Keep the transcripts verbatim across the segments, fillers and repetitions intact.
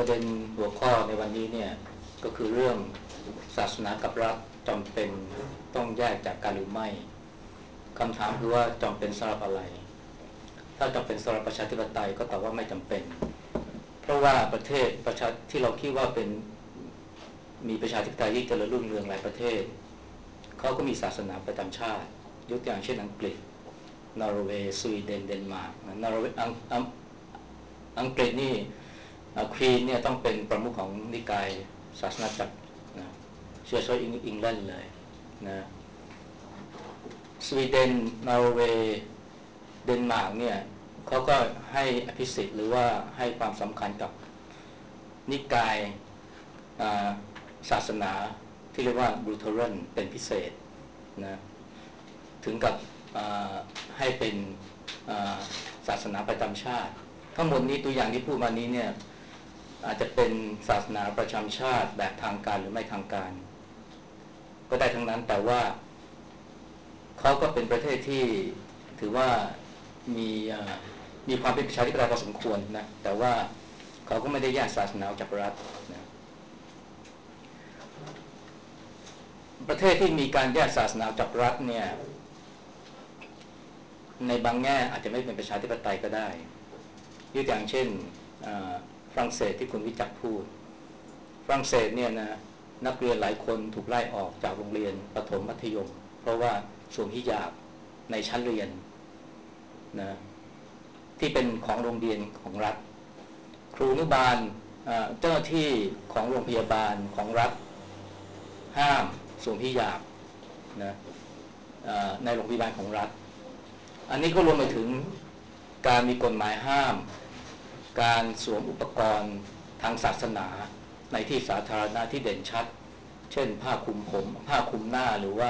ประเด็นหัวข้อในวันนี้เนี่ยก็คือเรื่องศาสนากับรัฐจำเป็นต้องแยกจากกันหรือไม่คำถามคือว่าจำเป็นสำหรับอะไรถ้าจำเป็นสำหรับประชาธิปไตยก็ตอบว่าไม่จำเป็นเพราะว่าประเทศประชาที่เราคิดว่าเป็นมีประชาธิปไตยที่เจริญรุ่งเรืองหลายประเทศเขาก็มีศาสนาประจำชาติยกตัวอย่างเช่นอังกฤษนอร์เวย์สวีเดนเดนมาร์กนอร์เวย์อังอังอังกฤษนี่ควีนเนี่ยต้องเป็นประมุขของนิกายศาสนาจักรนะเชื้อชาติอังกฤษเลยนะสวีเดนนอร์เวย์เดนมาร์กเนี่ยเขาก็ให้อภิสิทธิ์หรือว่าให้ความสำคัญกับนิกายศาสนาที่เรียกว่าลูเทอรันเป็นพิเศษนะถึงกับให้เป็นศาสนาประจำชาติทั้งหมดนี้ตัวอย่างที่พูดมานี้เนี่ยอาจจะเป็นศาสนาประจำชาติแบบทางการหรือไม่ทางการก็ได้ทั้งนั้นแต่ว่าเขาก็เป็นประเทศที่ถือว่ามีมีความเป็นประชาธิปไตยพอสมควรนะแต่ว่าเขาก็ไม่ได้แยกศาสนาออกจากรัฐนะประเทศที่มีการแยกศาสนาออกจากรัฐเนี่ยในบางแง่อาจจะไม่เป็นประชาธิปไตยก็ได้ยกตัวอย่างเช่นฝรั่งเศสที่คุณวิจักษ์พูดฝรั่งเศสเนี่ยนะนักเรียนหลายคนถูกไล่ออกจากโรงเรียนประถมมัธยมเพราะว่าสวมฮิญาบในชั้นเรียนนะที่เป็นของโรงเรียนของรัฐครูอนุบาลเจ้าหน้าที่ของโรงพยาบาลของรัฐห้ามสวมฮิญาบนะในโรงพยาบาลของรัฐอันนี้ก็รวมไปถึงการมีกฎหมายห้ามการสวมอุปกรณ์ทางศาสนาในที่สาธารณะที่เด่นชัดเช่นผ้าคลุมผมผ้าคลุมหน้าหรือว่า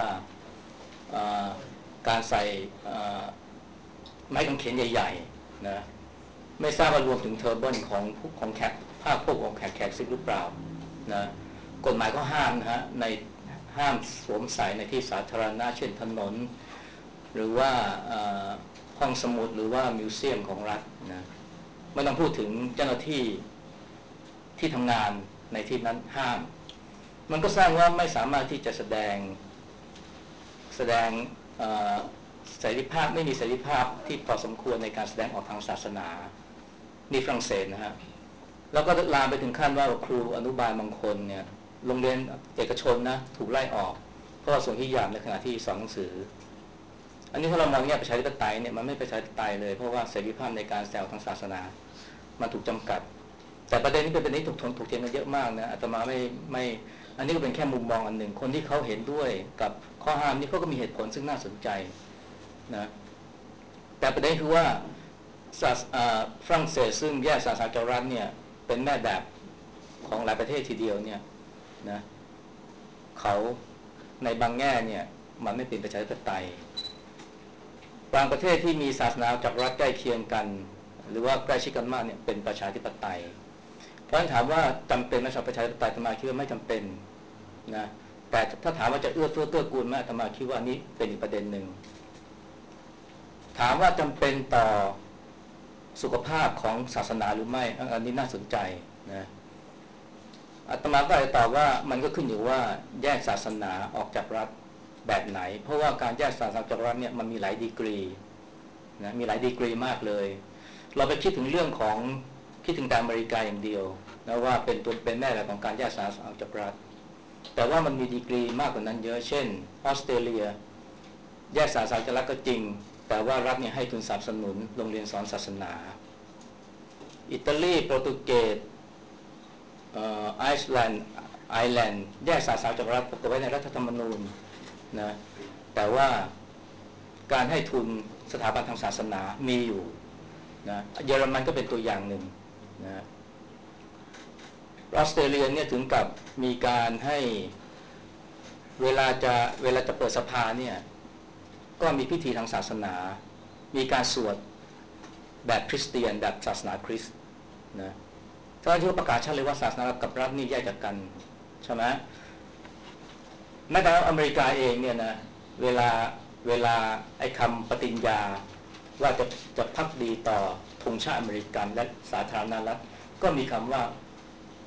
การใส่ไม้กางเขนใหญ่ๆนะไม่ทราบว่ารวมถึงเทอร์เบิลของของแขกผ้าพวกของแขกแขกซิกหรือเปล่านะกฎหมายก็ห้ามนะฮะในห้ามสวมใส่ในที่สาธารณะเช่นถนนหรือว่าห้องสมุดหรือว่ามิวเซียมของรัฐนะไม่ต้องพูดถึงเจ้าหน้าที่ที่ทำงานในที่นั้นห้ามมันก็สร้างว่าไม่สามารถที่จะแสดงแสดงเสรีภาพไม่มีเสรีภาพที่พอสมควรในการแสดงออกทางศาสนานี่ฝรั่งเศสนะฮะแล้วก็ลามไปถึงขั้นว่าครูอนุบาลบางคนเนี่ยโรงเรียนเอกชนนะถูกไล่ออกเพราะสวมฮิญาบในขณะที่สอนหนังสืออันนี้ถ้าเรามองเนี่ยประชาธิปไตยเนี่ยมันไม่ประชาธิปไตยเลยเพราะว่าเสรีภาพในการแสดงทางศาสนามันถูกจำกัดแต่ประเด็นนี้เป็นประเด็นที่ถูกทนถูกเถียงกันเยอะมากนะอาตมาไม่ไม่อันนี้ก็เป็นแค่มุมมองอันหนึ่งคนที่เขาเห็นด้วยกับข้อห้ามนี้เขาก็มีเหตุผลซึ่งน่าสนใจนะแต่ประเด็นคือว่าฝรั่งเศสซึ่งแยกศาสนาจากรัฐเนี่ยเป็นแม่แบบของหลายประเทศทีเดียวเนี่ยนะเขาในบางแง่เนี่ยมันไม่เป็นประชาธิปไตยบางประเทศที่มีศาสนาจากรัฐใกล้เคียงกันหรือว่าใกล้ชิดกันมากเนี่ยเป็นประชาธิปไตยเพราะฉะนั้นถามว่าจำเป็นไหมสำหรับประชาธิปไตยอาตมาคิดว่าไม่จำเป็นนะแต่ถ้าถามว่าจะเอื้อเฟื้อเกื้อกูลไหมอาตมาคิดว่านี้เป็นอีกประเด็นหนึ่งถามว่าจำเป็นต่อสุขภาพของศาสนาหรือไม่อันนี้น่าสนใจนะอาตมาก็จะตอบว่ามันก็ขึ้นอยู่ว่าแยกศาสนาออกจากรัฐแบบไหนเพราะว่าการแยกศาสนาจากรัฐเนี่ยมันมีหลายดีกรีนะมีหลายดีกรีมากเลยเราไปคิดถึงเรื่องของคิดถึงแต่อเมริกาอย่างเดียวนะว่าเป็นตัวเป็นแม่แบบของการแยกศาสนาออกจากรัฐแต่ว่ามันมีดีกรีมากกว่านั้นเยอะเช่นออสเตรเลียแยกศาสนาจากรัฐก็จริงแต่ว่ารัฐเนี่ยให้ทุนสนับสนุนโรงเรียนสอนศาสนาอิตาลีโปรตุเกสไอซ์แลนด์ไอร์แลนด์แยกศาสนาจากรัฐปรากฏไว้ในรัฐธรรมนูญนะแต่ว่าการให้ทุนสถาบันทางศาสนามีอยู่นะเยอรมันก็เป็นตัวอย่างหนึ่งนะออสเตรเลียเนี่ยถึงกับมีการให้เวลาจะเวลาจะเปิดสภาเนี่ยก็มีพิธีทางศาสนามีการสวดแบบคริสเตียนแบบศาสนาคริสต์นะถ้าที่ประกาศชัดเลยว่าศาสนากับรัฐนี่แยกจากกันใช่ไหมแม้แต่อเมริกาเองเนี่ยนะเวลาเวลาไอ้คำปฏิญญาว่าจะจะภักดีต่อธงชาติอเมริกันและสาธารณรัฐก็มีคำว่า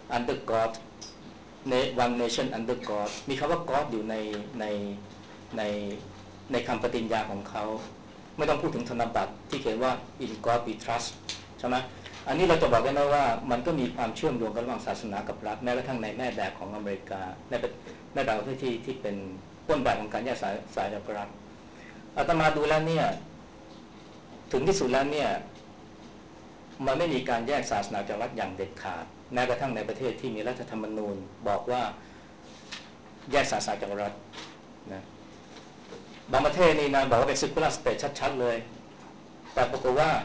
under God one nation under God มีคำว่า God อยู่ในในในในคำปฏิญญาของเขาไม่ต้องพูดถึงธนบัตรที่เขียนว่า in God we trust ใช่ไหมอันนี้เราจะบอกได้ไหมว่ามันก็มีความเชื่อมโยงกันระหว่างศาสนากับรัฐแม้กระทั่งในแม่แบบของอเมริกาในแม่แบบที่ที่ที่เป็นต้นแบบของการแยกสายสายจากรัฐอาตมาดูแล้วเนี่ยถึงที่สุดแล้วเนี่ยมันไม่มีการแยกศาสนาจากรัฐอย่างเด็ดขาดแม้กระทั่งในประเทศที่มีรัฐธรรมนูญบอกว่าแยกศาสนาจากรัฐนะบางประเทศนี่นะบอกว่าเป็น secular state ชัดๆเลยแต่ปรากฏว่า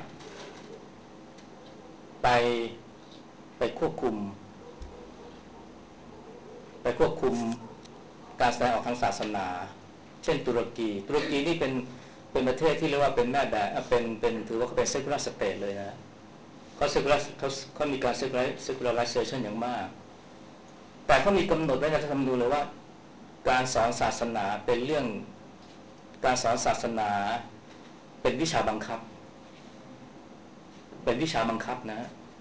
ไปไปควบคุมไปควบคุมการแสดงออกทางศาสนาเช่นตุรกีตุรกีนี่เป็นเป็นประเทศที่เรียกว่าเป็นแม่แบบเป็นเป็นถือว่าเขาเป็น secular state เลยนะเขา secular เขาเขามีการ secularization อย่างมากแต่เขามีกำหนดไว้ในรัฐธรรมนูญเลยว่าการสอนศาสนาเป็นเรื่องการสอนศาสนาเป็นวิชาบังคับเป็นวิชาบังคับนะ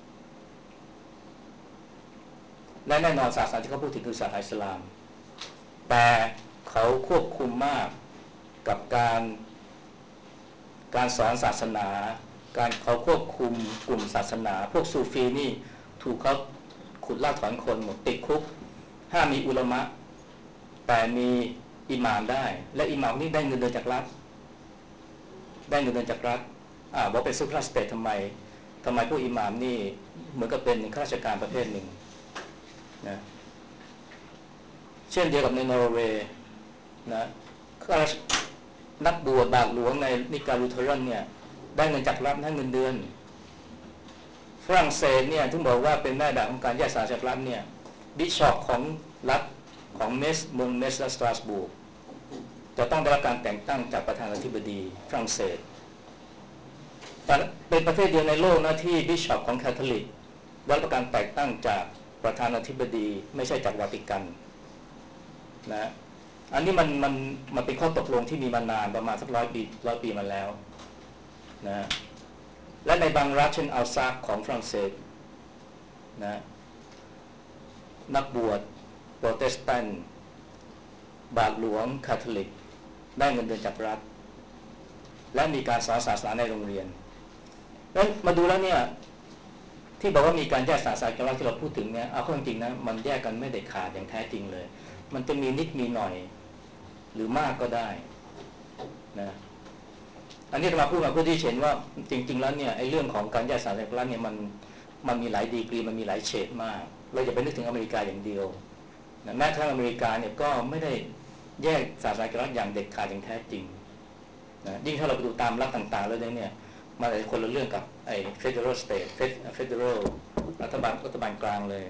และแน่นอนศาสนาที่เขาพูดถึงคือศาสนาอิสลามแต่เขาควบคุมมากกับการการสอนศาสนาการเขาควบคุมกลุ่มศาสนาพวกซูฟีนี่ถูกเขาขุดลากถอนคนหมดติดคุกห้ามมีอุลามะแต่มีอิหม่ามได้และอิหม่ามนี่ได้เงินเดือนจากรัฐได้เงินเดือนจากรัฐอ่าบอกเป็นซุปเปอร์สเตททำไมทำไมพวกอิหม่ามนี่เหมือนกับเป็นข้าราชการประเภทหนึ่งนะเช่นเดียวกับในนอร์เวย์นะนักบวชบาทหลวงในนิกายลูเทอรันเนี่ยได้เงินจากรัฐได้เงินเดือนฝรั่งเศสเนี่ยที่บอกว่าเป็นแม่แบบของการแยกศาสนาจากรัฐเนี่ยบิชอปของรัฐของเมสเมืองเมสและสตราสบูร์กจะต้องได้รับการแต่งตั้งจากประธานาธิบดีฝรั่งเศสแต่เป็นประเทศเดียวในโลกนะที่บิชอปของคาทอลิกได้รับการแต่งตั้งจากประธานาธิบดีไม่ใช่จากวาติกันนะอันนี้มันมันมันเป็นข้อตกลงที่มีมานานประมาณสักร้อยปีร้อยปีมาแล้วนะและในบางรัฐเช่นอัลซาของฝรั่งเศสนะนักบวชโปรเตสแตนต์บาทหลวงคาทอลิกได้เงินเดือนจากรัฐและมีการสอนศาสนาในโรงเรียนแล้วมาดูแล้วเนี่ยที่บอกว่ามีการแยกศาสนาจากรัฐที่เราพูดถึงเนี่ยเอาเข้าจริงๆนะมันแยกกันไม่ได้ขาดอย่างแท้จริงเลยมันจะมีนิดมีหน่อยหรือมากก็ได้นะอันนี้เรามาพูดมาเพื่อที่เห็นว่าจริงๆแล้วเนี่ยไอ้เรื่องของการแยกศาสนาจากรัฐเนี่ยมันมันมีหลายดีกรีมันมีหลายเฉดมากเราอย่าไปนึกถึงอเมริกาอย่างเดียวนะแม้กระทั่งอเมริกาเนี่ยก็ไม่ได้แยกศาสนาจากรัฐอย่างเด็ดขาดอย่างแท้จริงนะยิ่งถ้าเราไปดูตามรัฐต่างๆแล้วเนี่ยมันเป็นคนละเรื่องกับไอ้ federal state federal รัฐบาลรัฐบาลกลางเลย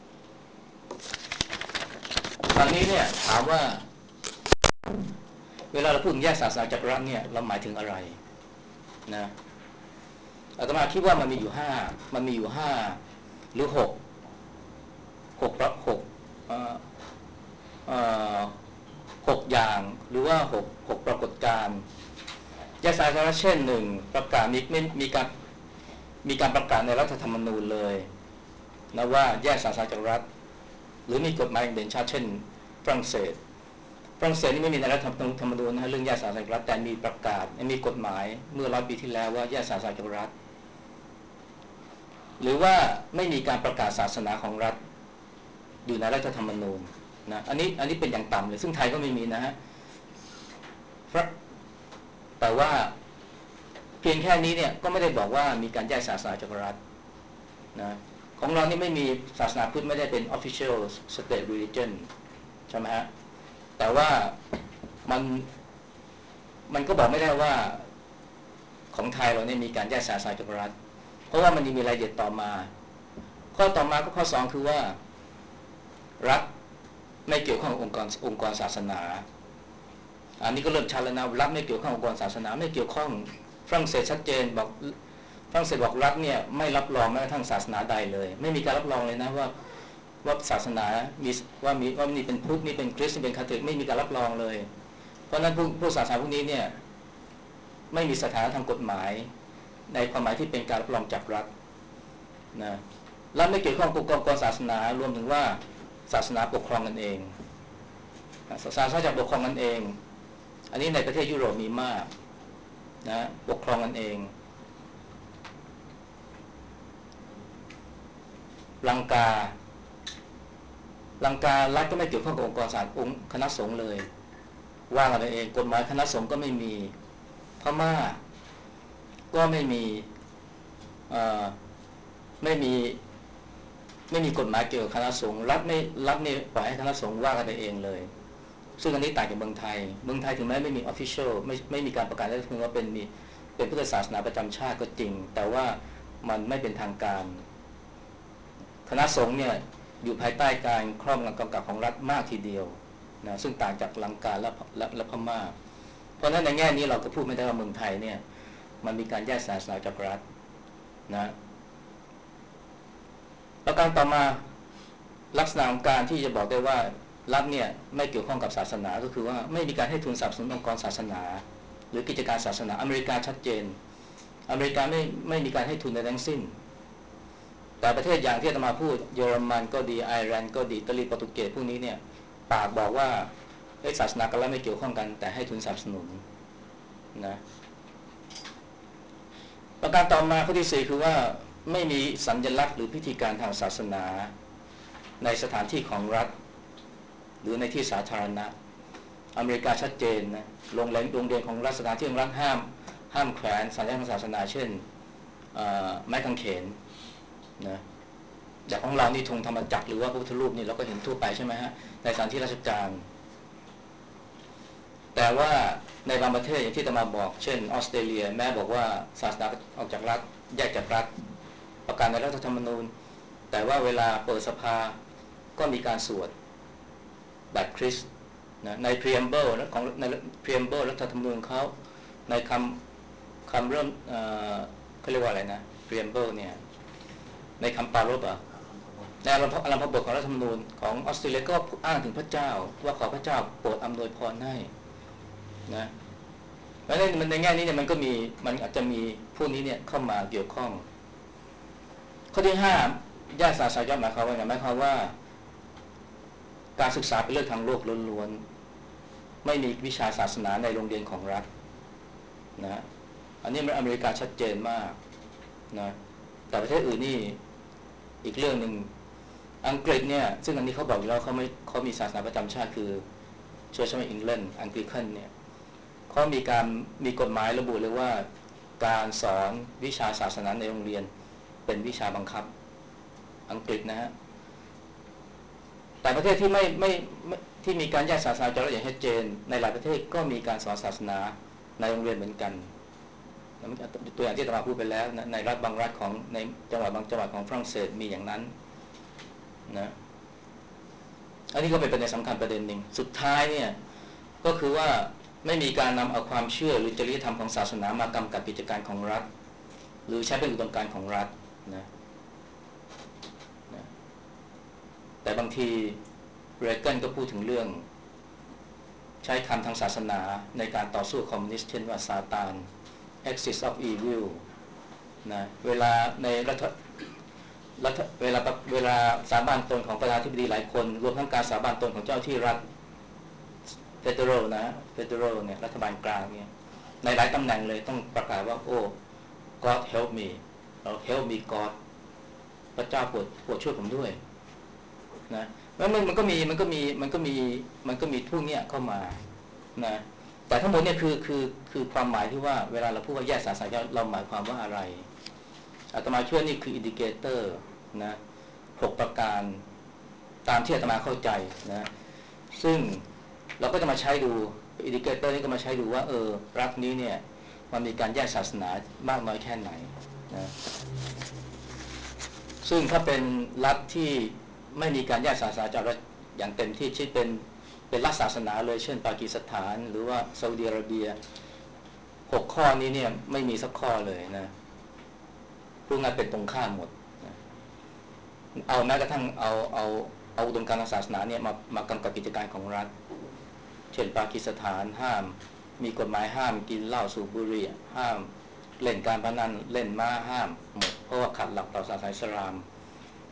ตอนนี้เนี่ยถามว่าเวลาเราพูดถึงแยกศาสนาจากรัฐเนี่ยเราหมายถึงอะไรนะอาตมาคิดว่ามันมีอยู่ห้ามันมีอยู่ห้าหรือหกหกประหกเอ่อเอ่อหกอย่างหรือว่าหกหกปรากฏการณ์แยกศาสนาจากรัฐเช่นหนึ่งประกาศมีไม่มีการมีการประกาศในรัฐธรรมนูญเลยนะว่าแยกศาสนาจากรัฐหรือมีกฎหมายเด่นชัดเช่นฝรั่งเศสฝรั่งเศสนี่ไม่มีในรัฐธรรมนูญนะเรื่องแยกศาสนาจากรัฐแต่มีประกาศมีกฎหมายเมื่อร้อยปีที่แล้วว่าแยกศาสนาจากรัฐหรือว่าไม่มีการประกาศศาสนาของรัฐอยู่ในรัฐธรรมนูญนะอันนี้อันนี้เป็นอย่างต่ำเลยซึ่งไทยก็ไม่มีนะฮะแต่ว่าเพียงแค่นี้เนี่ยก็ไม่ได้บอกว่ามีการแยกศาสนาจากรัฐนะของเรานี่ไม่มีศาสนาพุทธไม่ได้เป็น official state religion ใช่ไหมฮะแต่ว่ามันมันก็บอกไม่ได้ว่าของไทยเราเนี่ยมีการแยกศาสนาจากรัฐเพราะว่ามันมีรายละเอียดต่อมาข้อต่อมาก็ข้อสองคือว่ารัฐไม่เกี่ยวข้องกับองค์กรองค์กรศาสนาอันนี้ก็เริ่มชัดแล้วนะรัฐไม่เกี่ยวข้องกับองค์กรศาสนาไม่เกี่ยวข้องฝรั่งเศสชัดเจนบอกฝรั่งเศสบอกรัฐเนี่ยไม่รับรองแม้กระทั่งศาสนาใดเลยไม่มีการรับรองเลยนะว่าว่าศาสนามีว่ามีว่านี่เป็นพุทธนี่เป็นคริสต์นี่เป็นคาทอลิกไม่มีการรับรองเลยเพราะนั้นพวกพวกศาสนาพวกนี้เนี่ยไม่มีสถานะทางกฎหมายในความหมายที่เป็นการรับรองจากรัฐนะรัฐไม่เกี่ยวข้องกับองค์กรศาสนารวมถึงว่าศาสนาปกครองกันเองศาสนาจะปกครองกันเองอันนี้ในประเทศยุโรปมีมากนะปกครองกันเองลังกาลังการัฐก็ไม่เกี่ยวข้องกับองค์กรศาสนาองค์คณะสงฆ์เลยว่ากันเองกฎหมายคณะสงฆ์ก็ไม่มีพม่าก็ไม่มีไม่มีไม่มีกฎหมายเกี่ยวกับคณะสงฆ์รัฐไม่รัฐนี่ปล่อยให้คณะสงฆ์ว่ากันเองเลยซึ่งอันนี้ต่างจากเมืองไทยเมืองไทยถึงแม้ไม่มี official ไม่ไม่มีการประกาศได้ถึงว่าเป็นมีเป็นพุทธศาสนาประจำชาติก็จริงแต่ว่ามันไม่เป็นทางการคณะสงฆ์เนี่ยอยู่ภายใต้การครอบงำกำกับของรัฐมากทีเดียวนะซึ่งต่างจากลังกาและและพม่าเพราะฉะนั้นในแง่นี้เราก็พูดไม่ได้ว่าเมืองไทยเนี่ยมันมีการแยกศาสนาจากรัฐนะประการต่อมาลักษณะของการที่จะบอกได้ว่ารัฐเนี่ยไม่เกี่ยวข้องกับศาสนาก็คือว่าไม่มีการให้ทุนสนับสนุนองค์กรศาสนาหรือกิจการศาสนาอเมริกาชัดเจนอเมริกาไม่ไม่มีการให้ทุนใดทั้งสิ้นแต่ประเทศอย่างที่อาตมาพูดเยอรมันก็ดีไอร์แลนด์ก็ดีอิตาลีโปรตุเกสพวกนี้เนี่ยปากบอกว่าศาสนากับรัฐไม่เกี่ยวข้องกันแต่ให้ทุนสนับสนุนนะประการต่อมาข้อที่สี่คือว่าไม่มีสัญลักษณ์หรือพิธีการทางศาสนาในสถานที่ของรัฐหรือในที่สาธารณะอเมริกาชัดเจนนะโรงเรียนโรงเรียนของรัฐสถานที่ของรัฐห้ามห้ามแขวนสัญลักษณ์ทางศาสนาเช่นไม้กางเขนนะแต่ของเรานี่ธงธรรมจักรหรือว่าพระพุทธรูปนี่เราก็เห็นทั่วไปใช่ไหมฮะในสถานที่ราชการแต่ว่าในบางประเทศอย่างที่อาตมาบอกเช่นออสเตรเลียแม้บอกว่าศาสนาออกจากรัฐแยกจากรัฐประกาศในรัฐธรรมนูญแต่ว่าเวลาเปิดสภาก็มีการสวดแบบคริสต์นะใน preamble ของใน preamble รัฐธรรมนูญเขาในคำคำเริ่มเอ่อเขาเรียกว่าอะไรนะ preamble เนี่ยในคำปรารภอ่ะในอารมณ์อารมณ์บทของรัฐธรรมนูญของออสเตรเลียก็อ้างถึงพระเจ้าว่าขอพระเจ้าโปรดอำนวยพรให้นะเพราะฉะนั้นในแง่นี้เนี่ยมันก็มีมันอาจจะมีพวกนี้เนี่ยเข้ามาเกี่ยวข้องข้อที่ห้าญาติศาสนาหมายความว่าไงหมายความว่าการศึกษาเป็นเรื่องทางโลกล้วนๆไม่มีวิชาศาสนาในโรงเรียนของรัฐนะอันนี้มันอเมริกาชัดเจนมากนะแต่ประเทศอื่นนี่อีกเรื่องหนึ่งอังกฤษเนี่ยซึ่งอันนี้เขาบอกอยู่แล้วเขาไม่เขามีศาสนาประจำชาติคือเชื้อชาติอังกฤษอังกฤษเนี่ยเขามีการมีกฎหมายระบุเลยว่าการสอนวิชาศาสนาในโรงเรียนเป็นวิชาบังคับอังกฤษนะฮะแต่ประเทศที่ไม่ไม่ที่มีการแยกศาสนาจากรัฐอย่างชัดเจนในหลายประเทศก็มีการสอนศาสนาในโรงเรียนเหมือนกันตัวอย่างที่อาตมาพูดไปแล้วนะในรัฐบางรัฐของในจังหวัดบางจังหวัดของฝรั่งเศสมีอย่างนั้นนะอันนี้ก็เป็นประเด็นสำคัญประเด็นหนึ่งสุดท้ายเนี่ยก็คือว่าไม่มีการนำเอาความเชื่อหรือจริยธรรมของศาสนามากำกับกิจการของรัฐหรือใช้เป็นอุดมการณ์ของรัฐนะนะแต่บางทีเรเกนก็พูดถึงเรื่องใช้คำทางศาสนาในการต่อสู้คอมมิวนิสต์เช่นว่าซาตาน axis of evil นะเวลาในรัฐรัฐเวลาเวลาสาบานตนของประธานาธิบดีหลายคนรวมทั้งการสาบานตนของเจ้าที่รัฐเฟเดรัลนะเฟเดรัลเนี่ยรัฐบาลกลางเนี่ยในหลายตำแหน่งเลยต้องประกาศว่าโอ้ God help me เรา help me God พระเจ้าโปรดโปรดช่วยผมด้วยนะแล้วมันมันก็มีมันก็มีมันก็มีมันก็มีพวกนี้เข้ามานะแต่ทั้งหมดเนี่ยคือคือคือความหมายที่ว่าเวลาเราพูดว่าแยกศาสนาเราหมายความว่าอะไรอาตมาเชื่อนี่คืออินดิเคเตอร์นะหกประการตามที่อาตมาเข้าใจนะซึ่งเราก็จะมาใช้ดูอินดิเคเตอร์นี้ก็มาใช้ดูว่าเออรัฐนี้เนี่ยมันมีการแยกศาสนามากน้อยแค่ไหนนะซึ่งถ้าเป็นรัฐที่ไม่มีการแยกศาสนาจากรัฐอย่างเต็มที่เช่นเป็นเป็นรัฐศาสนาเลยเช่นปากีสถานหรือว่าซาอุดิอาระเบียหกข้อนี้เนี่ยไม่มีสักข้อเลยนะพูดง่ายเป็นตรงข้ามหมดนะเอาแม้กระทั่งเอาเอาเอาอุดมการณ์ศาสนาเนี่ยมามากำกับกิจการของรัฐเช่นปากีสถานห้ามมีกฎหมายห้ามกินเหล้าสูบบุหรี่ห้ามเล่นการพนันเล่นม้าห้ามหมดเพราะว่าขัดหลักต่อศาสนาอิสลาม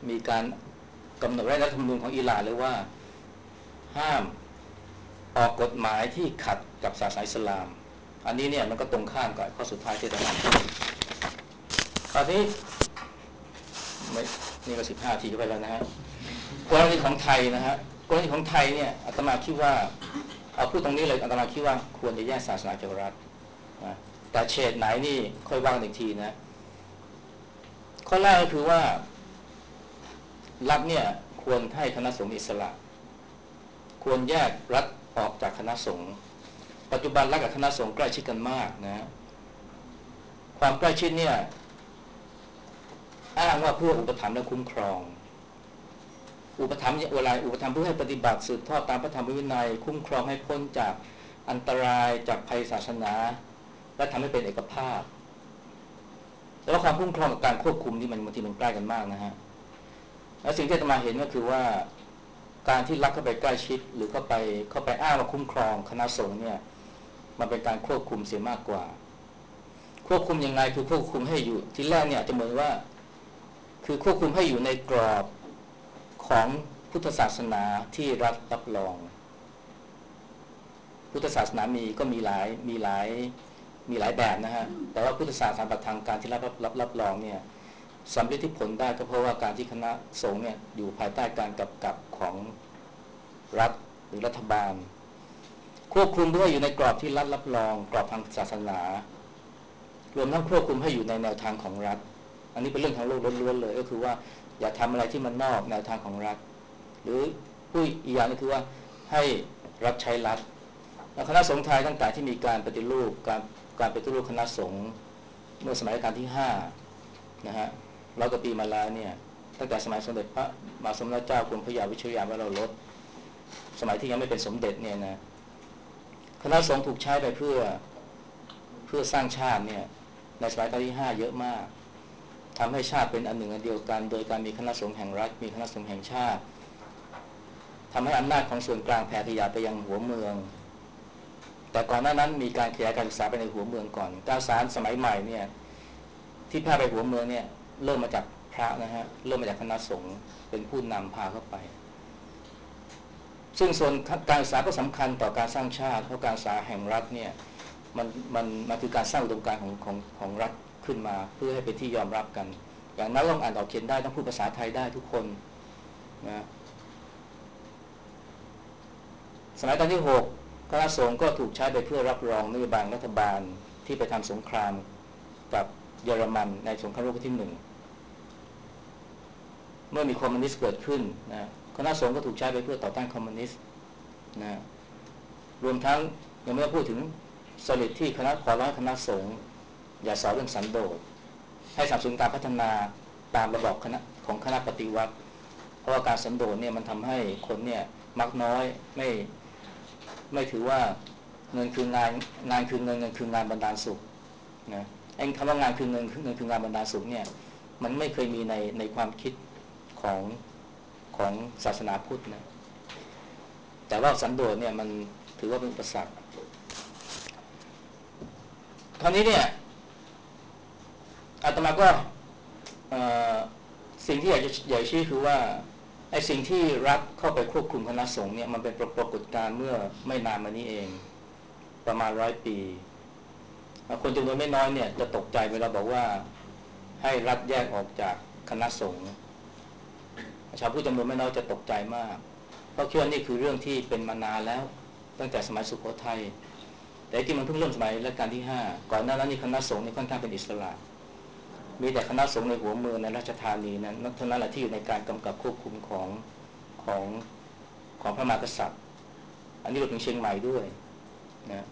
มีการกำหนดไว้ในรัฐธรรมนูญของอิหร่านเลยว่าห้ามออกกฎหมายที่ขัดกับศาสนาอิสลามอันนี้เนี่ยมันก็ตรงข้ามกับข้อสุดท้ายที่อาตมาพูดคราวนี้ไม่นี่ก็สิบห้าทีก็ไปแล้วนะฮะกรณีของไทยนะฮะกรณีของไทยเนี่ยอาตมาคิดว่าเอาพูดตรงนี้เลยอาตมาคิดว่าควรจะแยกศาสนาจากรัฐนะแต่เฉดไหนนี่ค่อยว่ากันอีกทีนะข้อแรกก็คือว่ารัฐเนี่ยควรให้คณะสงฆ์อิสระควรแยกรัฐออกจากคณะสงฆ์ปัจจุบันรัฐกับคณะสงฆ์ใกล้ชิดกันมากนะความใกล้ชิดเนี่ยอ้างว่าเพื่ออุปถัมภ์และคุ้มครองอุปถัมภ์เวลาอุปถัมภ์เพื่อให้ปฏิบัติสืบทอดตามพระธรรมวินัยคุ้มครองให้พ้นจากอันตรายจากภัยศาสนาและทำให้เป็นเอกภาพแล้วความคุ้มครองกับการควบคุมนี่มันบางทีมันใกล้กันมากนะฮะและสิ่งที่อาตมาเห็นก็คือว่าการที่รัฐเข้าไปใกล้ชิดหรือเข้าไปเข้าไปอ้างว่าคุ้มครองคณะสงฆ์เนี่ยมันเป็นการควบคุมเสียมากกว่าควบคุมยังไงคือควบคุมให้อยู่ที่แรกเนี่ยอาจจะเหมือนว่าคือควบคุมให้อยู่ในกรอบของพุทธศาสนาที่รัฐรับรองพุทธศาสนามีก็มีหลายมีหลายมีหลายแบบนะฮะแต่ว่าพุทธศาสนาทางการที่รัฐรับรับรองเนี่ยสำเร็จที่ผลได้ก็เพราะว่าการที่คณะสงฆ์เนี่ยอยู่ภายใต้การกำกับของรัฐหรือรัฐบาลควบคุมเพื่ออยู่ในกรอบที่รัฐรับรองกรอบทางศาสนารวมทั้งควบคุมให้อยู่ในแนวทางของรัฐอันนี้เป็นเรื่องทางโลกล้วนๆเลยก็คือว่าอย่าทำอะไรที่มันนอกแนวทางของรัฐหรือผู้อีกอย่างก็คือว่าให้รัฐใช้รัฐคณะสงฆ์ไทยตั้งแต่ที่มีการปฏิรูปการการปฏิรูปคณะสงฆ์เมื่อสมัยรัชกาลที่ห้านะฮะร้อยกว่าปีมาแล้วเนี่ยตั้งแต่สมัยสมเด็จพระมหาสมณเจ้ากรมพระยาวิชยามวโรรสสมัยที่ยังไม่เป็นสมเด็จเนี่ยนะคณะสงฆ์ถูกใช้ไปเพื่อเพื่อสร้างชาติเนี่ยในสมัยรัชกาลที่ห้าเยอะมากทำให้ชาติเป็นอันหนึ่งอันเดียวกันโดยการมีคณะสงฆ์แห่งรัฐมีคณะสงฆ์แห่งชาติทำให้อำนาจของส่วนกลางแผ่ขยายไปยังหัวเมืองแต่ก่อนหน้านั้นมีการขยายการศึกษาไปในหัวเมืองก่อนการศึกษาสมัยใหม่เนี่ยที่แพร่ไปหัวเมืองเนี่ยเริ่มมาจากพระนะฮะเริ่มมาจากคณะสงฆ์เป็นผู้นำพาเข้าไปซึ่งส่วนการศึกษาก็สำคัญต่อการสร้างชาติเพราะการศึกษาแห่งรัฐเนี่ยมันมันมันคือการสร้างอุดมการณ์ของของของรัฐขึ้นมาเพื่อให้เป็นที่ยอมรับกันอย่างนั้นต้องอ่านออกเขียนได้ต้องพูดภาษาไทยได้ทุกคนนะสมัยตอนที่หกคณะสงฆ์ก็ถูกใช้ไปเพื่อรับรองนโยบายรัฐบาลที่ไปทำสงครามกับเยอรมันในสงครามโลกครั้งที่หนึ่งเมื่อมีคอมมิวนิสต์เกิดขึ้นนะคณะสงฆ์ก็ถูกใช้ไปเพื่อต่อต้านคอมมิวนิสต์นะรวมทั้งยังไม่ได้พูดถึงสลิดที่คณะขอร้องคณะสงฆ์อย่าสอนเรื่องสันโดษให้สนับสนุนการพัฒนาตามระบอบคณะของคณะปฏิวัติเพราะว่าการสันโดษเนี่ยมันทำให้คนเนี่ยมักน้อยไม่ไม่ถือว่าเงินคืองานงานคือเงินเงินคืองานบรรดาลสุขนะไอ้คำว่างานคือเงินเงินคืองานบรรดาลสุขเนี่ยมันไม่เคยมีในในความคิดของของศาสนาพุทธนะแต่ว่าสันโดษเนี่ยมันถือว่าเป็นอุปสรรคคราวนี้เนี่ยอาตมาก็สิ่งที่อยากจะอยากชี้คือว่าไอ้สิ่งที่รัฐเข้าไปควบคุมคณะสงฆ์เนี่ยมันเป็นปรากฏการณ์เมื่อไม่นานมานี้เองประมาณร้อยปีคนจำนวนไม่น้อยเนี่ยจะตกใจเวลาบอกว่าให้รัฐแยกออกจากคณะสงฆ์ชาวผู้จำนวนไม่น้อยจะตกใจมากเพราะคิดว่านี่คือเรื่องที่เป็นมานานแล้วตั้งแต่สมัยสุโขทัยแต่ที่มันเพิ่งเริ่มสมัยรัชกาลที่ห้าก่อนหน้านั้นนี่คณะสงฆ์นี่ค่อนข้างเป็นอิสระมีแต่คณะสงฆ์ในหัวเมืองในราชธานีนั้นเท่านั้นแหละที่อยู่ในการกำกับควบคุมของของของพระมหากษัตริย์อันนี้รวมถึงเชียงใหม่ด้วยนะ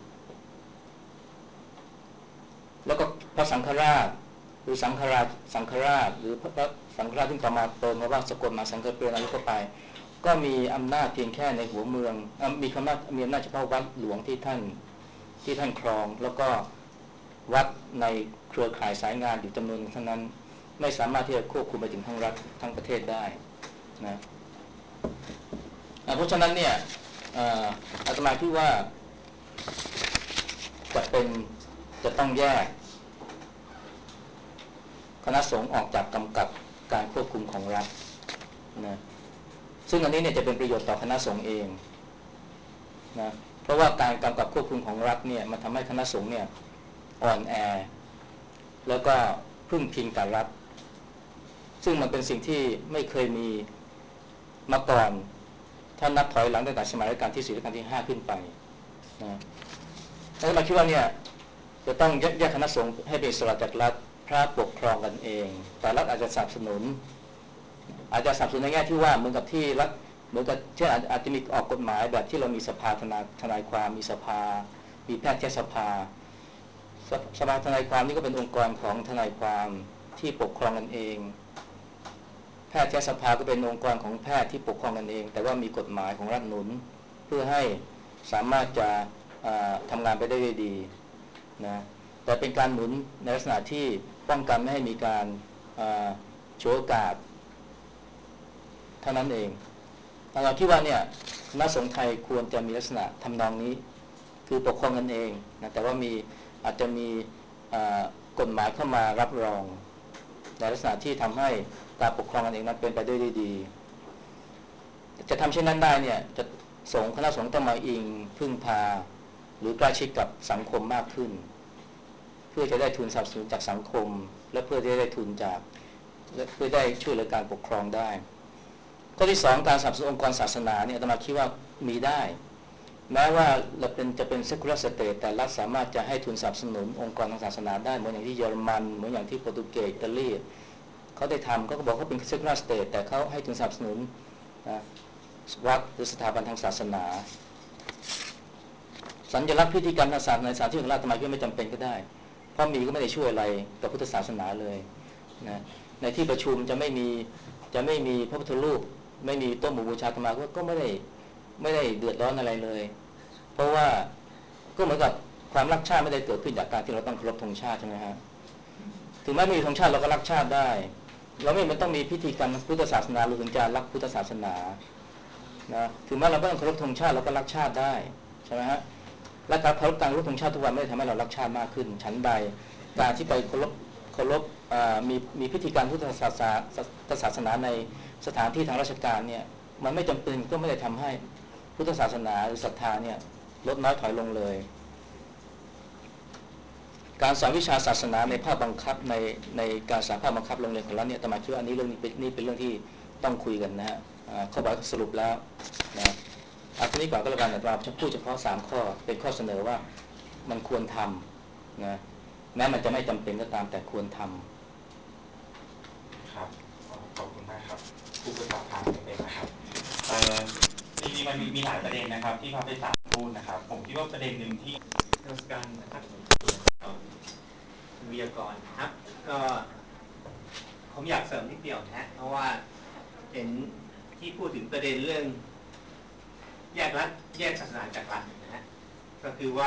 แล้วก็พระสังฆราชหรือสังฆราชสังฆราชหรือพระสังฆราชที่ต่อมาเติมมาว่าสกลมหาสังฆเปรนอายุเข้าไปก็มีอำนาจเพียงแค่ในหัวเมืองมีอำนาจมีอำนาจเฉพาะวัดหลวงที่ท่านที่ท่านครองแล้วก็วัดในเครือข่ายสายงานอยู่จำนวนเท่านั้นไม่สามารถที่จะควบคุมไปถึงทั้งรัฐทั้งประเทศได้นะเพราะฉะนั้นเนี่ยอาตมาคิดว่าจะเป็นจะต้องแยกคณะสงฆ์ออกจากกำกับการควบคุมของรัฐนะซึ่งอันนี้เนี่ยจะเป็นประโยชน์ต่อคณะสงฆ์เองนะเพราะว่าการกำกับควบคุมของรัฐเนี่ยมันทำให้คณะสงฆ์เนี่ยอ่อนแอแล้วก็พึ่งพิงกับรัฐซึ่งมันเป็นสิ่งที่ไม่เคยมีมาก่อนถ้านับถอยหลังตั้งแต่สมัยรัชกาลที่สี่รัชกาลที่ห้าขึ้นไปนะแล้วมาคิดว่าเนี่ยจะต้องแยกคณะสงฆ์ให้เป็นอิสระจากรัฐพระปกครองกันเองแต่รัฐอาจจะสนับสนุนอาจจะสนับสนุนในแง่ที่ว่าเหมือนกับที่รัฐเหมือนกับเช่นอาจจะมีออกกฎหมายแบบที่เรามีสภาทนายทนายความมีสภามีแพทยสภาสภาทนายความนี่ก็เป็นองค์กรของทนายความที่ปกครองกันเองแพทยสภาก็เป็นองค์กรของแพทย์ที่ปกครองกันเองแต่ว่ามีกฎหมายของรัฐหนุนเพื่อให้สามารถจะทำงานไปได้ดีนะแต่เป็นการหนุนในลักษณะที่ป้องกันไม่ให้มีการฉวยโอกาสเท่านั้นเองเราคิดว่าเนี่ยคณะสงฆ์ไทยควรจะมีลักษณะทำนองนี้คือปกครองกันเองนะแต่ว่ามีอาจจะมีกฎหมายเข้ามารับรองในลักษณะที่ทำให้การปกครองกันเองนั้นเป็นไปได้ดีจะทำเช่นนั้นได้เนี่ยจะสงฆ์คณะสงฆ์ต้องมาอิงพึ่งพาหรือใกล้ชิดกับสังคมมากขึ้นเพื่อจะได้ทุนสนับสนุนจากสังคมและเพื่อที่จะได้ทุนจากและเพื่อได้ช่วยเหลือการปกครองได้ข้อที่สองการสนับสนุนองค์กรศาสนาเนี่ยอาตมาคิดว่ามีได้แม้ว่าเราเป็นจะเป็น secular state แต่รัฐสามารถจะให้ทุนสนับสนุนองค์กรทางศาสนาได้เหมือนอย่างที่เยอรมันเหมือนอย่างที่โปรตุเกสอิตาลีเขาได้ทำเขาก็บอกเขาเป็น secular state แต่เขาให้ทุนสนับสนุนนะวัดหรือสถาบันทางศาสนาสัญลักษณ์พิธีกรรมทางศาสนาในสถานที่ของรัฐอาตมาคิดว่าไม่จำเป็นก็ได้เพราะมีก็ไม่ได้ช่วยอะไรกับพุทธศาสนาเลยนะในที่ประชุมจะไม่มีจะไม่มีพระพุทธรูปไม่มีโต๊ะหมู่บูชาอาตมาก็ไม่ได้ไม่ได้เดือดร้อนอะไรเลยเพราะว่าก็เหมือนกับความรักชาติไม่ได้เกิดขึ้นจากการที่เราต้องเคารพธงชาติใช่ไหมฮะถึงแม้ไม่มีธงชาติเราก็รักชาติได้เราไม่มันต้องมีพิธีกรรมพุทธศาสนาเราถึงจะรักพุทธศาสนานะถึงแม้เราไม่ต้องเคารพธงชาติเราก็รักชาติได้ใช่ไหมฮะและการเคารพการเคารพธงชาติทุกวันไม่ได้ทำให้เรารักชาติมากขึ้นฉันใดการที่ไปเคารพเคารพมีมีพิธีการพุทธศาสนาศาสนาในสถานที่ทางราชการเนี่ยมันไม่จำเป็นก็ไม่ได้ทำให้พุทธศาสนาหรือศรัทธาเนี่ยลดน้อยถอยลงเลยการสอนวิชาศาสนาในภาคบังคับในในการสอนภาคบังคับโรงเรียนของเราเนี่ยแต่มาคิดว่าอันนี้เรื่องนี้เป็นนี่เป็นเรื่องที่ต้องคุยกันนะฮะข้อบอกสรุปแล้วนะเอาทีนี้ก่อนก็แล้วกันแต่เราจะพูดเฉพาะสามข้อเป็นข้อเสนอว่ามันควรทำนะแม้มันจะไม่จำเป็นก็ตามแต่ควรทำครับขอบคุณมากครับผู้ประกอบการเองนะครับจริงๆมันมีมีหลายประเด็นนะครับที่พระไปสารพูดนะครับผมคิดว่าประเด็นหนึ่งที่นมัสการนะครับวิทยากรครับก็ผมอยากเสริมนิดเดียวนะเพราะว่าเห็นที่พูดถึงประเด็นเรื่องแยกรัฐแยกศาสนาจากรัฐนะฮะก็คือว่า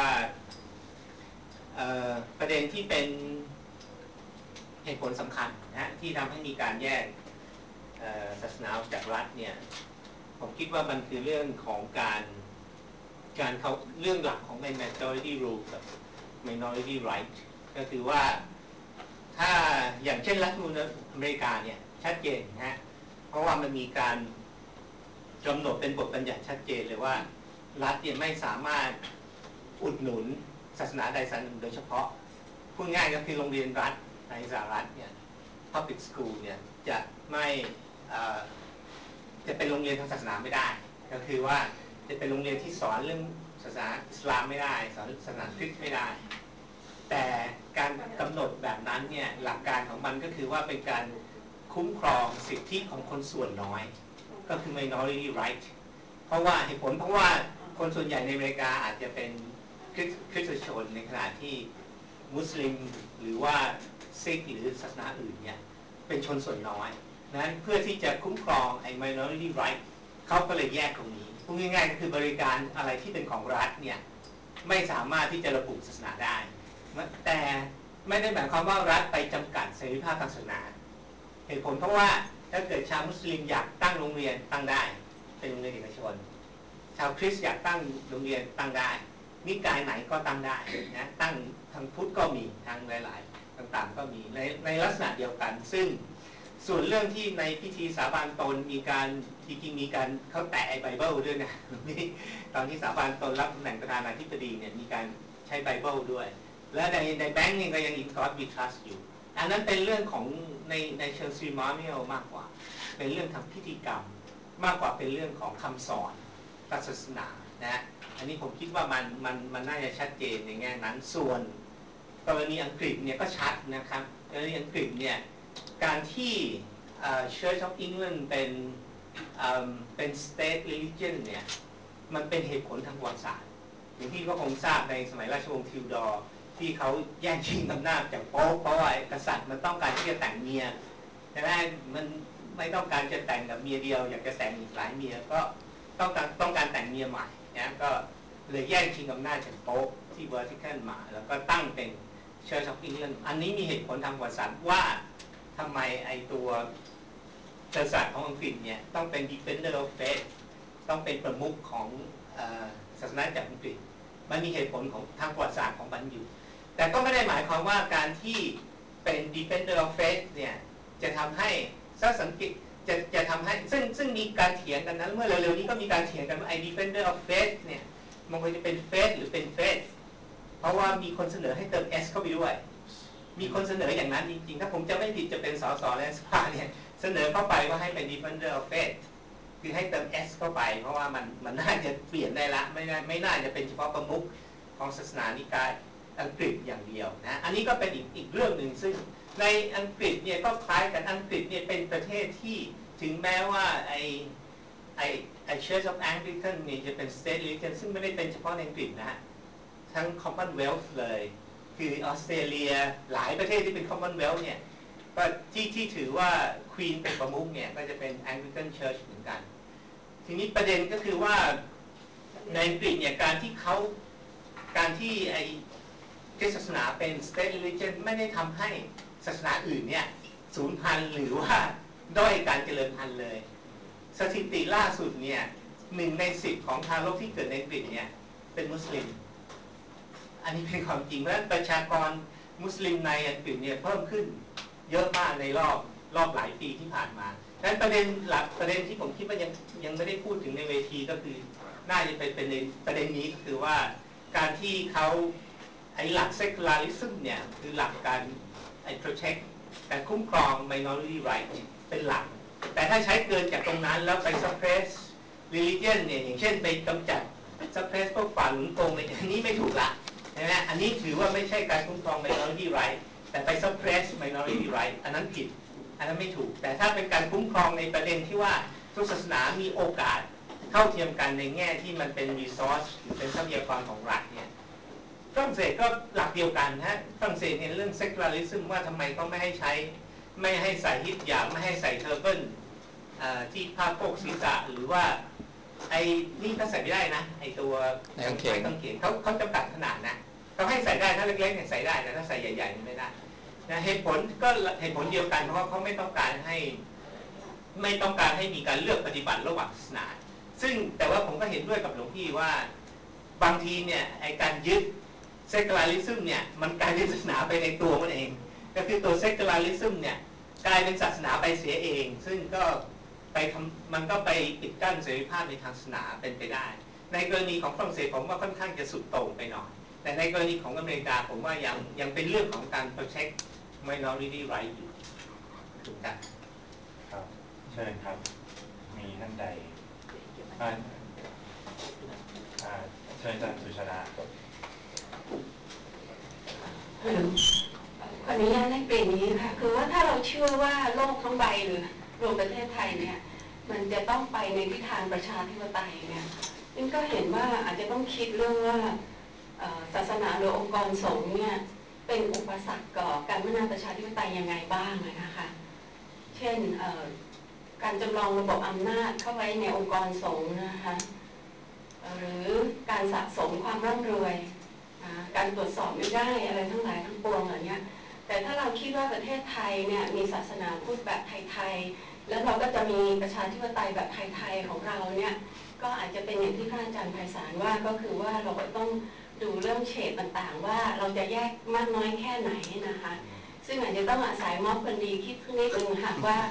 ประเด็นที่เป็นเหตุผลสำคัญนะที่ทำให้มีการแยกศาสนาจากรัฐเนี่ยผมคิดว่ามันคือเรื่องของการการเขาเรื่องหลักของ majority rule กับ minority right ก็คือว่าถ้าอย่างเช่นรัฐธรรมนูญอเมริกาเนี่ยชัดเจนนะฮะเพราะว่ามันมีการกำหนดเป็นบทบัญญัติชัดเจนเลยว่ารัฐเนี่ยไม่สามารถอุดหนุนศาสนาใดศาสนาหนึ่งโดยเฉพาะพูดง่ายก็คือโรงเรียนรัฐในสหรัฐเนี่ย public school เนี่ยจะไม่จะเป็นโรงเรียนทางศาสนาไม่ได้ก็คือว่าจะเป็นโรงเรียนที่สอนเรื่องศาสนาอิสลามไม่ได้สอนศาสนาคริสต์ไม่ได้แต่การกำหนดแบบนั้นเนี่ยหลักการของมันก็คือว่าเป็นการคุ้มครองสิทธิของคนส่วนน้อยก็คือ minority right เพราะว่าเหตุผลเพราะว่าคนส่วนใหญ่ในอเมริกาอาจจะเป็นคริสตชนในขณะที่มุสลิมหรือว่าซิกหรือศาสนาอื่นเนี่ยเป็นชนส่วนน้อยนั้นเพื่อที่จะคุ้มครองไอ้ minority right เขาก็เลยแยกตรงนี้พูดง่ายๆก็คือบริการอะไรที่เป็นของรัฐเนี่ยไม่สามารถที่จะระบุศาสนาได้แต่ไม่ได้หมายความว่ารัฐไปจำกัดเสรีภาพทางศาสนาเหตุผลเพราะว่าถ้าเกิดชาวมุสลิมอยากตั้งโรงเรียนตั้งได้เป็นโรงเรียนเอกชนชาวคริสต์อยากตั้งโรงเรียนตั้งได้นิกายไหนก็ตั้งได้นะตั้งทางพุทธก็มีทางหลายๆต่างๆก็มีในในลักษณะเดียวกันซึ่งส่วนเรื่องที่ในพิธีสาบานตนมีการจริงๆมีการเขาแตะไอ้ไบเบิลด้วยนะนี่ตอนที่สาบานตนรับตำแหน่งประธานาธิบดีเนี่ยมีการใช้ไบเบิลด้วยและในในแบงก์เนี่ยก็ยัง in God we trust อยู่อันนั้นเป็นเรื่องของในในเชิง ceremonial มากกว่าเป็นเรื่องทางพิธีกรรมมากกว่าเป็นเรื่องของคำสอนศาสนานะอันนี้ผมคิดว่ามันมันมันน่าจะชัดเจนในแง่นั้นส่วนกรณีอังกฤษเนี่ยก็ชัดนะครับกรณีอังกฤษเนี่ยการที่ Church of England เป็นเป็น state religion เนี่ยมันเป็นเหตุผลทางประวัติศาสตร์อย่างที่ก็คงทราบในสมัยราชวงศ์ทิวดอร์ที่เขาแย่งชิงอำนาจจากโป๊ปเพราะว่ากษัตริย์มันต้องการที่จะแต่งเมียใช่ไหมมันไม่ต้องการจะแต่งกับเมียเดียวอยากจะแต่งอีกหลายเมียก็ต้องการต้องการแต่งเมียใหม่นะก็เลยแย่งชิงอำนาจจากโป๊ปที่วาติกันมาแล้วก็ตั้งเป็น Church of England อันนี้มีเหตุผลทางประวัติศาสตร์ว่าทำไมไอตัวกษัตริย์ของอังกฤษเนี่ยต้องเป็น Defender of Faith ต้องเป็นประมุขของศาสนาจักรอังกฤษมันมีเหตุผลของทางประวัติศาสตร์ของมันอยู่แต่ก็ไม่ได้หมายความว่าการที่เป็น Defender of Faith เนี่ยจะทำให้ถ้าสังเกตจะจะทำให้ซึ่งซึ่งมีการเถียงกันนั้นเมื่อเร็วๆนี้ก็มีการเถียงกันว่าไอ้ Defender of Faith เนี่ยมันควรจะเป็น Faith หรือเป็น Faith เพราะว่ามีคนเสนอให้เติม S เข้าไปด้วยมีคนเสนออย่างนั้นจริงๆถ้าผมจะไม่ผิดจะเป็นสสและสภาเนี่ยเสนอเข้าไปว่าให้เป็น Defender of Faith คือให้เติม S เข้าไปเพราะว่ามันมันน่าจะเปลี่ยนได้ละไม่น่าไม่น่าจะเป็นเฉพาะประมุขของศาสนานิกายอังกฤษอย่างเดียวนะอันนี้ก็เป็นอีกอีกเรื่องหนึ่งซึ่งในอังกฤษเนี่ยก็คล้ายกันอังกฤษเนี่ยเป็นประเทศที่ถึงแม้ว่าไอไอไอ Church of Anglican เนี่ยจะเป็น state religion ซึ่งไม่ได้เป็นเฉพาะในอังกฤษนะทั้ง Commonwealth เลยคือออสเตรเลียหลายประเทศที่เป็น Commonwealth เนี่ยก็ที่ที่ถือว่า Queen เป็นประมุขเนี่ยก็จะเป็น Anglican Church เหมือนกันทีนี้ประเด็นก็คือว่าในอังกฤษเนี่ยการที่เขาการที่ไอศาสนาเป็น state religion ไม่ได้ทำให้ศาสนาอื่นเนี่ยสูญพันธุ์หรือว่าด้อยการเจริญพันธุ์เลยสถิติล่าสุดเนี่ยหนึ่งในสิบของทารกที่เกิดในอังกฤษเนี่ยเป็นมุสลิมอันนี้เป็นความจริงเพราะฉะนั้นประชากรมุสลิมในอังกฤษเนี่ยเพิ่มขึ้นเยอะมากในรอบรอบหลายปีที่ผ่านมาดังนั้นประเด็นหลักประเด็นที่ผมคิดว่ายังยังไม่ได้พูดถึงในเวทีก็คือน่าจะเป็นประเด็นประเด็นนี้ก็คือว่าการที่เขาไอ้หลัก secularism เนี่ยคือหลักการไอ้ protect การคุ้มครอง minority right เป็นหลักแต่ถ้าใช้เกินจากตรงนั้นแล้วไป suppress religion เนี่ยอย่างเช่นไปกำจัด suppress พวกฝ่าหนุนโกงอะไรอันนี้ไม่ถูกละนะอันนี้ถือว่าไม่ใช่การคุ้มครอง minority right แต่ไป suppress minority right อันนั้นผิดอันนั้นไม่ถูกแต่ถ้าเป็นการคุ้มครองในประเด็นที่ว่าทุกศาสนามีโอกาสเท่าเทียมกันในแง่ที่มันเป็น resource หรือเป็นทรัพยากรของรัฐเนี่ยฝรั่งเศสก็หลักเดียวกันฮะฝรั่งเศสเนี่ยเรื่อง secularism ว่าทำไมก็ไม่ให้ใช้ไม่ให้ใส่ฮิญาบไม่ให้ใส่เทอร์เบิลที่ผ้าโพกศีรษะหรือว่าไอ้นี่ก็ใส่ไม่ได้นะไอ้ตัวไม้กางเขนเขาเขาจำกัดขนาดนะเขาให้ใส่ได้ถ้าเล็กๆเนี่ยใส่ได้แต่ถ้าใส่ใหญ่ๆไม่ได้นะเหตุผลก็เหตุผลเดียวกันเพราะว่าเขาไม่ต้องการให้ไม่ต้องการให้มีการเลือกปฏิบัติระหว่างศาสนาซึ่งแต่ว่าผมก็เห็นด้วยกับหลวงพี่ว่าบางทีเนี่ยไอ้การยึด secularism เนี่ยมันกลายเป็นศาสนาไปในตัวมันเองก็คือตัว secularism เนี่ยกลายเป็นศาสนาไปเสียเองซึ่งก็ไปทำมันก็ไปปิดกั้นเสรีภาพในทางศาสนาเป็นไปได้ในกรณีของฝรั่งเศสผมว่าค่อนข้างจะสุดโต่งไปหน่อยแต่ในกรณีของอเมริกาผมว่ายังยังเป็นเรื่องของการ protect minority right อยู่ถูกครับครับเชิญครับมีท่านใดเชิญอาจารย์สุชาดาขออนุญาตให้เป็นนี้ค่ะคือว่าถ้าเราเชื่อว่าโลกทั้งใบหรือรวมประเทศไทยเนี่ยมันจะต้องไปในทิศทางประชาธิปไตยเนี่ยซึ่งก็เห็นว่าอาจจะต้องคิดเรื่องว่าศาสนาหรือองค์กรสงฆ์เนี่ยเป็นอุปสรรคก่อการพัฒนาประชาธิปไตยยังไงบ้างนะคะเช่นการจำลองระบบอำนาจเข้าไว้ในองค์กรสงฆ์นะคะหรือการสะสมความร่ำรวยการตรวจสอบไม่ได้อะไรทั้งหลายทั้งปวงเหล่านี้แต่ถ้าเราคิดว่าประเทศไทยเนี่ยมีศาสนาพุทธแบบไทยๆแล้วเราก็จะมีประชาธิปไตยแบบไทยๆของเราเนี่ยก็อาจจะเป็นอย่างที่พระอาจารย์ไพศาลว่าก็คือว่าเราก็ต้องดูเรื่องเฉดต่างๆว่าเราจะแยกมากน้อยแค่ไหนนะคะซึ่งอาจจะต้องอาศัยม็อบคนดีคิดขึ้นนิดนึงหากว่า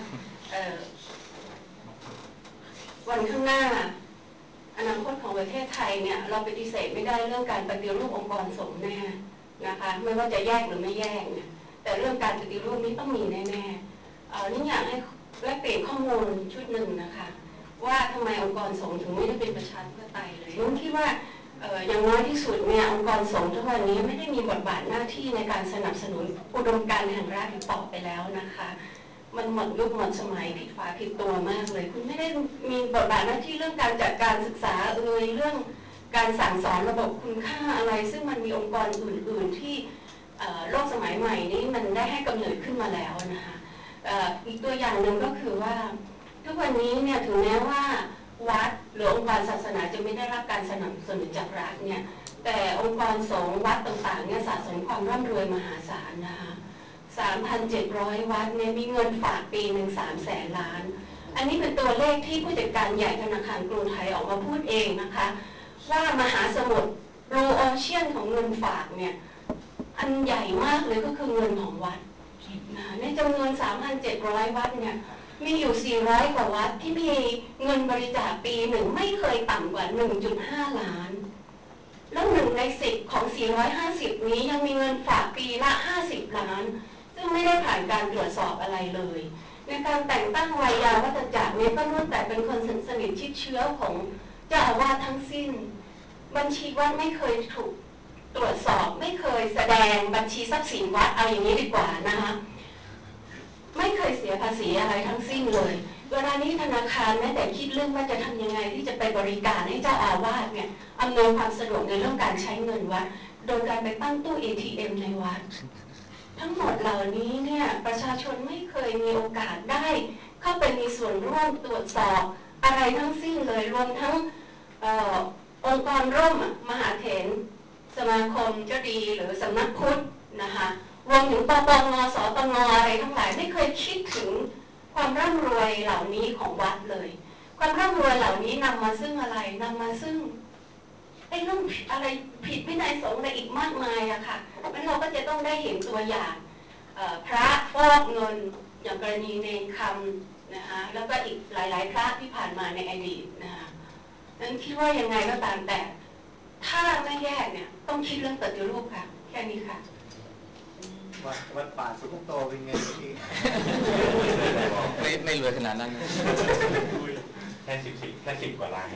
วันข้างหน้าอนาคตของประเทศไทยเนี่ยเราปฏิเสธไม่ได้เรื่องการปฏิรูปองค์กรสงฆ์แน่นะคะไม่ว่าจะแยกหรือไม่แยกเนี่ยแต่เรื่องการปฏิรูปนี้ต้องมีแน่ๆเอ่อนี่อยากให้แลกเปลี่ยนข้อมูลชุดหนึ่งนะคะว่าทำไมองค์กรสงฆ์ถึงไม่ได้เป็นประชาธิปไตยเลยนุ่นคิดว่าอย่างน้อยที่สุดเนี่ยองค์กรสงฆ์ทุกวันนี้ไม่ได้มีบทบาทหน้าที่ในการสนับสนุนอุดมการณ์แห่งรัฐต่อไปแล้วนะคะมันหมดยุคหมดสมัยผิดฝาผิดตัวมากเลยคุณไม่ได้มีบทบาทหน้าที่เรื่องการจัดการศึกษาเอ่ยเรื่องการสั่งสอนระบบคุณค่าอะไรซึ่งมันมีองค์กรอื่นๆที่โลกสมัยใหม่นี้มันได้ให้กำเนิดขึ้นมาแล้วนะคะอีกตัวอย่างหนึ่งก็คือว่าทุกวันนี้เนี่ยถึงแม้ว่าวัดหรือองค์กรศาสนาจะไม่ได้รับการสนับสนุนจากรัฐเนี่ยแต่องค์กรสงฆ์วัดต่างๆเนี่ยสะสมความร่ำรวยมหาศาลนะคะสามพันเจ็ดร้อย วัดเนี่ยมีเงินฝากปีหนึ่งสามแสนล้านอันนี้เป็นตัวเลขที่ผู้จัดการใหญ่ธนาคารกรุงไทยออกมาพูดเองนะคะว่ามหาสมุทรบลูโอเชียนของเงินฝากเนี่ยอันใหญ่มากเลยก็คือเงินของวัดนะในจำนวน สามพันเจ็ดร้อย วัดเนี่ยมีอยู่สี่ร้อยกว่าวัดที่มีเงินบริจาคปีหนึ่งไม่เคยต่ำกว่า หนึ่งจุดห้า ล้านแล้วหนึ่งในสิบของสี่ร้อยห้าสิบนี้ยังมีเงินฝากปีละห้าสิบล้านซึ่งไม่ได้ผ่านการตรวจสอบอะไรเลยในการแต่งตั้งวัยยาวัจจักรนี้ก็ล้วนแต่เป็นคนสนิทชิดเชื้อของเจ้าอาวาสทั้งสิ้นบัญชีวัดไม่เคยถูกตรวจสอบไม่เคยแสดงบัญชีทรัพย์สินวัดเอาอย่างนี้ดีกว่านะคะไม่เคยเสียภาษีอะไรทั้งสิ้นเลยเวลานี้ธนาคารแม้แต่คิดเรื่องว่าจะทำยังไงที่จะไปบริการให้เจ้าอาวาสเนี่ยอำนวยความสะดวกในเรื่องการใช้เงินวัดโดยการไปตั้งตู้ เอ ที เอ็ม ในวัดทั้งหมดเหล่านี้เนี่ยประชาชนไม่เคยมีโอกาสได้เข้าไปมีส่วนร่วมตรวจสอบอะไรทั้งสิ้นเลยรวมทั้งออองค์กรร่วมมหาเถรสมาคมก็ดีหรือสำนักพุทธนะคะรวมถึงปปงสตงอะไรทั้งหลายไม่เคยคิดถึงความร่ำรวยเหล่านี้ของวัดเลยความร่ำรวยเหล่านี้นำมาซึ่งอะไรนำมาซึ่งไอ้เรื่องอะไรผิดวินัยสงฆ์อะไรอีกมากมายอะค่ะงั้นเราก็จะต้องได้เห็นตัวอย่างพระฟอกเงินอย่างกรณีเนรคำนะคะแล้วก็อีกหลายๆพระที่ผ่านมาในอดีตนะคะนั้นคิดว่ายังไงก็ตามแต่ถ้าไม่แยกเนี่ยต้องคิดเรื่องปฏิรูปค่ะแค่นี้ค่ะวัดวัดป่าสุขโตเป็นไงพี่ไม่ไม่รวยขนาดนั้นแค่สิบสิบแค่สิบกว่าล้าน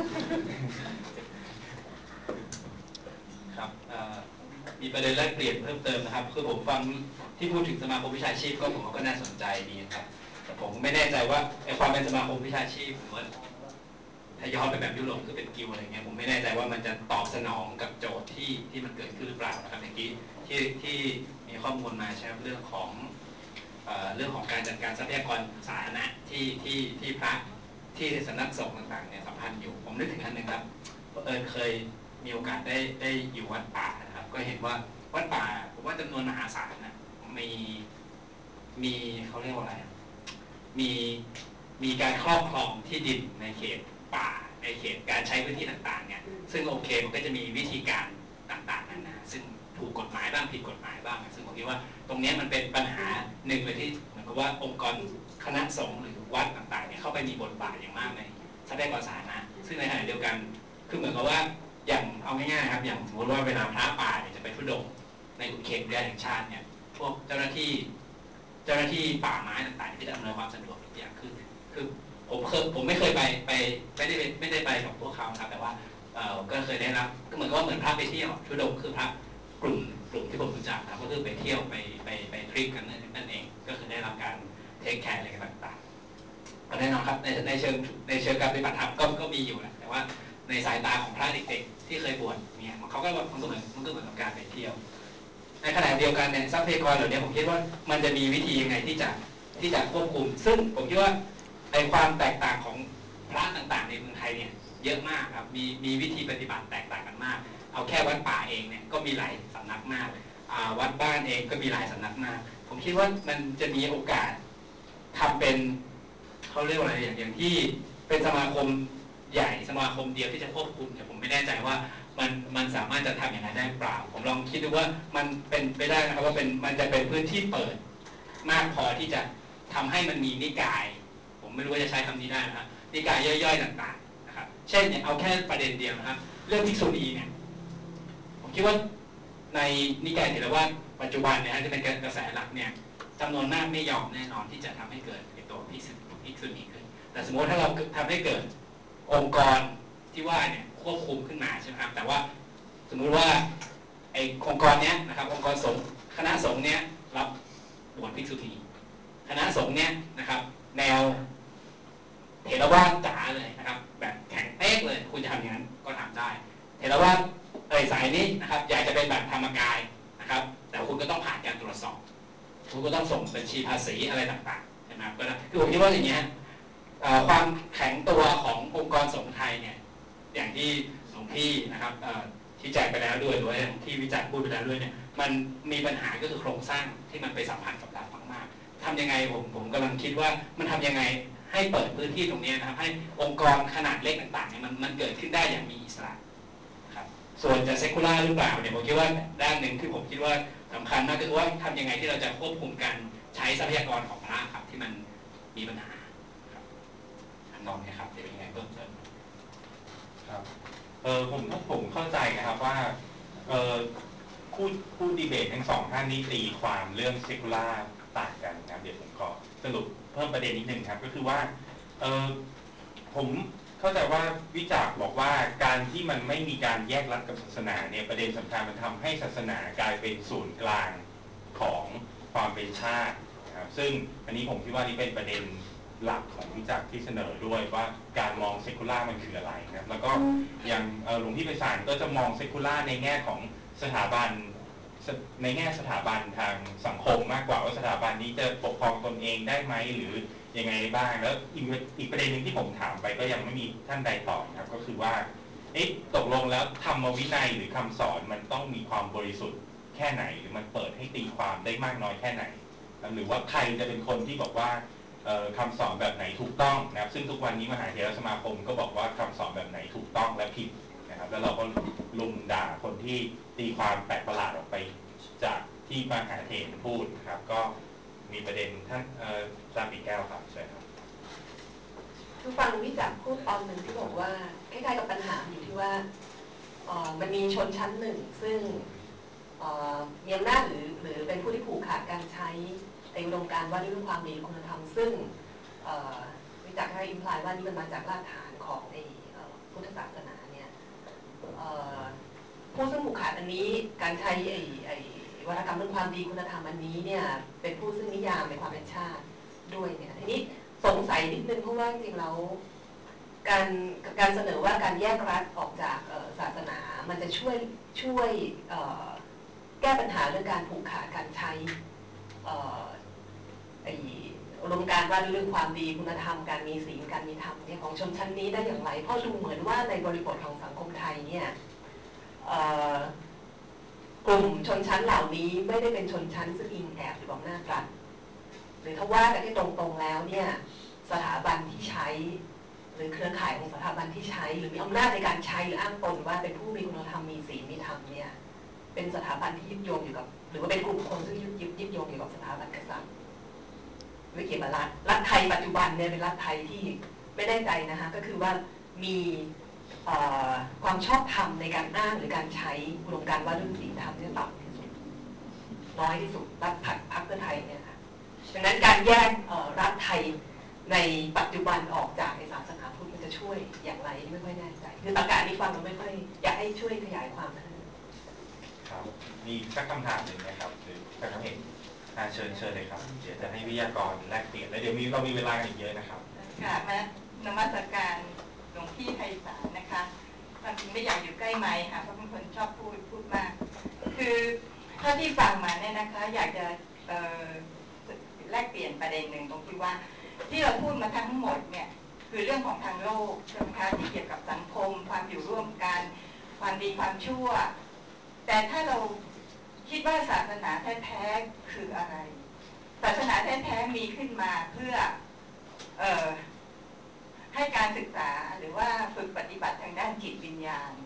ครับมีประเด็นแลกเปลี่ยนเพิ่มเติมนะครับคือผมฟังที่พูดถึงสมาคมวิชาชีพก็ผมก็น่าสนใจดีครับแต่ผมไม่แน่ใจว่าไอ้ความเป็นสมาคมวิชาชีพหรือว่าถ้าย้อนไปแบบยุโรปคือเป็นกิลอะไรเงี้ยผมไม่แน่ใจว่ามันจะตอบสนองกับโจทย์ที่ที่มันเกิดขึ้นหรือเปล่านะครับเมื่อกี้ที่ที่มีข้อมูลมาใช่ไหมเรื่องของเอ่อเรื่องของการจัดการทรัพยากรสาธารณะที่ที่ที่พระที่สำนักสงฆ์ต่างๆเนี่ยสัมพันธ์อยู่ผมนึกถึงอันหนึ่งครับเออเคยมีโอกาสได้ได้อยู่วัดป่านะครับก็เห็นว่าวัดป่าผมว่าจำนวนมหาศาลนะมีมีเขาเรียกว่าอะไรมีมีการครอบครองที่ดินในเขตป่าในเขตการใช้พื้นที่ต่างๆเนี่ยซึ่งโอเคมันก็จะมีวิธีการต่างๆนานาซึ่งถูกกฎหมายบ้างผิดกฎหมายบ้างซึ่งผมคิดว่าตรงนี้มันเป็นปัญหาหนึ่งเลยที่เหมือนกับว่าองค์กรคณะสงฆ์หรือวัดต่างๆเนี่ยเข้าไปมีบทบาทอย่างมากในทรัพยากรสาธารณะซึ่งในขณะเดียวกันคือเหมือนกับว่าอย่างเอาง่ายๆครับอย่างสมมติว่าเวลาพระป่าเนี่ยจะไปทุดงในเขตอุทยานแห่งชาติเนี่ยพวกเจ้าหน้าที่เจ้าหน้าที่ป่าไม้ต่างๆที่จะอำนวยความสะดวกทุกอย่างคือคือผมเคยผมไม่เคยไปไปไม่ได้ไม่ได้ไปกับพวกเขาครับแต่ว่าเออก็เคยได้รับก็เหมือนกับว่าเหมือนพระไปเที่ยวทุดงคือพระกลุ่มกลุ่มที่ผมรู้จักครับก็คือไปเที่ยวไปไปไปทริปกันนั่นเองก็คือได้รับการเทคแคร์อะไรต่างๆแน่นอนครับในในเชิงในเชิงการปฏิบัติธรรมก็ก็มีอยู่นะแต่ว่าในสายตาของพระเด็กๆที่เคยบวชเนี่ยเขาก็มันก็เหมือนมันก็เหมือนกับการไปเที่ยวในขณะเดียวกันเนี่ยทรัพยากรเหล่านี้ผมคิดว่ามันจะมีวิธียังไงที่จะที่จะควบคุมซึ่งผมคิดว่าไอ้ความแตกต่างของพระต่างๆในเมืองไทยเนี่ยเยอะมากครับมีมีวิธีปฏิบัติแตกต่างกันมากเอาแค่วัดป่าเองเนี่ยก็มีหลายสำนักมากวัดบ้านเองก็มีหลายสำนักมากผมคิดว่ามันจะมีโอกาสทำเป็นเขาเรียกว่าอะไรอย่างอย่างที่เป็นสมาคมใหญ่สมาคมเดียวที่จะควบคุมเนี่ยผมไม่แน่ใจว่ามันมันสามารถจะทำอย่างนั้นได้เปล่าผมลองคิดดูว่ามันเป็นไปได้นะครับว่าเป็นมันจะเป็นพื้นที่เปิดมากพอที่จะทำให้มันมีนิกายผมไม่รู้ว่าจะใช้คำนี้ได้นะครับนิกายย่อยๆต่างๆนะครับเช่นเนี่ยเอาแค่ประเด็นเดียวนะครับเรื่องภิกษุณีเนี่ยผมคิดว่าในนิกายเถรวาทปัจจุบันเนี่ยที่เป็นกระแสหลักเนี่ยจำนวนมากไม่ยอมแน่นอนที่จะทำให้เกิดตัวภิกษุภิกษุณีขึ้นแต่สมมติถ้าเราทำให้เกิดองค์กรที่ว่าเนี่ยควบคุมขึ้นมาใช่ไหมครับแต่ว่าสมมุติว่าไอ้องค์กรเนี้ยนะครับองค์กรสงฆ์คณะสงฆ์เนี้ยรับบวชภิกษุณีคณะสงฆ์เนี้ยนะครับแนวเถรวาทจ๋าเลยนะครับแบบแข็งเป๊กเลยคุณจะทำอย่างนั้นก็ทำได้เถรวาทเอ่ยสายนี้นะครับอยากจะเป็นแบบธรรมกายนะครับแต่คุณก็ต้องผ่านการตรวจสอบคุณก็ต้องส่งบัญชีภาษีอะไรต่างๆนะครับก็คือผมคิดว่าอย่างเงี้ยความแข็งตัวขององค์กรสงฆ์ไทยเนี่ยอย่างที่หลวงพี่นะครับที่แจกไปแล้วด้วยหรือว่าที่วิจารณ์พูดไปแล้วด้วยเนี่ยมันมีปัญหาก็คือโครงสร้างที่มันไปสัมพันธ์กับรัฐมากๆทำยังไงผมผมกำลังคิดว่ามันทำยังไงให้เปิดพื้นที่ตรงนี้นะครับให้องค์กรขนาดเล็กต่างๆเนี่ยมันมันเกิดขึ้นได้อย่างมีอิสระครับส่วนจะเซคูล่าหรือเปล่าเนี่ยผมคิดว่าด้านหนึ่งที่ผมคิดว่าสำคัญมากก็คือว่าทำยังไงที่เราจะควบคุมการใช้ทรัพยากรของพระครับที่มันมีปัญหาครับอันนองเนี่ยครับเดี๋ยวยังไงเพิ่มเติมครับเออผมถ้าผมเข้าใจนะครับว่าเออผู้ผู้ดีเบตทั้งสองท่านนี้ตีความเรื่องเซคูล่าต่างกันนะครับเดี๋ยวผมขอสรุปเพิ่มประเด็นนิดนึงครับก็คือว่าเออผมเข้าใจว่าวิจักษ์บอกว่าการที่มันไม่มีการแยกรัฐกับศาสนาเนี่ยประเด็นสำคัญมันทำให้ศาสนากลายเป็นศูนย์กลางของความเป็นชาตินะครับซึ่งอันนี้ผมคิดว่านี่เป็นประเด็นหลักของวิจักษ์ที่เสนอด้วยว่าการมองเซคูล่ามันคืออะไรนะแล้วก็อย่างหลวงพี่ไพศาลก็จะมองเซคูล่าในแง่ของสถาบันในแง่สถาบันทางสังคมมากกว่าว่าสถาบันนี้จะปกครองตนเองได้ไหมหรือยังไงได้บ้างแล้วอีกประเด็นหนึ่งที่ผมถามไปก็ยังไม่มีท่านใดตอบครับก็คือว่าตกลงแล้วธรรมวินัยหรือคำสอนมันต้องมีความบริสุทธิ์แค่ไหนหรือมันเปิดให้ตีความได้มากน้อยแค่ไหนหรือว่าใครจะเป็นคนที่บอกว่าคำสอนแบบไหนถูกต้องนะครับซึ่งทุกวันนี้มหาเถรสมาคมก็บอกว่าคำสอนแบบไหนถูกต้องและผิดนะครับแล้วเราก็ลุมด่าคนที่ตีความแปลกประหลาดออกไปจากที่มหาเถรพูดนะครับก็มีประเด็นท่านอาจารย์ปีแก้วครับใช่ครับคือฟังวิจักษ์พูดตอนหนึ่งที่บอกว่าคล้ายๆกับปัญหาอยู่ที่ว่ามันมีชนชั้นหนึ่งซึ่งมีอำนาจหรือหรือเป็นผู้ที่ผูกขาดการใช้ในอุดมการณ์ว่าด้วยเรื่องความดีคุณธรรมซึ่งวิจักษ์ให้อิมพลายว่านี่มันมาจากรากฐานของในพุทธศาสนาเนี่ยผู้ซึ่งผูกขาดอันนี้การใช้ไอ้ไอ้วาทกรรมเรื่องความดีคุณธรรมอันนี้เนี่ยเป็นผู้ซึ่งนิยามในความเป็นชาติด้วยเนี่ยทีนี้สงสัยนิดนึงเพราะว่าจริงๆแล้วการการเสนอว่าการแยกรัฐออกจากศาสนามันจะช่วยช่วยแก้ปัญหาเรื่องการผูกขาดการใช้ไอ้อุดมการณ์ว่าเรื่องความดีคุณธรรมการมีศีลการมีธรรมเนี่ยของชนชั้นนี้ได้อย่างไรเพราะดูเหมือนว่าในบริบทของสังคมไทยเนี่ยกลุ่มชนชั้นเหล่านี้ไม่ได้เป็นชนชั้นซึ่งอิงแอบหรืออำนาจรัฐหรือถ้าว่ากันที่ตรงๆแล้วเนี่ยสถาบันที่ใช้หรือเครือข่ายของสถาบันที่ใช้หรือมีอำนาจในการใช้หรืออ้างตนว่าเป็นผู้มีคุณธรรมมีศีลมีธรรมเนี่ยเป็นสถาบันที่ยึดโยงอยู่กับหรือว่าเป็นกลุ่มคนซึ่งยึดยึดยึดโยงอยู่กับสถาบันกษัตริย์ไม่เกี่ยวกับรัฐรัฐไทยปัจจุบันเนี่ยเป็นรัฐไทยที่ไม่แน่ใจนะคะก็คือว่ามีความชอบธรรมในการอ้างหรือการใช้อุดมการณ์ว่าด้วยศีลธรรมเนี่ยต่ำที่สุดน้อยที่สุดรัฐพรรคเพื่อไทยเนี่ยค่ะดังนั้นการแยกรัฐไทยในปัจจุบันออกจากศาสนาพุทธมันจะช่วยอย่างไรไม่ค่อยแน่ใจคือตรรกะนี้ฟังเราไม่ค่อยอยากให้ช่วยขยายความขึ้นครับมีสักคำถามหนึ่งนะครับหรือสักคำเห็นเชิญเชิญเลยครับเดี๋ยวจะให้วิทยากรแลกเปลี่ยนแล้วเดี๋ยวมีเรามีเวลาอีกเยอะนะครับค่ะมานมัสการหลวงพี่ไพศาลนะคะความจริงไม่อยากอยู่ใกล้ไมค์ค่ะเพราะเป็นคนชอบพูดพูดมากคือถ้าที่ฟังมาเนี่ยนะคะอยากจะแลกเปลี่ยนประเด็นหนึ่งตรงที่ว่าที่เราพูดมาทั้งหมดเนี่ยคือเรื่องของทางโลกใช่ไหมคะที่เกี่ยวกับสังคมความอยู่ร่วมกันความดีความชั่วแต่ถ้าเราคิดว่าศาสนาแท้ๆคืออะไรศาสนาแท้ๆมีขึ้นมาเพื่อเอ่อให้การศึกษาหรือว่าฝึกปฏิบัติทางด้านจิตวิญญาณ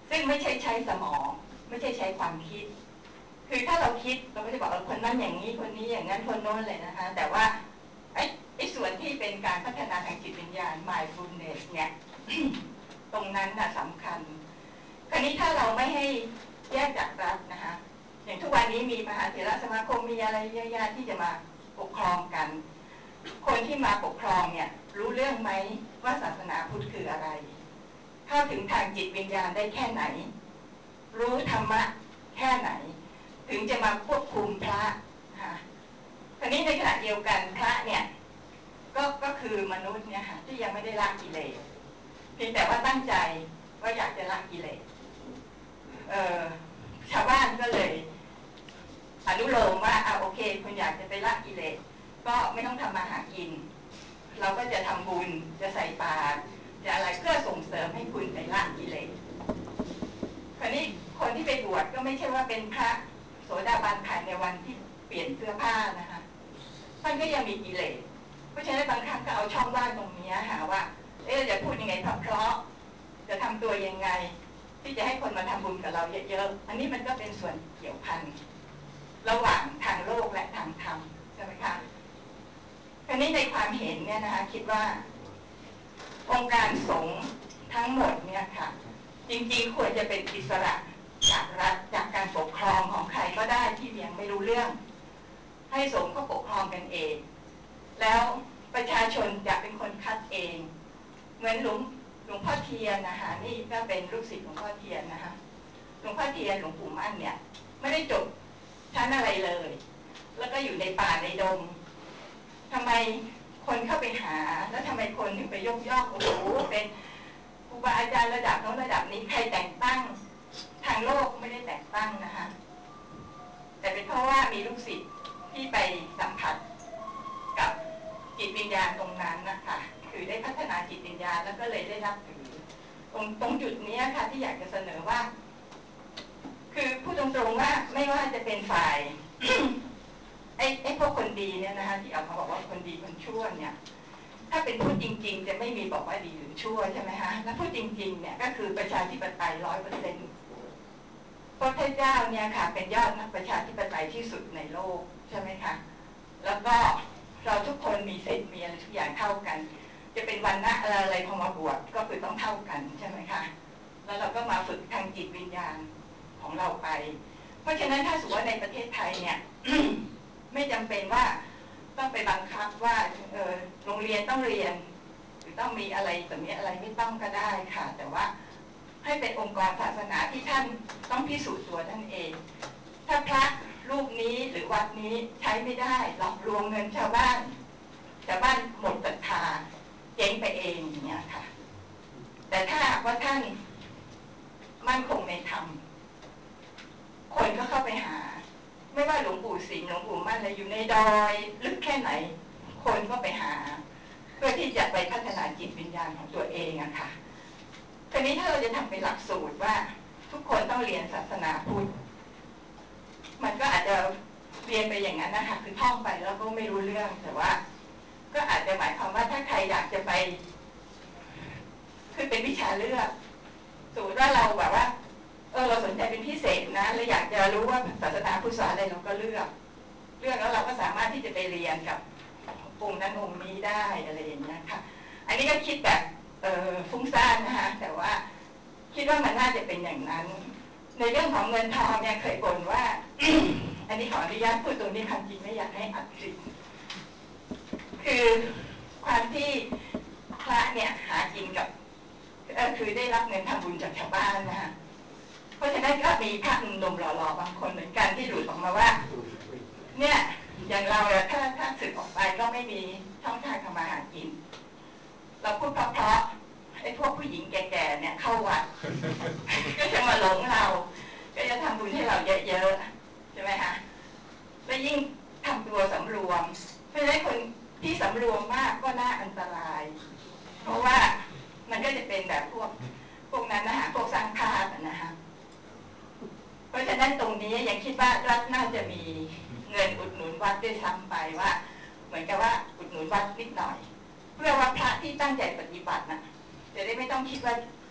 ซึ่งไม่ใช่ใช้สมองไม่ใช่ใช้ความคิดคือถ้าเราคิดเราก็จะบอกเออคนนั้นอย่างนี้คนนี้อย่างนั้นคนโน้นเลยนะคะแต่ว่าไอ้ไอ้ส่วนที่เป็นการพัฒนาทางจิตวิญญาณ mindfulness เนี่ย ตรงนั้นน่ะสำคัญคราวนี้ถ้าเราไม่ให้แยกจากรัฐนะคะอย่างทุกวันนี้มีมหาเถรสมาคมมีอะไรเยอะแยะที่จะมาปกครองกันคนที่มาปกครองเนี่ยรู้เรื่องไหมว่าศาสนาพุทธคืออะไรเข้าถึงทางจิตวิญญาณได้แค่ไหนรู้ธรรมะแค่ไหนถึงจะมาควบคุมพระค่ะคราวนี้ในขณะเดียวกันพระเนี่ยก็ก็คือมนุษย์เนี่ยค่ะที่ยังไม่ได้ละกิเลสเพียงแต่ว่าตั้งใจว่าอยากจะละกิเลสเอ่อชาวบ้านก็เลยอนุโลมว่าอ่ะโอเคคุณอยากจะไปละกิเลสก็ไม่ต้องทำมาหากินเราก็จะทำบุญจะใส่บาตรจะอะไรเพื่อส่งเสริมให้คุณไปละกิเลสคราวนี้คนที่ไปบวชก็ไม่ใช่ว่าเป็นพระโสดาบันภายในวันที่เปลี่ยนเสื้อผ้านะคะท่านก็ยังมีกิเลสเพราะฉะนั้นบางครั้งก็เอาช่องว่างตรงนี้หาว่าเอ๊ะจะพูดยังไงเพราะจะทำตัวยังไงที่จะให้คนมาทำบุญกับเราเยอะๆอันนี้มันก็เป็นส่วนเกี่ยวพันระหว่างทางโลกและทางธรรมใช่ไหมคะคราวนี้ในความเห็นเนี่ยนะคะคิดว่าองค์การสงฆ์ทั้งหมดเนี่ยค่ะจริงๆควรจะเป็นอิสระจากรัฐจากการปกครองของใครก็ได้ที่ยังไม่รู้เรื่องให้สงฆ์ก็ปกครองกันเองแล้วประชาชนจะเป็นคนคัดเองเหมือนหลวงหลวงพ่อเทียนนะคะนี่ก็เป็นลูกศิษย์หลวงพ่อเทียนนะคะหลวงพ่อเทียนหลวงปู่มั่นเนี่ยไม่ได้จบชั้นอะไรเลยแล้วก็อยู่ในป่าในดงทำไมคนเข้าไปหาแล้วทำไมคนถึงไปยกย่องโอ้โหเป็นครูบาอาจารย์ระดับโน้นระดับนี้ใครแต่งตั้งทางโลกไม่ได้แต่งตั้งนะคะแต่เป็นเพราะว่ามีลูกศิษย์ที่ไปสัมผัสกับจิตวิญญาณตรงนั้นนะคะคือได้พัฒนาจิตวิญญาณแล้วก็เลยได้รับถือตรงตรงจุดนี้ค่ะที่อยากจะเสนอว่าคือพูดตรงๆว่าไม่ว่าจะเป็นฝ่าย ไอ้ไอ้พวกคนดีเนี่ยนะคะที่ออกมาบอกว่าคนดีคนชั่วเนี่ยถ้าเป็นพูดจริงๆจะไม่มีบอกว่าดีหรือชั่วใช่ไหมคะแล้วพูดจริงๆเนี่ยก็คือประชาธิปไตยร้อยเปอร์เซ็นต์พระพุทธเจ้าเนี่ยค่ะเป็นยอดนักประชาธิปไตยที่สุดในโลกใช่ไหมคะแล้วก็เราทุกคนมีสิทธิ์มีอะไรทุกอย่างเท่ากันจะเป็นวันนะอะไรพอมาบวชก็คือต้องเท่ากันใช่ไหมคะแล้วเราก็มาฝึกทางจิตวิญญาณของเราไปเพราะฉะนั้นถ้าสมมติว่าในประเทศไทยเนี่ย ไม่จำเป็นว่าต้องไปบังคับว่าเออโรงเรียนต้องเรียนหรือต้องมีอะไรแบบนี้อะไรไม่ต้องก็ได้ค่ะแต่ว่าให้เป็นองค์กรศาสนาที่ท่านต้องพิสูจน์ตัวท่านเองถ้าพระรูปนี้หรือวัดนี้ใช้ไม่ได้หลอกลวงเงินชาวบ้านชาวบ้านหมดศรัทธาเจ๊งไปเองอย่างเงี้ยค่ะแต่ถ้าว่าท่านมั่นคงในธรรมคนก็เข้าไปหาไม่ว่าหลวงปู่สิงห์หลวงปู่มั่นอะไรอยู่ในดอยลึกแค่ไหนคนก็ไปหาเพื่อที่จะไปพัฒนาจิตวิญญาณของตัวเองอะค่ะทีนี้ถ้าเราจะทำเป็นหลักสูตรว่าทุกคนต้องเรียนศาสนาพุทธมันก็อาจจะเรียนไปอย่างนั้นนะคะคือท่องไปแล้วก็ไม่รู้เรื่องแต่ว่าก็อาจจะหมายความว่าถ้าใครอยากจะไปคือเป็นวิชาเลือกสมมติว่าเราแบบว่าเออเราสนใจเป็นพิเศษนะเราอยากจะรู้ว่าศาสนาพุทธสอนอะไรเราก็เลือกเลือกแล้วเราก็สามารถที่จะไปเรียนกับองค์นั้นองค์นี้ได้อะไรอย่างเงี้ยค่ะอันนี้ก็คิดแบบเออฟุ้งซ่านนะคะแต่ว่าคิดว่ามันน่าจะเป็นอย่างนั้นในเรื่องของเงินทองเนี่ยเคยบ่นว่า อันนี้ขออนุญาตพูดตรงนี้ความจริงไม่อยากให้อัดคลิปคือความที่พระเนี่ยหากินกับก็คือได้รับเงินทำบุญจากชาวบ้านนะคะเพราะฉะนั้นก็มีพระหนุ่มๆหล่อๆบางคนเหมือนกันที่หลุดออกมาว่าเนี่ยอย่างเราถ้าถ้าสึกออกไปก็ไม่มีช่องทางทำมาหากินเราพูดเพราะๆไอ้พวกผู้หญิงแก่ๆเนี่ยเข้าวัด ก็จะมาหลงเราก็จะทำบุญให้เราเยอะๆใช่ไหมคะแล้วยิ่งทำตัวสำรวมเพราะฉะนั้นคนที่สำรวมมากก็น่าอันตรายเพราะว่ามันก็จะเป็นแบบพวกพวกนั้นนะคะพวกสร้างภาพนะคะเพราะฉะนั้นตรงนี้ยังคิดว่ารัฐน่าจะมีเงินอุดหนุนวัดด้วยซ้ำไปว่าเหมือนกับว่าอุดหนุนวัดนิดหน่อยเพื่อว่าพระที่ตั้งใจปฏิบัตินะจะได้ไม่ต้องคิดว่า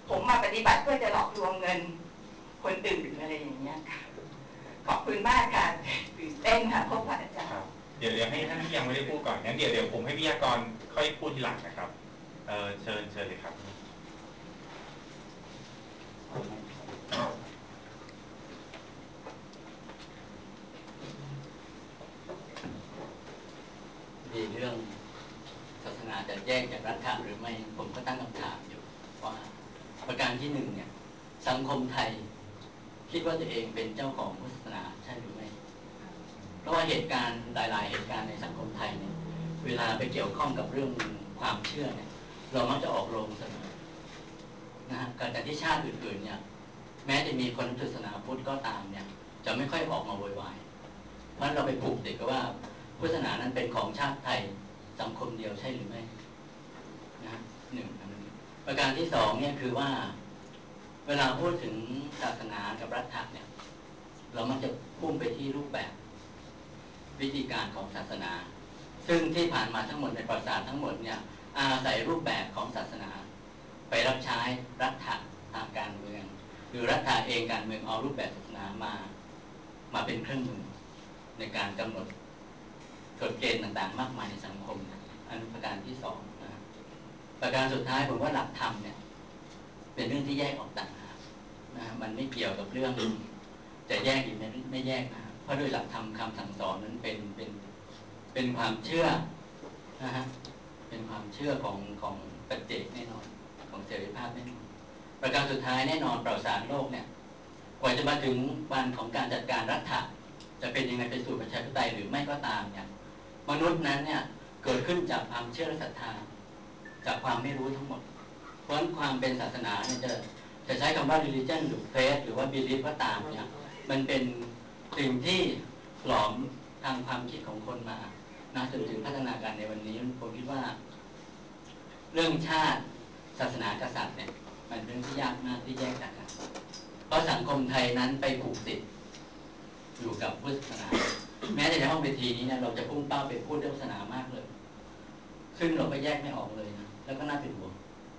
ผมมาปฏิบัติเพื่อจะหลอกลวงเงินคนอื่นอะไรอย่างเงี้ยขอบคุณมากค่ะตื่นเต้นค่ะพบกับอาจารย์เดี๋ยวเดี๋ยวให้ท่านที่ยังไม่ได้พูดก่อนงั้นเดี๋ยวเดี๋ยวผมให้วิทยากรค่อยพูดทีหลังนะครับเออเชิญเชิญเลยครับดีเรื่องศาสนาจะแยกจากรัฐหรือไม่ผมก็ตั้งคำถามอยู่ว่าประการที่หนึ่งเนี่ยสังคมไทยคิดว่าตัวเองเป็นเจ้าของศาสนาใช่หรือไม่เพราะว่าเหตุการณ์หลายๆเหตุการณ์ในสังคมไทยเนี่ยเวลาไปเกี่ยวข้องกับเรื่องความเชื่อเนี่ยเรามักจะออกโรงเสมอนะฮะการแต่ที่ชาติอื่นๆเนี่ยแม้จะมีคนศาสนาพุทธก็ตามเนี่ยจะไม่ค่อยออกมาโวยวายเพราะเราไปผูกติดกับว่าพุทธศาสนานั้นเป็นของชาติไทยสังคมเดียวใช่หรือไม่นะหนึ่งอันนี้ประการที่สองเนี่ยคือว่าเวลาพูดถึงศาสนากับรัฐะเนี่ยเรามักจะพุ่งไปที่รูปแบบวิธีการของศาสนาซึ่งที่ผ่านมาทั้งหมดในประวัติศาสตร์ทั้งหมดเนี่ยอาศัยรูปแบบของศาสนาไปรับใช้รัฐะทางการเมืองหรือรัฐะเองการเมืองเอารูปแบบศาสนามามาเป็นเครื่องมือในการกำหนดกฎเกณฑ์ต่างๆมากมายในสังคมอันประการที่สองนะประการสุดท้ายผมว่าหลักธรรมเนี่ยเป็นเรื่องที่แยกออกต่างหากนะมันไม่เกี่ยวกับเรื่องจะแยกหรือไม่ไม่แยกนะเพราะโดยหลักธรรมคำสั่งสอนนั้นเป็นเป็นเป็นความเชื่อนะฮะเป็นความเชื่อของของปัจเจกแน่นอนของเสรีภาพแน่นอนประการสุดท้ายแน่นอนประวัติศาสตร์โลกเนี่ยกว่าจะมาถึงวันของการจัดการรัฐะจะเป็นยังไงไปสู่ประชาธิปไตยหรือไม่ก็ตามเนี่ยมนุษย์นั้นเนี่ยเกิดขึ้นจากความเชื่อและศรัทธาจากความไม่รู้ทั้งหมดเพราะความเป็นศาสนาเนี่ยจะจะใช้คำว่า religion หรือ faith หรือว่า belief ก็ตามเนี่ยมันเป็นสิ่งที่หลอมทางความคิดของคนมานะจนถึงพัฒนาการในวันนี้ผมคิดว่าเรื่องชาติศาสนากษัตริย์เนี่ยมันเป็นเรื่องที่ยากมากที่แยกจากกันเพราะสังคมไทยนั้นไปผูกติดอยู่กับพุทธศาสนาแม้แต่ในห้องเวทีนี้เนี่ยเราจะพุ่งเป้าไปพูดเรื่องศาสนามากเลยซึ่งเราก็แยกไม่ออกเลยนะแล้วก็น่าเป็นห่วง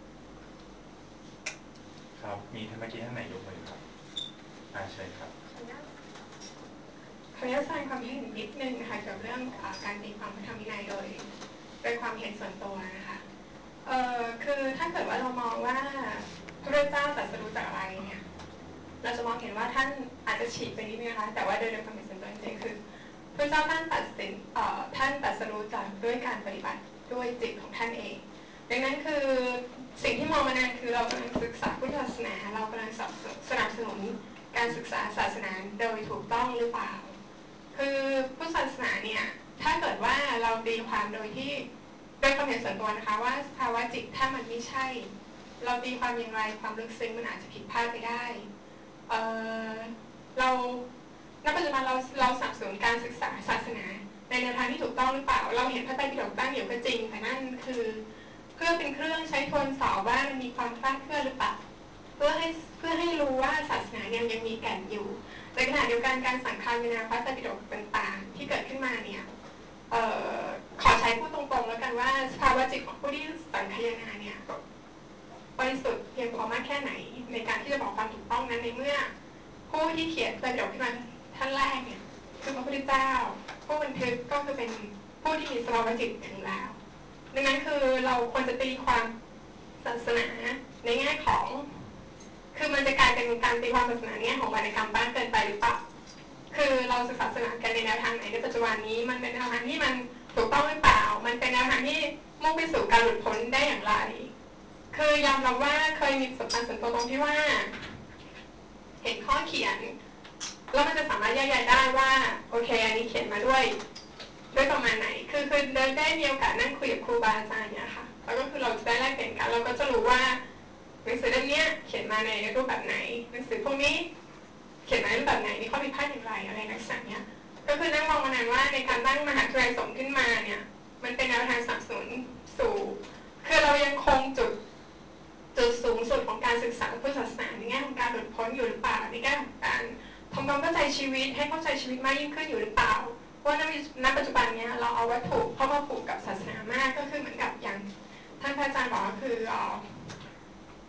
ครับมีท่านเมื่อกี้ท่านไหนยกมือครับอาเชิญครับขออนุญาตแสดงความเห็นนิดนึงนะคะเกี่ยวกับเรื่องการตีความพระธรรมวินัยโดยโดยความเห็นส่วนตัวนะคะเอ่อคือถ้าเกิดว่าเรามองว่าพระเจ้าตรัสรู้จากอะไรเนี่ยเราจะมองเห็นว่าท่านอาจจะฉีกไปนิดนึงนะคะแต่ว่าโดยโดยความเห็นส่วนตัวจริงๆคือพระเจ้าท่านตัดสินเอ่อท่านตรัสรู้จากด้วยการปฏิบัติด้วยจิตของท่านเองดังนั้นคือสิ่งที่มองมานานคือเรากำลังศึกษาพุทธศาสนาเรากำลังสนับสนุนการศึกษาศาสนาโดยถูกต้องหรือเปล่าคือพุทธศาสนาเนี่ยถ้าเกิดว่าเราตีความโดยที่โดยความเห็นส่วนตัวนะคะว่าสภาวะจิตถ้ามันไม่ใช่เราตีความอย่างไรความลึกซึ้งมันอาจจะผิดพลาดไปได้เอ่อเราณปัจจุบันเราเราสนับสนุนการศึกษาศาสนาในแนวทางที่ถูกต้องหรือเปล่าเราเห็นพระไตรปิฎกตั้งอยู่ก็จริงแต่นั่นคือเพื่อเป็นเครื่องใช้ทวนสอบว่ามันมีความคลาดเคลื่อนหรือเปล่าเพื่อให้เพื่อให้รู้ว่าศาสนาเนี่ยยังมีแก่นอยู่ในขณะเดียวกันการสังคายนาพระไตรปิฎกต่างๆที่เกิดขึ้นมาเนี่ยเอ่อขอใช้พูดตรงๆแล้วกันว่าสภาวะจิตของผู้ที่สังคายนาเนี่ยบริสุทธิ์เพียงพอมากแค่ไหนในการที่จะบอกความถูกต้องนั้นในเมื่อผู้ที่เขียนไตรปิฎกขึ้นมาท่านแรกเนี่ยคือพระพุทธเจ้าผู้บันทึกก็คือเป็นผู้ที่มีสภาวะจิตถึงแล้วดังนั้นคือเราควรจะตีความศาสนาในแง่ของคือมันจะกลายเป็นการตีความศาสนาเนี่ยของวรรณกรรมบ้างเกินไปหรือเปล่าคือเราศึกษาศาสนากันในแนวทางไหนในปัจจุบันนี้มันเป็นแนวทางที่มันถูกต้องหรือเปล่ามันเป็นแนวทางที่มุ่งไปสู่การหลุดพ้นได้อย่างไรคือยอมรับว่าเคยมีประสบการณ์ส่วนตัวตรงที่ว่าเห็นข้อเขียนแล้วมันจะสามารถแยกแยะได้ว่าโอเคอันนี้เขียนมาด้วยด้วยประมาณไหนคือคือได้ได้มีโอกาสนั่งคุยกับครูบาอาจารย์เนี่ยค่ะแล้วก็คือเราจะได้แลกเปลี่ยนกันเราก็จะรู้ว่าหนังสือเล่มนี้เขียนมาในรูปแบบไหนหนังสือพวกนี้เขียนมาในรูปแบบไหนมีข้อผิดพลาดอย่างไรอะไรลักษณะเนี้ยก็คือนั่งมองมานานว่าในการตั้งมหาวิทยาลัยสงฆ์ขึ้นมาเนี่ยมันเป็นแนวทางสนับสนุนสู่คือเรายังคงจุดจุดสูงสุดของการศึกษาพุทธศาสนาในแง่ของการหลุดพ้นอยู่หรือเปล่าในแง่ของการทำความเข้าใจชีวิตให้เข้าใจชีวิตมากยิ่งขึ้นอยู่หรือเปล่าเพราะณปัจจุบันเนี้ยเราเอาวัตถุเข้ามาผูกกับศาสนามากก็คือเหมือนกับอย่างท่านพระอาจารย์บอกก็คือ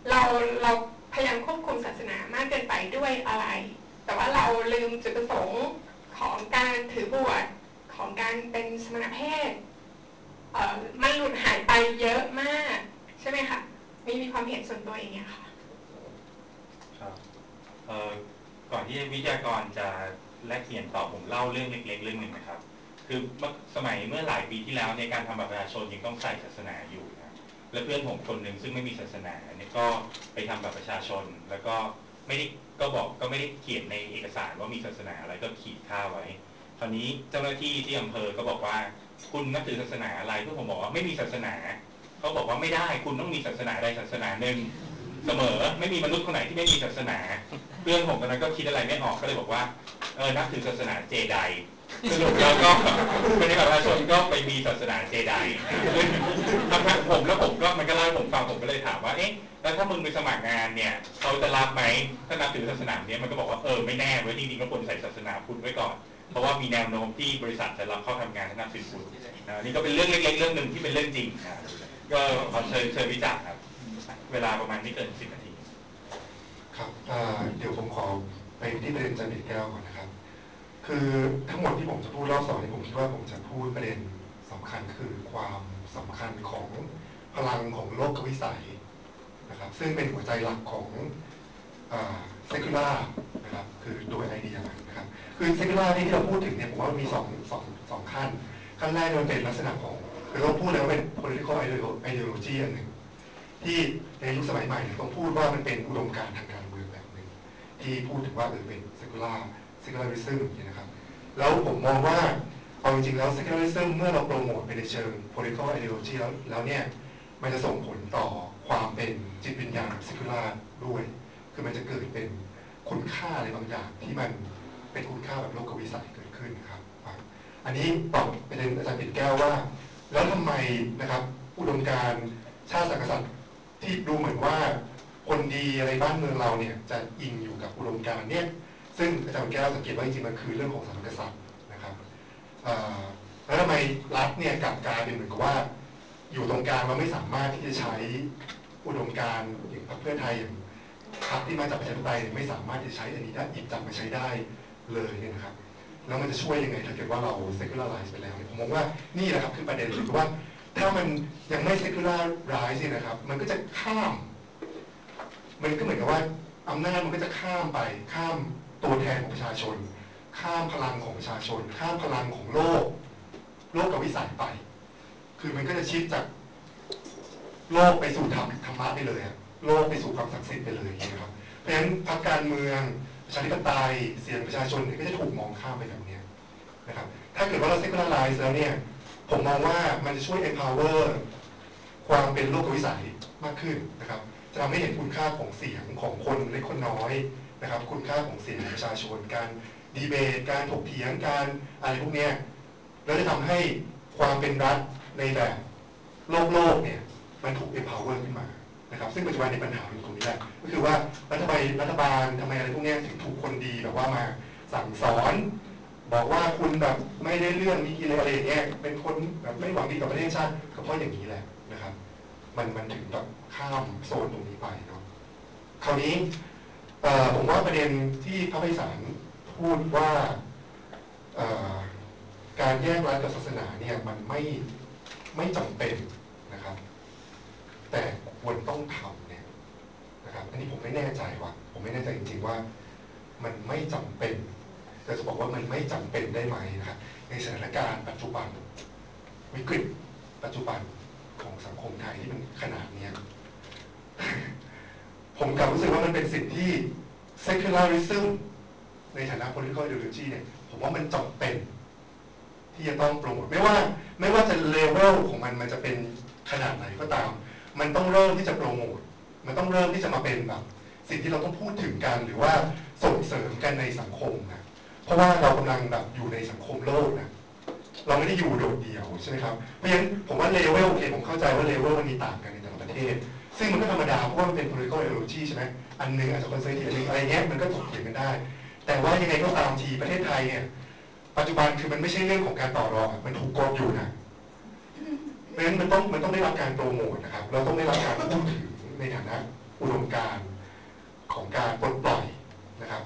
เราเราพยายามควบคุมศาสนามากเกินไปด้วยอะไรแต่ว่าเราลืมจุดประสงค์ของการถือบวชของการเป็นสมณเพศเอ่อมันหลุดหายไปเยอะมากใช่ไหมคะมีมีความเห็นส่วนตัวอย่างเงี้ยค่ะครับเอ่อก่อนที่วิทยากรจะแลกเปลี่ยนตอบผมเล่าเรื่องเล็กๆเรื่องหนึ่งนะครับคือสมัยเมื่อหลายปีที่แล้วในการทำบัตรประชาชนยังต้องใส่ศาสนาอยู่นะและเพื่อนผมคนหนึ่งซึ่งไม่มีศาสนาเนี่ยก็ไปทำบัตรประชาชนแล้วก็ไม่ได้ก็บอกก็ไม่ได้เขียนในเอกสารว่ามีศาสนาอะไรก็ขีดค่าไว้คราวนี้เจ้าหน้าที่ที่อำเภอก็บอกว่าคุณนับถือศาสนาอะไรเพื่อนผมบอกว่าไม่มีศาสนาเขาบอกว่าไม่ได้คุณต้องมีศาสนาใดศาสนาหนึ่งเสมอไม่มีมนุษย์คนไหนที่ไม่มีศาสนาเพื่อนผมตอนนั้นก็คิดอะไรไม่ออกก็เลยบอกว่าเออนับถือศาสนาเจไดสรุปแล้วก็ในบัตรประชาชนก็ไปมีศาสนาเจไดนะทำผมแล้วผมก็มันก็เล่าให้ผมฟังผมก็เลยถามว่าเอ๊ะแล้วถ้ามึงไปสมัครงานเนี่ยเขาจะรับไหมถ้านับถือศาสนาเนี้ยมันก็บอกว่าเออไม่แน่เว้ยจริงๆก็ควรใส่ศาสนาพุทธไว้ก่อนเพราะว่ามีแนวโน้มที่บริษัทจะรับเข้าทำงานถ้านับถือพุทธนะนี่ก็เป็นเรื่องเล็กๆเรื่องหนึ่งที่เป็นเรื่องจริงนะก็ขอเชิญเชิญวิจารณ์ครับเวลาประมาณไม่เกินสิบนาทีครับเดี๋ยวผมขอไปที่ประเด็นจันทร์เด็ดแก้วก่อนนะครับคือทั้งหมดที่ผมจะพูดรอบสองนี่ผมคิดว่าผมจะพูดประเด็นสำคัญคือความสำคัญของพลังของโลกวิสัยนะครับซึ่งเป็นหัวใจหลักของเซคูล่านะครับคือโดยไอเดียนะครับคือเซคูล่าที่เราพูดถึงเนี่ยผมว่ามันมีสองสองสองขั้นขั้นแรกมันเป็นลักษณะของคือเราพูดแล้วเป็น political ideology อันหนึ่งที่ในยุคสมัยใหม่ต้องพูดว่ามันเป็นอุดมการณ์ทางการเมืองแบบหนึ่งที่พูดถึงว่าเออเป็นเซคูล่าsecularism นะครับแล้วผมมองว่าเอาจริงๆแล้ว secularism เมื่อเราโปรโมทไปในเชิง political ideology แล้วแล้วเนี่ยมันจะส่งผลต่อความเป็นจิตวิญญาณ secular ด้วยคือมันจะเกิดเป็นคุณค่าอะไรบางอย่างที่มันเป็นคุณค่าแบบโลกวิสัยเกิดขึ้นนะครับอันนี้ตอบประเด็นอาจารย์ปิ่นแก้วว่าแล้วทำไมนะครับอุดมการณ์ชาติศาสนาที่ดูเหมือนว่าคนดีอะไรบ้านเมืองเราเนี่ยจะอิงอยู่กับอุดมการณ์เนี่ยซึ่งอาจารย์แก้วสังเกตว่าจริงๆมันคือเรื่องของสถาบันกษัตริย์นะครับแล้วทำไมรัฐเนี่ยกลับกลายเป็นเหมือนกับว่าอยู่ตรงกลางเราไม่สามารถที่จะใช้อุดมการณ์อย่างพรรคเพื่อไทยอย่างพรรคที่มาจากประชาธิปไตยไม่สามารถที่จะใช้อันนี้ได้หยิบจับมาใช้ได้เลยเนี่ยนะครับแล้วมันจะช่วยยังไงถ้าเกิดว่าเรา secularize ไปแล้วผมมองว่านี่แหละครับคือประเด็นคือว่าถ้ามันยังไม่ secularize เนี่ยนะครับมันก็จะข้ามมันก็เหมือนกับว่าอำนาจมันก็จะข้ามไปข้ามตัวแทนของประชาชนข้ามพลังของประชาชนข้ามพลังของโลกโลกกับวิสัยไปคือมันก็จะชิดจากโลกไปสู่ธรรมธรรมะไปเลยโลกไปสู่ความศักดิ์สิทธิ์ไปเลยนะครับเพราะฉะนั้นพรรคการเมืองประชาธิปไตยเสียงประชาชนเนี่ยก็จะถูกมองข้ามไปแบบนี้นะครับถ้าเกิดว่าเรา secularize แล้วเนี่ยผมมองว่ามันจะช่วย empower ความเป็นโลกวิสัยมากขึ้นนะครับจะทำให้เห็นคุณค่าของเสียงของคนเล็กคนน้อยนะครับคุณค่าของเสียงประชาชนการดีเบตการถกเถียงการอะไรพวกนี้แล้วจะทำให้ความเป็นรัฐในแบบโลกโลกเนี่ยมันถูก empower ขึ้นมานะครับซึ่งปัจจุบันในปัญหาอยู่ตรงนี้แหละก็คือว่ารัฐบาลรัฐบาลทำไมอะไรพวกนี้ถึงถูกคนดีแบบว่ามาสั่งสอนบอกว่าคุณแบบไม่ได้เรื่องมีกิเลสอะไรอย่างเงี้ยเป็นคนแบบไม่หวังดีกับประเทศชาติก็เพราะอย่างนี้แหละนะครับมันมันถึงแบบข้ามโซนตรงนี้ไปเนาะคราวนี้ผมว่าประเด็นที่พระไพศาลพูดว่าการแยกรัฐกับศาสนาเนี่ยมันไม่ไม่จำเป็นนะครับแต่ควรต้องทำเนี่ยนะครับอันนี้ผมไม่แน่ใจว่าผมไม่แน่ใจจริงๆว่ามันไม่จำเป็นแต่จะบอกว่ามันไม่จำเป็นได้ไหมนะครับในสถานการณ์ปัจจุบันวิกฤตปัจจุบันของสังคมไทยที่มันขนาดนี้ผมกลับรู้สึกว่ามันเป็นสิ่งที่ secularism ในฐานะ political ideology เนี่ยผมว่ามันจำเป็นที่จะต้องโปรโมทไม่ว่าไม่ว่าจะเลเวลของมันมันจะเป็นขนาดไหนก็ตามมันต้องเริ่มที่จะโปรโมทมันต้องเริ่มที่จะมาเป็นแบบสิ่งที่เราต้องพูดถึงกันหรือว่าส่งเสริมกันในสังคมนะเพราะว่าเรากำลังแบบอยู่ในสังคมโลกนะเราไม่ได้อยู่โดดเดี่ยวใช่ไหมครับเพราะฉะนั้นผมว่าเลเวลโอเคผมเข้าใจว่าเลเวลมันมีต่างกันในแต่ละประเทศซึ่งมันก็ธรรมดาเพราะว่ามันเป็น political ideology ใช่ไหมอันนึงอาจจะคอนเซอร์ทีฟอันนึงอะไรเงี้ยมันก็ถกเถียงกันได้แต่ว่ายังไงก็ตามทีประเทศไทยเนี่ยปัจจุบันคือมันไม่ใช่เรื่องของการต่อรองมันถูกกดอยู่นะเพราะฉะนั้นมันต้องมันต้องได้รับการโปรโมทนะครับเราต้องได้รับการพูดถึงในฐานะอุดมการณ์ของการปลดปล่อยนะครับ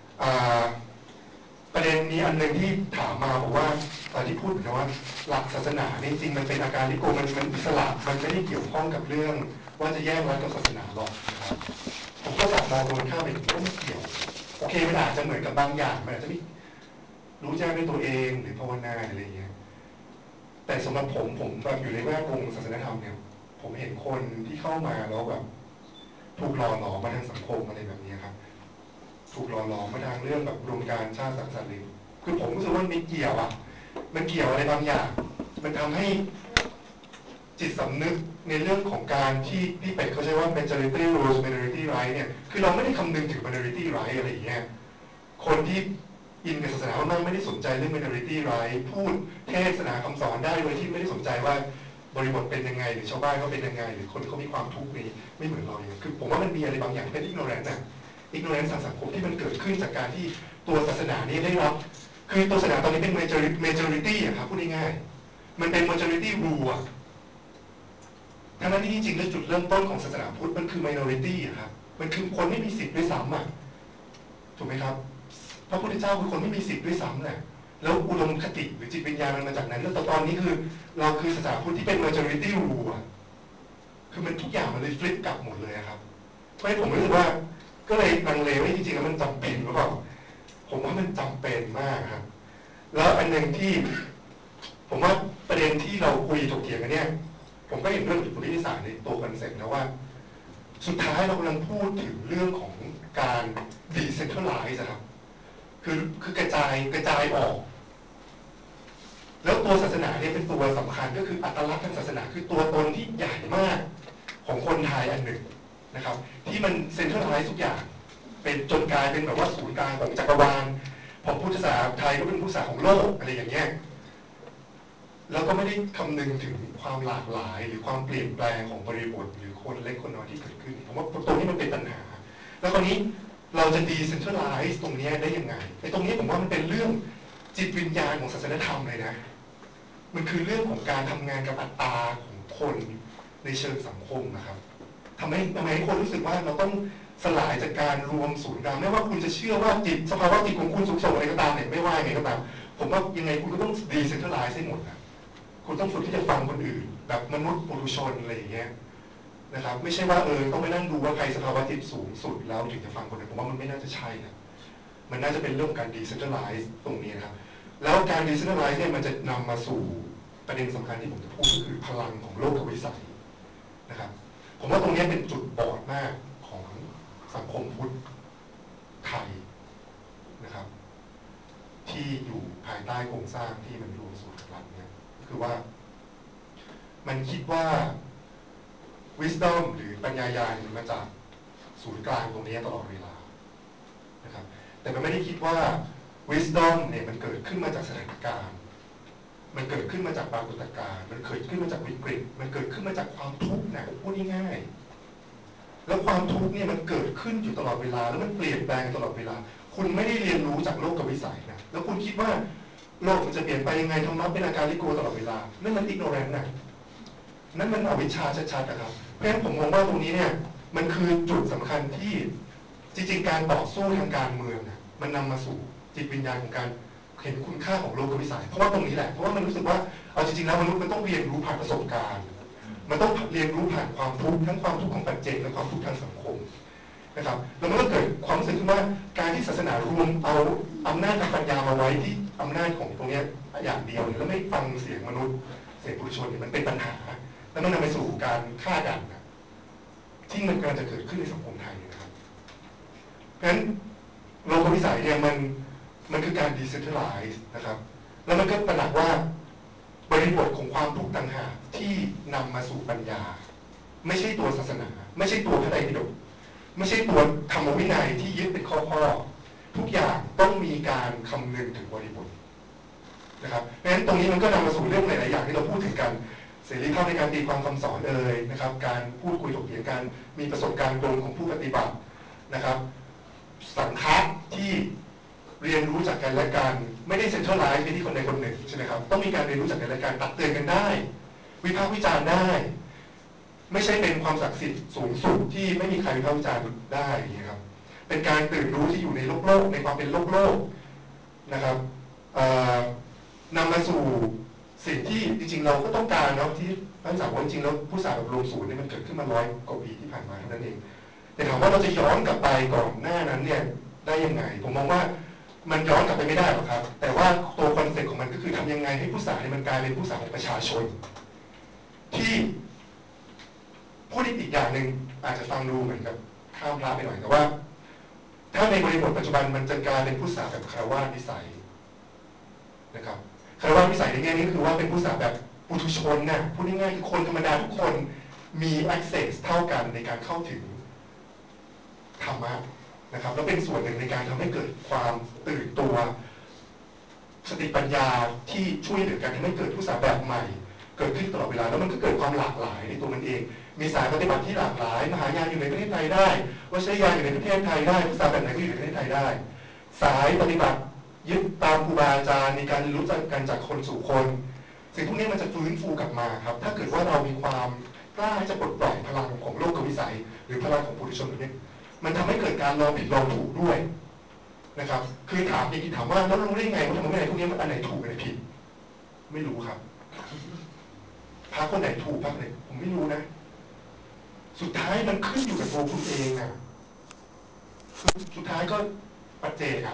ประเด็นนี้อันหนึ่งที่ถามมาบอกว่าที่พูดถึงว่าหลักศาสนาจริงๆมันเป็นอาการลิโกมันมันอิสระมันไม่ได้เกี่ยวข้องกับเรื่องว่าจะแยกรัฐกับศาสนาหรอกนะครับผมก็ตัดมองตรงข้ามไปถึงว่าไม่เกี่ยวโอเคมันอาจจะเหมือนกับบางอย่างมันอาจจะไม่รู้แจ้งด้วยตัวเองหรือภาวนาอะไรอย่างเงี้ยแต่สำหรับผมผมแบบอยู่ในแวดวงศาสนธรรมเนี่ยผมเห็นคนที่เข้ามาแล้วแบบถูกหล่อหลอมมาทางสังคมอะไรแบบนี้ครับถูกหล่อหลอมมาทางเรื่องแบบรวมการชาติศาสนาคือผมรู้สึกว่ามันเกี่ยวอ่ะมันเกี่ยวอะไรบางอย่างมันทำให้จิตสำนึกในเรื่องของการที่พี่เป็ดเขาใช้ว่า majority rules minority right เนี่ยคือเราไม่ได้คำนึงถึง minority right อะไรอย่างเงี้ยคนที่อินกับศาสนามากไม่ได้สนใจเรื่อง minority right พูดเทศนาคำสอนได้โดยที่ไม่ได้สนใจว่าบริบทเป็นยังไงหรือชาวบ้านเขาเป็นยังไงหรือคนเขามีความทุกข์นี้ไม่เหมือนเราอย่างคือผมว่ามันมีอะไรบางอย่างเป็น ignorance น่ะ ignorance ทางสังคมที่มันเกิดขึ้นจากการที่ตัวศาสนานี้ได้รับคือตัวศาสนาตอนนี้เป็น majority อะครับพูดง่ายๆมันเป็น majority rule อะทั้งนั้นที่จริงๆแล้วจุดเริ่มต้นของศาสนาพุทธมันคือ minority อะครับมันคือคนไม่มีสิทธิ์ด้วยซ้ำอะถูกไหมครับพระพุทธเจ้าคือคนไม่มีสิทธิ์ด้วยซ้ำแหละแล้วอุดมคติหรือจิตวิญญาณมันมาจากนั้นแล้วตอนนี้คือเราคือศาสนาพุทธที่เป็น majority rule อะคือมันทุกอย่างมันเลยฟลิปกลับหมดเลยครับเพราะฉะนั้นผมรู้สึกว่าก็เลยลังเลว่าจริงๆแล้วมันจำเป็นหรือเปล่าผมว่ามันจำเป็นมากครับแล้วอันหนึ่งที่ผมว่าประเด็นที่เราคุยถกเถียงกันเนี่ยผมก็เห็นด้วยกับวิทยาศาสตร์ในตัวคอนเซ็ปต์นะว่าสุดท้ายเรากำลังพูดถึงเรื่องของการ decentralize ครับคือคือกระจายกระจายออกแล้วตัวศาสนาเนี่ยเป็นตัวสำคัญก็คืออัตลักษณ์ทางศาสนาคือตัวตนที่ใหญ่มากของคนไทยอันหนึ่งนะครับที่มันเซ็นทรัลไลซ์ทุกอย่างเป็นจนกลายเป็นแบบว่าศูนย์กลางของจักรวาลของพุทธศาสนาไทยก็เป็นพุทธศาสนาของโลกอะไรอย่างเงี้ยแล้วก็ไม่ได้คำนึงถึงความหลากหลายหรือความเปลี่ยนแปลงของบริบทหรือคนเล็กคนน้อยที่เกิดขึ้นผมว่าตรงนี้มันเป็นปัญหาแล้วคราวนี้เราจะดีเซ็นทรัลไลซ์ตรงนี้ได้ยังไงไอ้ตรงนี้ผมว่ามันเป็นเรื่องจิตวิญญาณของศาสนธรรมเลยนะมันคือเรื่องของการทำงานกับอัตตาของคนในเชิงสังคมนะครับทำให้ทำให้คนรู้สึกว่าเราต้องสลายจากการรวมศูนย์กลางไม่ว่าคุณจะเชื่อว่าจิตสภาวะจิตของคุณสุขส่งอะไรก็ตามเนี่ยไม่ว่าไงก็ตามผมว่ายังไงคุณก็ต้องดีเซ็นทรัลไลซ์ให้หมดนะคุณต้องฝึกที่จะฟังคนอื่นแบบมนุษย์ปุถุชนอะไรอย่างเงี้ยนะครับไม่ใช่ว่าเออต้องไปนั่งดูว่าใครสภาวะจิตสูงสุดแล้วถึงจะฟังคนอื่นผมว่ามันไม่น่าจะใช่นะมันน่าจะเป็นเรื่องการดีเซ็นทรัลไลซ์ตรงนี้นะครับแล้วการดีเซ็นทรัลไลซ์เนี่ยมันจะนำมาสู่ประเด็นสำคัญที่ผมจะพูดก็คือพลังของโลกวิสัยนะครับผมว่าตรงนี้เป็นจุดบอดมากของสังคมพุทธไทยนะครับที่อยู่ภายใต้โครงสร้างที่มันรวมสู่รัฐเนี่ยคือว่ามันคิดว่า wisdom หรือปัญญาญาณมันมาจากศูนย์กลางตรงนี้ตลอดเวลานะครับแต่มันไม่ได้คิดว่า wisdom เนี่ยมันเกิดขึ้นมาจากสถานการณ์มันเกิดขึ้นมาจากปรากฏการณ์มันเกิดขึ้นมาจากวิกฤตมันเกิดขึ้นมาจากความทุกข์นะพูดง่ายๆแล้วความทุกข์เนี่ยมันเกิดขึ้นอยู่ตลอดเวลาแล้วมันเปลี่ยนแปลงตลอดเวลาคุณไม่ได้เรียนรู้จากโลกวิสัยนะแล้วคุณคิดว่าโลกมันจะเปลี่ยนไปยังไงธรรมะเป็นอาการลิโกตลอดเวลานั่นมัน ignorant นะนั่นมันอวิชชาชัดๆนะครับเพราะฉะนั้นผมมองว่าตรงนี้เนี่ยมันคือจุดสำคัญที่จริงๆการต่อสู้ทางการเมืองนะมันนำมาสู่จิตวิญญาณของการเห็นคุณค่าของโลกวิสัยเพราะว่าตรงนี้แหละเพราะว่ามันรู้สึกว่าเอาจริงๆแล้วมนุษย์มันต้องเรียนรู้ผ่านประสบการณ์มันต้องเรียนรู้ผ่านความทุกข์ทั้งความทุกข์ของปัจเจกและความทุกข์ทางสังคมนะครับแล้วมันก็เกิดความรู้สึกขึ้นว่าการที่ศาสนารวมเอาอำนาจทางปัญญามาไว้ที่อำนาจของตรงนี้อย่างเดียวแล้วไม่ฟังเสียงมนุษย์เสียงปุถุชนเนี่ยมันเป็นปัญหาแล้วมันนำไปสู่การฆ่ากันนะที่มันกำลังจะเกิดขึ้นในสังคมไทยนะครับเพราะฉะนั้นโลกวิสัยเนี่ยมันมันคือการดีเซ็นทรัลไลซ์นะครับแล้วมันก็ตระหนักว่าบริบทของความทุกข์ต่างหากที่นำมาสู่ปัญญาไม่ใช่ตัวศาสนาไม่ใช่ตัวพระไตรปิฎกไม่ใช่ตัวธรรมวินัยที่ยึดเป็นข้อๆทุกอย่างต้องมีการคำนึงถึงบริบทนะครับเพราะฉะนั้นตรงนี้มันก็นำมาสู่เรื่องหลายๆอย่างที่เราพูดถึงกันเสรีภาพในการตีความคำสอนเอ่ยนะครับการพูดคุยถกเถียงกันมีประสบการณ์ตรงของผู้ปฏิบัตินะครับสังฆะที่เรียนรู้จากกันและกันไม่ได้เซ็นทรัลไลซ์ไปที่คนใดคนหนึ่งใช่ไหมครับต้องมีการเรียนรู้จากกันและกันตักเตือนกันได้วิพากษ์วิจารณ์ได้ไม่ใช่เป็นความศักดิ์สิทธิ์สูงสุดที่ไม่มีใครวิพากษ์วิจารณ์ได้อย่างนี้ครับเป็นการตื่นรู้ที่อยู่ในโลกโลกในความเป็นโลกโลกนะครับนำมาสู่สิ่งที่จริงๆเราก็ต้องการเนาะที่ท่านบอกว่าจริงๆแล้วผู้สาแบบรวมศูนย์เนี่ยมันเกิดขึ้นมาร้อยกว่าปีที่ผ่านมาเท่านั้นเองแต่ถามว่าเราจะย้อนกลับไปก่อนหน้านั้นเนี่ยได้ยังไงผมมองว่ามันย้อนกลับไปไม่ได้หรอกครับแต่ว่าตัวคอนเซ็ปต์ของมันก็คือทำยังไงให้ผู้สาเนี่ยมันกลายเป็นผู้สาของประชาชนที่พูดอีกอย่างหนึ่งอาจจะฟังดูเหมือนกับข้ามพระไปหน่อยแต่ว่าถ้าในบริบทปัจจุบันมันจะกลายเป็นผู้สาแบบคารวะวิสัยนะครับคารวะวิสัยในแง่นี้คือว่าเป็นผู้สาแบบปุถุชนน่ะพูดง่ายๆคือคนธรรมดาทุกคนมี access เท่ากันในการเข้าถึงธรรมะนะครับแล้วเป็นส่วนหนึ่งในการทำให้เกิดความตื่นตัวสติปัญญาที่ช่วยเหลือกันทำให้เกิดผู้สาแบบใหม่เกิดขึ้นตลอดเวลาแล้วมันก็เกิดความหลากหลายในตัวมันเองมีสายปฏิบัติที่หลากหลายมหายานอยู่ในประเทศไทยได้วชิรยานอยู่ในประเทศไทยได้ผู้สาแบบไหนก็อยู่ในประเทศไทยได้สายปฏิบัติยึดตามครูบาอาจารย์มีการรู้จักกันจากคนสู่คนสิ่งพวกนี้มันจะฟื้นฟูกลับมาครับถ้าเกิดว่าเรามีความกล้าที่จะปลดปล่อยพลังของโลกวิสัยหรือพลังของปุถุชนแบบนี้มันทำให้เกิดการลองผิดลองถูกด้วยนะครับคือถามอย่างที่ถามว่าแล้วรู้ได้ไงว่าทำไมไม่ไหนพวกนี้มันอันไหนถูกอันไหนผิดไม่รู้ครับพระคนไหนถูกพระคนไหนผมไม่รู้นะสุดท้ายมันขึ้นอยู่กับตัวคุณเองนะสุดท้ายก็ปัจเจกอะ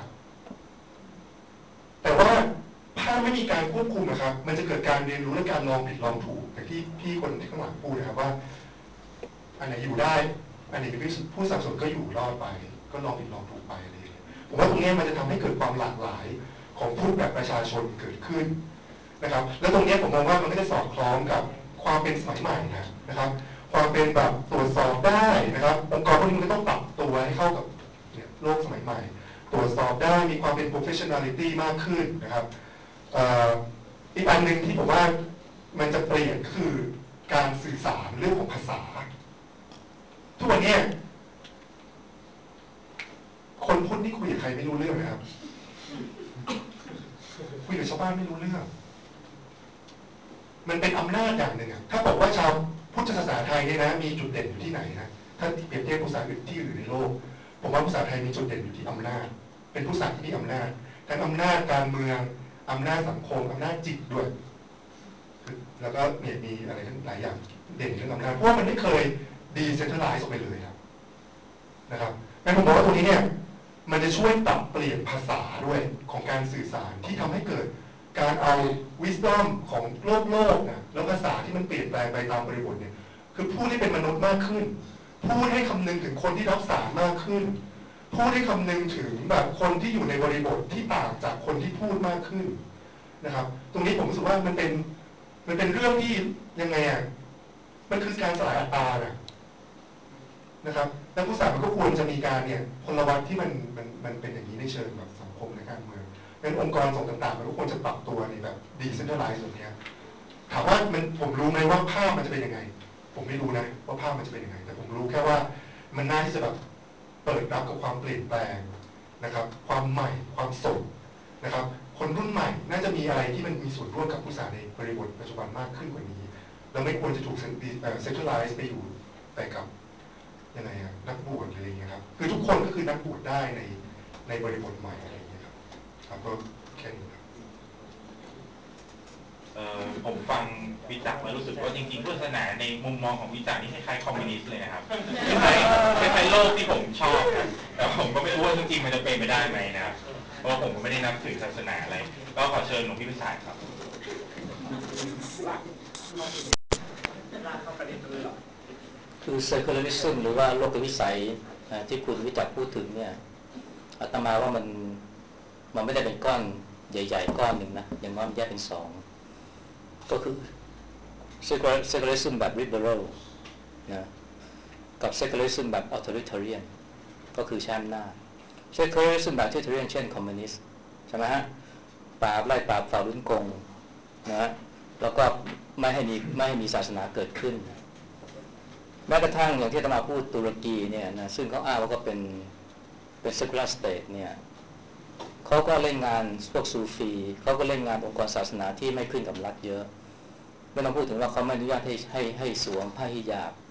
แต่ว่าถ้าไม่มีการควบคุมนะครับมันจะเกิดการเรียนรู้และการลองผิดลองถูกแต่ที่พี่คนที่ข้างหลังพูดนะครับว่าอันไหนอยู่ได้อันไหนผู้สับสนก็อยู่รอดไปก็ลองผิดลองถูกไปอะไรอย่างเงี้ยผมว่าตรงนี้มันจะทำให้เกิดความหลากหลายของพุทธแบบประชาชนเกิดขึ้นนะครับแล้วตรงนี้ผมมองว่ามันก็จะสอดคล้องกับความเป็นสมัยใหม่นะครับความเป็นแบบตรวจสอบได้นะครับองค์กรพวกนี้มันก็ต้องปรับตัวให้เข้ากับโลกสมัยใหม่ตรวจสอบได้มีความเป็น professionality มากขึ้นนะครับอีกอันหนึ่งที่ผมว่ามันจะเปลี่ยนคือการสื่อสารเรื่องของภาษาทุกวันนี้คนพุทธนี่คุยกับใครไม่รู้เรื่องนะครับคุยกับชาวบ้านไม่รู้เรื่องมันเป็นอำนาจอย่างหนึ่งอะถ้าบอกว่าชาวพุทธศาสนาไทยเนี่ยนะมีจุดเด่นอยู่ที่ไหนนะถ้าเปรียบเทียบภาษาอื่นที่อื่นในโลกผมว่าภาษาไทยมีจุดเด่นอยู่ที่อำนาจเป็นภาษาที่มีอำนาจทั้งอำนาจการเมืองอำนาจสังคมอำนาจจิตด้วยแล้วก็เนี่ยมีอะไรทั้งหลายอย่างเด่นเรื่องอำนาจเพราะว่ามันไม่เคยดีเซ็นทรัลไลซ์ออกไปเลยครับนะครับงั้นผมบอกว่าตรงนี้เนี่ยมันจะช่วยปรับเปลี่ยนภาษาด้วยของการสื่อสารที่ทำให้เกิดการเอา wisdom ของโลกโลกนะแล้วภาษาที่มันเปลี่ยนแปลงไปตามบริบทเนี่ยคือพูดให้เป็นมนุษย์มากขึ้นพูดให้คำนึงถึงคนที่รับสารมากขึ้นพูดให้คำนึงถึงแบบคนที่อยู่ในบริบทที่ต่างจากคนที่พูดมากขึ้นนะครับตรงนี้ผมรู้สึกว่ามันเป็นมันเป็นเรื่องที่ยังไงอ่ะมันคือการสลายอัตตาน่ะนะครับแล้วผู้สามันก็ควรจะมีการเนี่ยพลวัตที่มันมันมันเป็นอย่างนี้ในเชิงแบบสังคมและการเมืองงั้นองค์กรส่งต่างๆมันก็ควรจะปรับตัวในแบบดีเซนทรัลไลซ์แบบนี้ถามว่ามันผมรู้ไหมว่าภาพมันจะเป็นยังไงผมไม่รู้นะว่าภาพมันจะเป็นยังไงแต่ผมรู้แค่ว่ามันน่าที่จะแบบเปิดรับกับความเปลี่ยนแปลงนะครับความใหม่ความสดนะครับคนรุ่นใหม่น่าจะมีอะไรที่มันมีส่วนร่วมกับผู้สาในบริบทปัจจุบันมากขึ้นกว่านี้เราไม่ควรจะถูกเซ็นทรัลไลซ์ไปอยู่ไปกับยังไงอะนักบวชอะไรอย่างเงี้ยครับคือทุกคนก็คือนักบวชได้ในในบริบทใหม่อะไรอย่างเงี้ยครับครับก็แค่นี้ครับเอ่อผมฟังวิจักรแล้วรู้สึกว่าจริงๆพุทธศาสนาในมุมมองของวิจักรนี่คล้ายๆคอมมิวนิสต์เลยนะครับคล้ายๆคล้ายๆโลกที่ผมชอบครับแต่ผมก็ไม่รู้ว่าจริงๆมันจะเป็นไปได้ไหมนะครับเพราะว่าผมก็ไม่ได้นับถือศาสนาอะไรก็ขอเชิญหลวงพี่พิชัยครับคือ secularism หรือว่าโลกวิสัยที่คุณวิจักรพูดถึงเนี่ยอาตมาว่ามันมันไม่ได้เป็นก้อนใหญ่ๆก้อนหนึ่งนะอย่างน้อยมันแยกเป็นสองก็คือ secularism แบบ liberal นะกับ secularism แบบ authoritarian ก็คือใช้อำนาจ secularism แบบ authoritarian เช่นคอมมิวนิสต์ใช่ไหมฮะปราบไล่ปราบฝ่ารุ่นกงนะแล้วก็ไม่ให้มีไม่ให้มีศาสนาเกิดขึ้นแม้กระทั่งอย่างที่อาตมาพูดตุรกีเนี่ยนะซึ่งเขาอ้างว่าก็เป็นเป็น secular state เนี่ยเขาก็เล่นงานพวกซูฟีเขาก็เล่นงานองค์กรศาสนาที่ไม่ขึ้นกับรัฐเยอะไม่ต้องพูดถึงว่าเขาไม่อนุญาตให้ให้ให้สวมผ้าฮิญาบ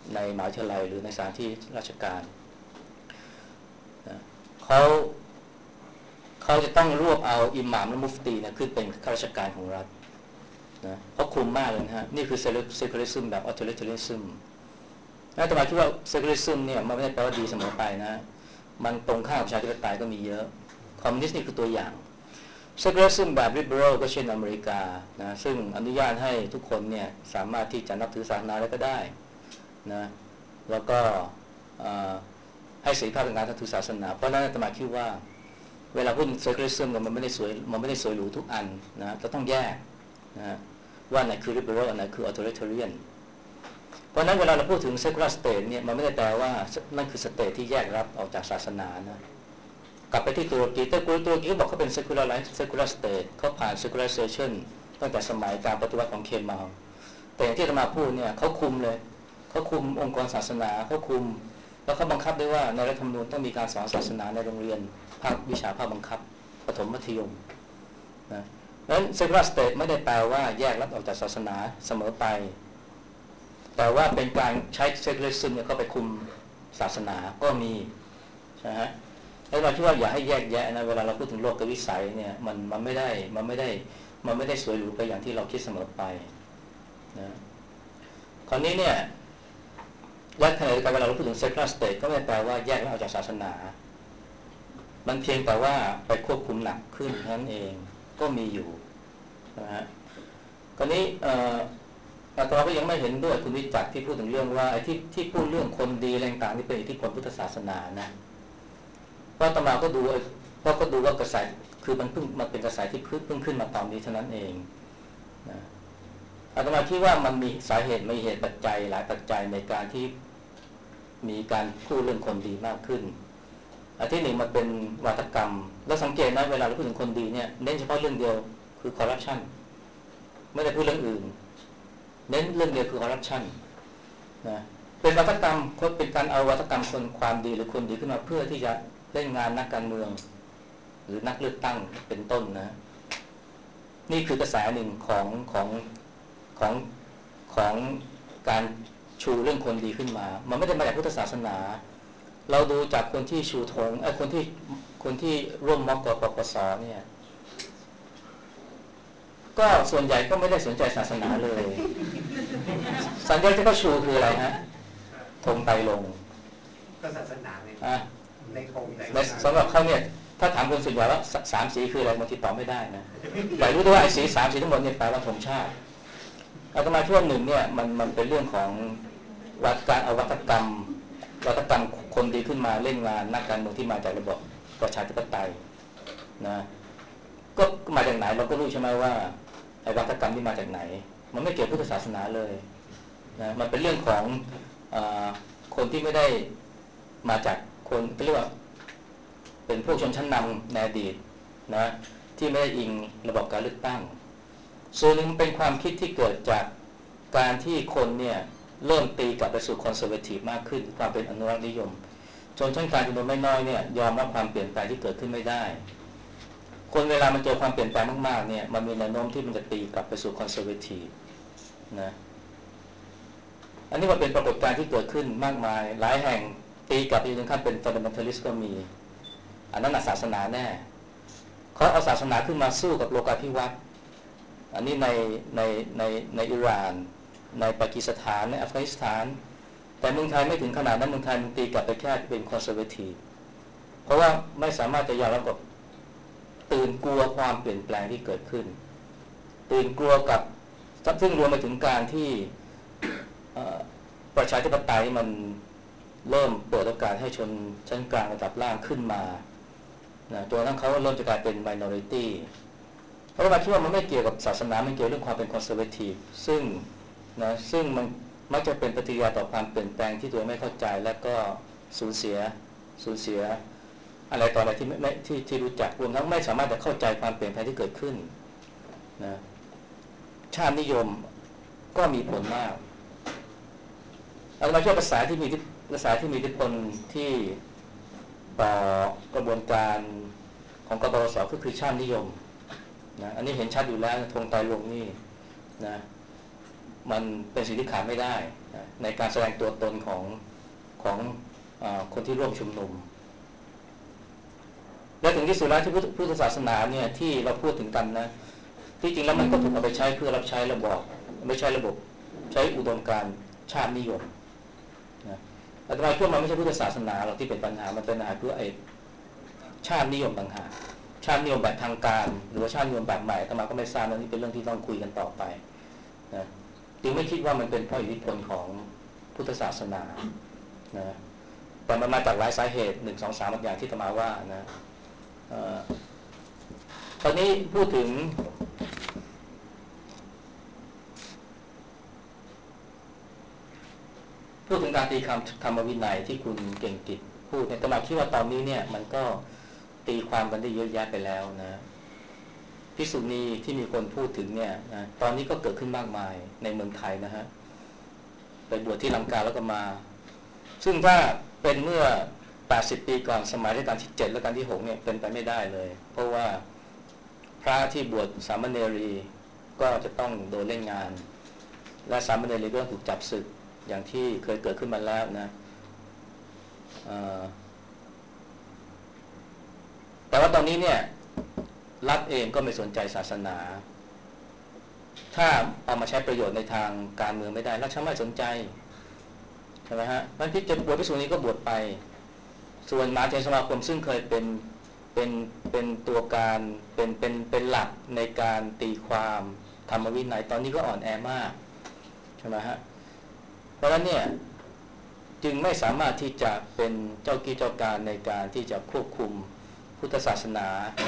ในมหาวิทยาลัยหรือในสถานที่ราชการนะเขาเขาจะต้องรวบเอาอิหม่ามและมุฟตีนะขึ้นเป็นข้าราชการของรัฐนะเขาคุมมากเลยนะฮะนี่คือ secularism แบบ authoritarianism น่าจะหมายคิดว่า secularism เนี่ยมันไม่ได้แปลว่าดีเสมอไปนะมันตรงข้ามกับประชาธิปไตยก็มีเยอะคอมมิวนิสต์นี่คือตัวอย่าง secularism แบบ liberal ก็เช่นอเมริกานะซึ่งอนุญาตให้ทุกคนเนี่ยสามารถที่จะนับถือศาสนาอะไรก็ได้นะแล้วก็ให้เสรีภาพในการนับถือศาสนาเพราะนั้นอาตมาคิดว่าเวลาพูด secularism มันไม่ได้สวยมันไม่ได้สวยหรูทุกอันนะจะต้องแยกนะว่าไหนคือ liberal อันไหนคือ authoritarian เพราะนั้นเวลาเราพูดถึง secular state เนี่ยมันไม่ได้แปลว่านั่นคือ state ที่แยกรับออกจากศาสนานะกลับไปที่ตุรกีแต่ตุรกีเขาบอกเขาเป็น secular secular state เขาผ่าน secularization ตั้งแต่สมัยการปฏิวัติของเคมาลแต่อย่างที่อาตมาพูดเนี่ยเขาคุมเลยเขาคุมองค์กรศาสนาเขาคุมแล้วเขาบังคับด้วยว่าในรัฐธรรมนูญต้องมีการสอนศาสนาในโรงเรียนภาควิชาภาคบังคับประถมมัธยมนะเพราะฉะนั้น secular state ไม่ได้แปลว่าแยกรับออกจากศาสนาเสมอไปแต่ว่าเป็นการใช้ secularism เนี่ยเข้าไปคุมศาสนาก็มีนะฮะแล้วเราคิดว่าอย่าให้แยกแยะนะเวลาเราพูดถึงโลกวิสัยเนี่ยมันมันไม่ได้มันไม่ได้มันไม่ได้สวยหรูไปอย่างที่เราคิดเสมอไปนะคราวนี้เนี่ยและขณะเดียวกันเวลาเราพูดถึง secular state ก็ไม่ได้แปลว่าแยกออกจากศาสนามันเพียงแต่ว่าไปควบคุมหนักขึ้นเท่านั้นเองก็มีอยู่นะฮะคราวนี้เอ่ออาตมาก็ยังไม่เห็นด้วยคุณวิจักรที่พูดถึงเรื่องว่าไอ้ที่ที่พูดเรื่องคนดีอะไรต่างๆนี่เป็นอิทธิพลพุทธศาสนานะเพราะอาตมาก็ดูเพราะก็ดูว่ากระแสคือมันเพิ่งมันเป็นกระแสที่เพิ่งขึ้นมาตอนนี้เท่านั้นเองนะอาตมาคิดว่ามันมีสาเหตุมีเหตุปัจจัยหลายปัจจัยในการที่มีการพูดเรื่องคนดีมากขึ้นอันที่หนึ่งมันเป็นวาทกรรมแล้วสังเกตนะเวลาเราพูดถึงคนดีเนี่ยเน้นเฉพาะเรื่องเดียวคือคอร์รัปชันไม่ได้พูดเรื่องอื่นเน้นเรื่องเดียวคือคอร์รัปชันนะเป็นวาทกรรมคนเป็นการเอาวาทกรรมคนความดีหรือคนดีขึ้นมาเพื่อที่จะเล่นงานนักการเมืองหรือนักเลือกตั้งเป็นต้นนะนี่คือกระแสหนึ่งของของของของการชูเรื่องคนดีขึ้นมามันไม่ได้มาจากพุทธศาสนาเราดูจากคนที่ชูธงไอ้คนที่คนที่ร่วมม็อบกปปสเนี่ยก็ส่วนใหญ่ก็ไม่ได้สนใจศาสนาเลยสัญญาที่เขาชูคืออะไรฮะธงไตรรงค์ก็ศาสนาไงในธงในสำหรับเขาเนี่ยถ้าถามคนส่วนใหญ่ว่าสามสีคืออะไรบางทีตอบไม่ได้นะแต่รู้ด้วยว่าไอ้สีสามสีทั้งหมดเนี่ยแปลว่าธงชาติอาตมาช่วงหนึ่งเนี่ยมันมันเป็นเรื่องของวัดการเอาวัฒกรรมวัฒกรรมคนดีขึ้นมาเล่นงานนักการเมืองที่มาจากระบบประชาธิปไตยนะก็มาจากไหนเราก็รู้ใช่ไหมว่าไอ้วัฒกรรมที่มาจากไหนมันไม่เกี่ยวกับพุทธศาสนาเลยนะมันเป็นเรื่องของเอ่อคนที่ไม่ได้มาจากคนเรียกว่าเป็นพวกชนชั้นนำในอดีตนะที่ไม่ได้อิงระบบการเลือกตั้งส่วนหนึ่งเป็นความคิดที่เกิดจากการที่คนเนี่ยเริ่มตีกลับไปสู่คอนเซอร์เวทีฟมากขึ้นความเป็นอนุรักษ์นิยมชนชั้นกลางจำนวนไม่น้อยเนี่ยยอมรับความเปลี่ยนแปลงที่เกิดขึ้นไม่ได้คนเวลามันเจอความเปลี่ยนแปลงมากๆเนี่ยมันมีแนวโน้มที่มันจะตีกลับไปสู่คอนเซอร์เวทีฟนะอันนี้มันเป็นปรากฏการณ์ที่เกิดขึ้นมากมายหลายแห่งตีกลับไปจนขั้นเป็น fundamentalist ก็มีอันนั้นศาสนาแน่เขาเอาศาสนาขึ้นมาสู้กับโลกาภิวัตน์อันนี้ในในในในอิหร่านในปากีสถานในอัฟกานิสถานแต่เมืองไทยไม่ถึงขนาดนั้นเมืองไทยมันตีกลับไปแค่เป็นคอนเซอร์เวทีฟเพราะว่าไม่สามารถจะยอมรับกับตื่นกลัวความเปลี่ยนแปลงที่เกิดขึ้นตื่นกลัวกับซึ่งรวมไปถึงการที่ประชาธิปไตยมันเริ่มเปิดโอกาสให้ชนชั้นกลางระดับล่างขึ้นมานะตัวนั้นเขาเริ่มจะกลายเป็น minority เพราะว่าคิดว่ามันไม่เกี่ยวกับศาสนาไม่เกี่ยวเรื่องความเป็น conservative ซึ่งนะซึ่งมันมักจะเป็นปฏิกิริยาต่อความเปลี่ยนแปลงที่ตัวไม่เข้าใจและก็สูญเสียสูญเสียอะไรต่ออะไรที่ไม่ที่ที่รู้จักรวมทั้งไม่สามารถจะเข้าใจความเปลี่ยนแปลงที่เกิดขึ้นนะชาตินิยมก็มีผลมากอาตมาเชื่อภาษาที่มีภาษาที่มีอิทธิพลที่ต่อกระบวนการของกปปสก็คือชาตินิยมนะอันนี้เห็นชัดอยู่แล้วธงไตรรงค์นี่นะมันเป็นสิ่งที่ขาดไม่ได้ในการแสดงตัวตนของของเอ่อคนที่ร่วมชุมนุมและถึงที่สุดแล้วที่พุทธศาสนาเนี่ยที่เราพูดถึงกันนะที่จริงแล้วมันก็ถูกเอาไปใช้เพื่อรับใช้ระบบไม่ใช่ระบบใช้อุดมการณ์ชาตินิยมนะอาตมาคิดว่ามันไม่ใช่พุทธศาสนาหรอกที่เป็นปัญหามันเป็นปัญหาเพื่อไอ้ชาตินิยมต่างหากชาตินิยมแบบทางการหรือว่าชาตินิยมแบบใหม่อาตมาก็ไม่ทราบนะนี่เป็นเรื่องที่ต้องคุยกันต่อไปนะจึงไม่คิดว่ามันเป็นเพราะอิทธิพลของพุทธศาสนานะแต่มันมาจากหลายสาเหตุหนึ่งสองสามบางอย่างที่อาตมาว่านะตอนนี้พูดถึงพูดถึงการตีความธรรมวินัยที่คุณเก่งกิจพูดเนี่ยอาตมาคิดว่าตอนนี้เนี่ยมันก็ตีความกันได้เยอะแยะไปแล้วนะภิกษุณีที่มีคนพูดถึงเนี่ยนะตอนนี้ก็เกิดขึ้นมากมายในเมืองไทยนะฮะไปบวชที่ลังกาแล้วก็มาซึ่งถ้าเป็นเมื่อแปดสิบปีก่อนสมัยรัชกาลที่เจ็ดและรัชกาลที่หกเนี่ยเป็นไปไม่ได้เลยเพราะว่าพระที่บวชสามเณรีก็จะต้องโดนเล่นงานและสามเณรีก็ถูกจับศึกอย่างที่เคยเกิดขึ้นมาแล้วนะแต่ว่าตอนนี้เนี่ยรัฐเองก็ไม่สนใจศาสนาถ้าเอามาใช้ประโยชน์ในทางการเมืองไม่ได้รัฐไม่สนใจใช่ไหมฮะมันพิจารณาบวชภิกษุณีก็บวชไปส่วนมหาเถรสมาคมซึ่งเคยเป็นเป็นเป็นตัวการเป็นเป็นเป็นหลักในการตีความธรรมวินัยตอนนี้ก็อ่อนแอมากใช่ไหมฮะเพราะฉะนั้นเนี่ยจึงไม่สามารถที่จะเป็นเจ้ากี้เจ้าการในการที่จะควบคุมพุทธศาสนา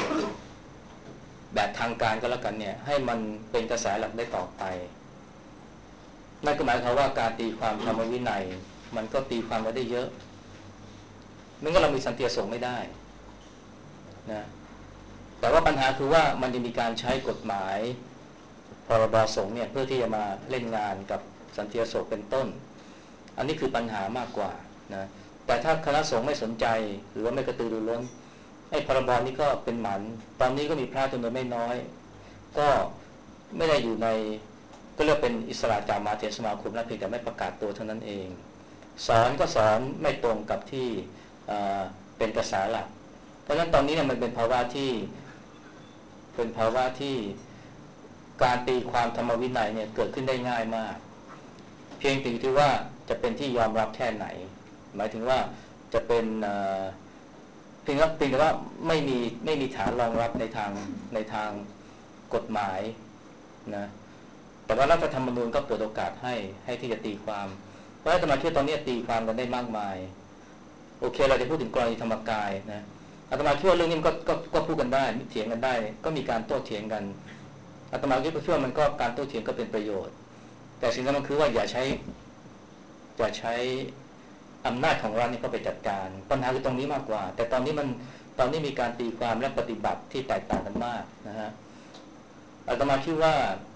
แบบทางการก็แล้วกันเนี่ยให้มันเป็นกระแสหลักได้ต่อไปนั่นก็หมายความว่าการตีความธรรมวินัยมันก็ตีความไว้ได้เยอะไม่งั้นเรามีสันติสงฆ์ไม่ได้นะแต่ว่าปัญหาคือว่ามันจะมีการใช้กฎหมายพรบสงฆ์เนี่ยเพื่อที่จะมาเล่นงานกับสันติสงฆ์เป็นต้นอันนี้คือปัญหามากกว่านะแต่ถ้าคณะสงฆ์ไม่สนใจหรือว่าไม่กระตือรือร้นไอ้พรบนี้ก็เป็นหมันตอนนี้ก็มีพระจำนวนไม่น้อยก็ไม่ได้อยู่ในก็เรียกเป็นอิสระจากมหาเถรสมาคมแล้วเพียงแต่ไม่ประกาศตัวเท่านั้นเองสอนก็สอนไม่ตรงกับที่เป็นกระแสหลักเพราะฉะนั้นตอนนี้เนี่ยมันเป็นภาวะที่เป็นภาวะที่การตีความธรรมวินัยเนี่ยเกิดขึ้นได้ง่ายมากเพียงแต่ที่ว่าจะเป็นที่ยอมรับแค่ไหนหมายถึงว่าจะเป็นเพียงว่าเพียงแต่ว่าไม่มีไม่มีฐานรองรับในทางในทางกฎหมายนะแต่ว่ารัฐธรรมนูญก็เปิดโอกาสให้ให้ที่จะตีความเพราะฉะนั้นสมาชิกตอนนี้ตีความกันได้มากมายโอเคเราจะพูดถึงกรณีธรรมกายนะอาตมาคิดว่าเรื่องนี้มันก็ก็ก็พูดกันได้เถียงกันได้ก็มีการโต้เถียงกันอาตมาคิดว่ามันก็การโต้เถียงก็เป็นประโยชน์แต่สิ่งที่มันคือว่าอย่าใช้อย่าใช้อำนาจของรัฐนี่ก็ไปจัดการปัญหาคือตรงนี้มากกว่าแต่ตอนนี้มันตอนนี้มีการตีความและปฏิบัติที่แตกต่างกันมากนะฮะอาตมาคิดว่า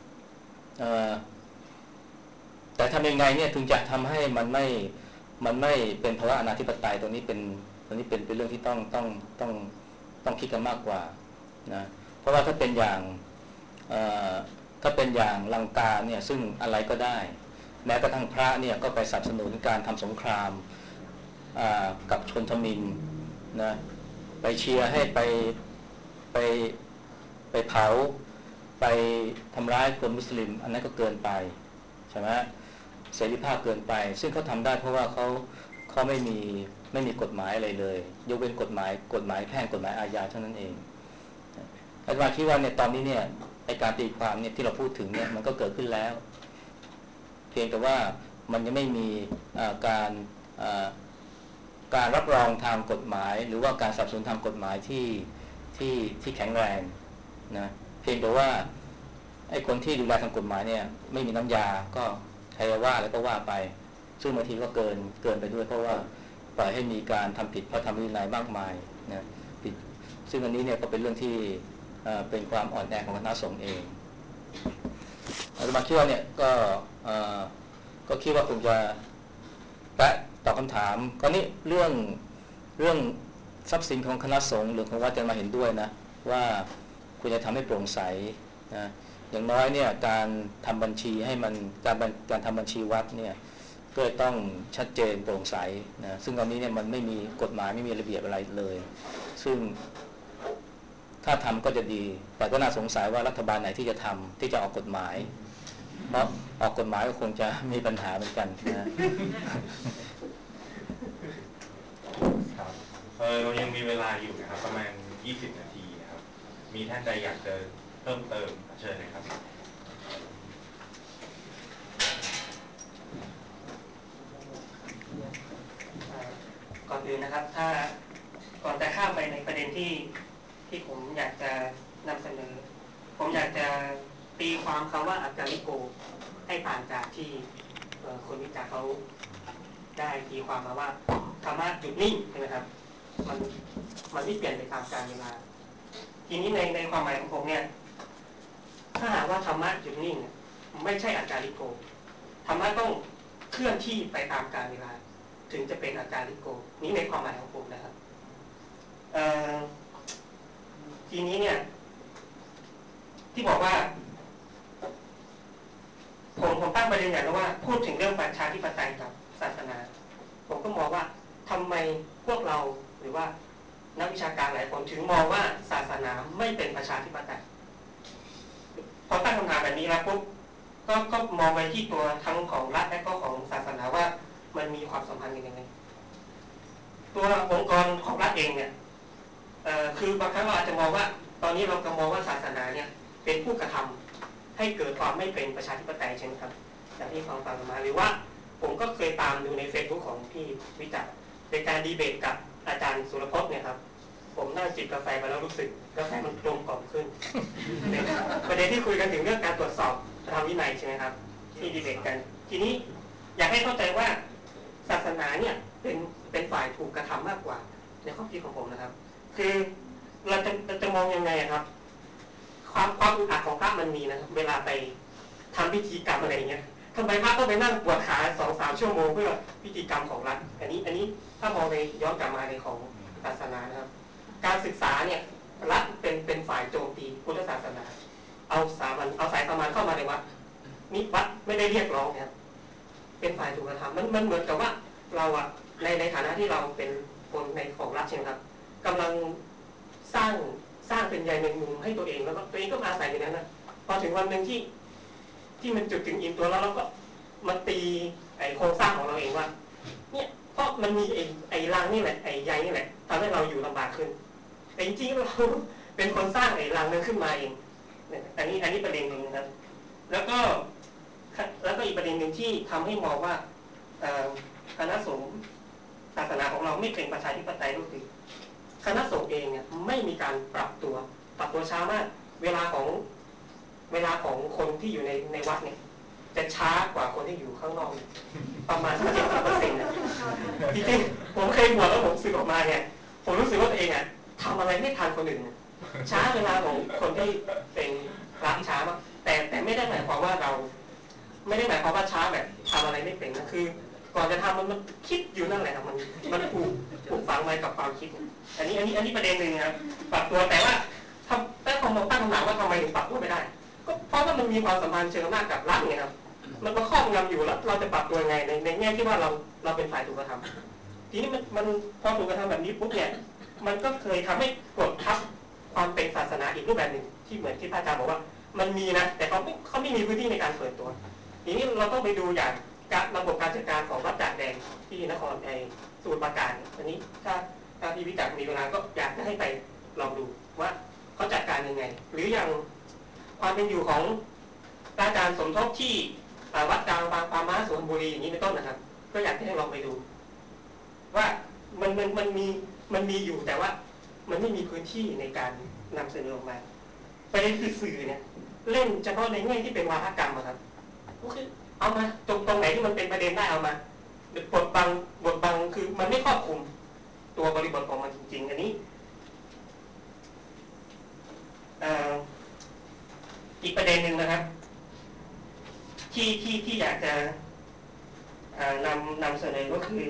แต่ทำยังไงเนี่ยถึงจะทำให้มันไม่มันไม่เป็นภาวะอนาธิปไตยตรงนี้เป็นตรงนี้เป็นเป็นเรื่องที่ต้องต้องต้องต้องคิดกันมากกว่านะเพราะว่าถ้าเป็นอย่างถ้าเป็นอย่างลังกาเนี่ยซึ่งอะไรก็ได้แม้กระทั่งพระเนี่ยก็ไปสนับสนุนการทำสงครามกับชนชมินนะไปเชียร์ให้ไปไปไปเผาไปทำร้ายคนมุสลิมอันนั้นก็เกินไปใช่ไหมเสรีภาพเกินไปซึ่งเขาทำได้เพราะว่าเขาเขาไม่มีไม่มีกฎหมายอะไรเลยยกเว้นกฎหมายกฎหมายแพ่งกฎหมายอาญาเท่านั้นเองอาจารย์คิดว่าเนี่ยตอนนี้เนี่ยไอ้การตีความเนี่ยที่เราพูดถึงเนี่ยมันก็เกิดขึ้นแล้วเพียงแต่ว่ามันยังไม่มีการการรับรองทางกฎหมายหรือว่าการสนับสนุนทางกฎหมายที่ที่ที่แข็งแรงนะเพียงแต่ว่าไอ้คนที่ดูแลทางกฎหมายเนี่ยไม่มีน้ำยาก็ใครว่าแล้วก็ว่าไปซึ่งบางทีก็เกินเกินไปด้วยเพราะว่าปล่อยให้มีการทำผิดพระธรรมวินัยมากมายนะผิดซึ่งอันนี้เนี่ยก็เป็นเรื่องที่เป็นความอ่อนแอของคณะสงฆ์เองอาตมาคิดว่าเนี่ยก็ก็คิดว่าคงจะแปะตอบคำถามคราวนี้เรื่องเรื่องทรัพย์สินของคณะสงฆ์หรือของวัดจะมาเห็นด้วยนะว่าควรจะทำให้โปร่งใสนะอย่างน้อยเนี่ยการทำบัญชีให้มันการการทำบัญชีวัดเนี่ยก็ต้องชัดเจนโปร่งใสนะซึ่งตอนนี้เนี่ยมันไม่มีกฎหมายไม่มีระเบียบอะไรเลยซึ่งถ้าทำก็จะดีแต่ก็น่าสงสัยว่ารัฐบาลไหนที่จะทำที่จะออกกฎหมายเพราะออกกฎหมายก็คงจะมีปัญหาเหมือนกันนะเออเรายังมีเวลาอยู่นะครับประมาณยี่สิบนาทีนะครับมีท่านใดอยากจะเพิ่มเติมเชิญเลยครับก่อนอื่นนะครับถ้าก่อนจะข้ามไปในประเด็นที่ที่ผมอยากจะนำเสนอผมอยากจะตีความคำว่าอาการิโกให้ต่างจากที่คนวิจารณ์เขาได้ตีความมาว่าธรรมะหยุดนิ่งใช่ไหมครับมันมันไม่เปลี่ยนไปตามกาลเวลาทีนี้ในในความหมายของผมเนี่ยถ้าหากว่าธรรมะหยุดนิ่งไม่ใช่อาการิโกธรรมะต้องเคลื่อนที่ไปตามกาลเวลาถึงจะเป็นอาการิโกนี้ในความหมายของผมนะครับทีนี้เนี่ยที่บอกว่าผมผมตั้งประเด็นอย่างว่าพูดถึงเรื่องประชาธิปไตยกับศาสนาผมก็มองว่าทำไมพวกเราหรือว่านักวิชาการหลายคนถึงมองว่าศาสนาไม่เป็นประชาธิปไตยพอตั้งคำถามแบบนี้แล้วปุ๊บก็ก็มองไปที่ตัวทั้งของรัฐและก็ของศาสนาว่ามันมีความสัมพันธ์กันยังไงตัวองค์กรของรัฐเองเนี่ยคือบางครั้งเราอาจจะมองว่าตอนนี้เราก็มองว่าศาสนาเนี่ยเป็นผู้กระทำให้เกิดความไม่เป็นประชาธิปไตยใช่ไหมครับจากที่ฟังฟังมาหรือว่าผมก็เคยตามดูใน Facebook ของพี่วิจักรในการดีเบตกับอาจารย์สุรพจน์เนี่ยครับผมนั่งจิบกาแฟไปแล้วรู้สึกกาแฟมันกลมกล่อมขึ้น ประเด็นที่คุยกันถึงเรื่องการตรวจสอบพระธรรมวินัยใช่ไหมครับที่ดีเบตกันทีนี้อยากให้เข้าใจว่าศาสนาเนี่ยเป็นเป็นฝ่ายถูกกระทำมากกว่าในความคิดของผมนะครับคือเราจะเราจะมองยังไงครับความความอึดอัดของพระมันมีนะครับเวลาไปทำพิธีกรรมอะไรอย่างเงี้ยทำไมพระต้องไปนั่งปวดขาสองสามชั่วโมงเพื่อพิธีกรรมของรัฐอันนี้อันนี้ถ้ามองในย้อนกลับมาในของศาสนานะครับการศึกษาเนี่ยรัฐเป็นเป็นฝ่ายโจมตีพุทธศาสนาเอาสามัญเอาสายสามัญเข้ามาในวัดนี่วัดไม่ได้เรียกร้องนะครับเป็นฝ่ายถูกกระทำมันมันเหมือนกับว่าเราอะในในฐานะที่เราเป็นคนในของรัฐใช่ไหมครับกำลังสร้างสร้างเป็นใยแมงมุมให้ตัวเองแล้วก็ตัวเองก็มาใส่ในนั้นนะพอถึงวันหนึ่งที่ที่มันจุดถึงอิ่มตัวแล้วเราก็มาตีไอโครงสร้างของเราเองว่าเนี่ยเพราะมันมีไอไอรังนี่แหละไอใยนี่แหละทำให้เราอยู่ลำบากขึ้นแต่จริงๆเราเป็นคนสร้างไอรังนั้นขึ้นมาเองอันนี้อันนี้ประเด็นหนึ่งนะครับแล้วก็แล้วก็อีกประเด็นหนึ่งที่ทำให้มองว่าคณะสงฆ์ศาสนาของเราไม่เป็นประชาธิปไตยก็คือคณะสงฆ์เองเนี่ยไม่มีการปรับตัวปรับตัวช้ามากเวลาของเวลาของคนที่อยู่ในในวัดเนี่ยจะช้ากว่าคนที่อยู่ข้างนอกประมาณสักเจ็ดสิบเปอร์เซ็นต์นะจริงๆผมเคยบวชแล้วผมสึกออกมาเนี่ยผมรู้สึกว่าตัวเองอ่ะทำอะไรไม่ทันคนอื่นช้าเวลาของคนที่เป็นพระช้ามากแต่แต่ไม่ได้หมายความว่าเราไม่ได้หมายความว่าช้าแบบทำอะไรไม่เป็นนะคือก่อนจะทำมันมันคิดอยู่นั่นแหละครับมันมันผูกผูกฝังไว้กับความคิดอันนี้อันนี้อันนี้ประเด็นหนึ่งนะครับปรับตัวแต่ว่าถ้าถ้าคนมาตั้งคำถามว่าทำไมถึงปรับตัวไม่ได้ก็เพราะว่ามันมีความสัมพันธ์เชิงอำนาจกับรัฐไงครับมันมาครอบงำอยู่แล้วเราจะปรับตัวยังไงในในแง่ที่ว่าเราเราเป็นฝ่ายถูกกระทำทีนี้มันมันพอถูกกระทำแบบนี้ปุ๊บเนี่ยมันก็เคยทำให้กดทับความเป็นศาสนาอีกรูปแบบหนึ่งที่เหมือนที่พระอาจารย์บอกว่ามันมีนะแต่เขาไม่เขาไม่มีพื้นที่ในการเปิดตัวทีนี้เราต้องไปดูอย่างการระบบการจัดการของวัดจากแดงที่นครไอสมุทรปราการอันนี้ถ้าถ้าพี่วิจักรมีเวลาก็อยากจะให้ไปลองดูว่าเขาจัดการยังไงหรืออย่างความเป็นอยู่ของอาจารย์สมทบที่วัดกลางบางปาม้าสุพรรณบุรีอย่างนี้เป็นต้นนะครับก็อยากให้ลองไปดูว่ามันมันมันมีมันมีอยู่แต่ว่ามันไม่มีพื้นที่ในการนำเสนอออกมาประเด็นคือสื่อเนี่ยเล่นเฉพาะในแง่ที่เป็นวาทกรรมครับก็คือเอามาตรงตรงไหนที่มันเป็นประเด็นได้เอามาบทบังบทบังคือมันไม่ครอบคลุมตัวบริบทของมันจริงๆอันนี้อีกประเด็นหนึ่งนะครับที่ที่ที่อยากจะนำนำเสนอก็คือ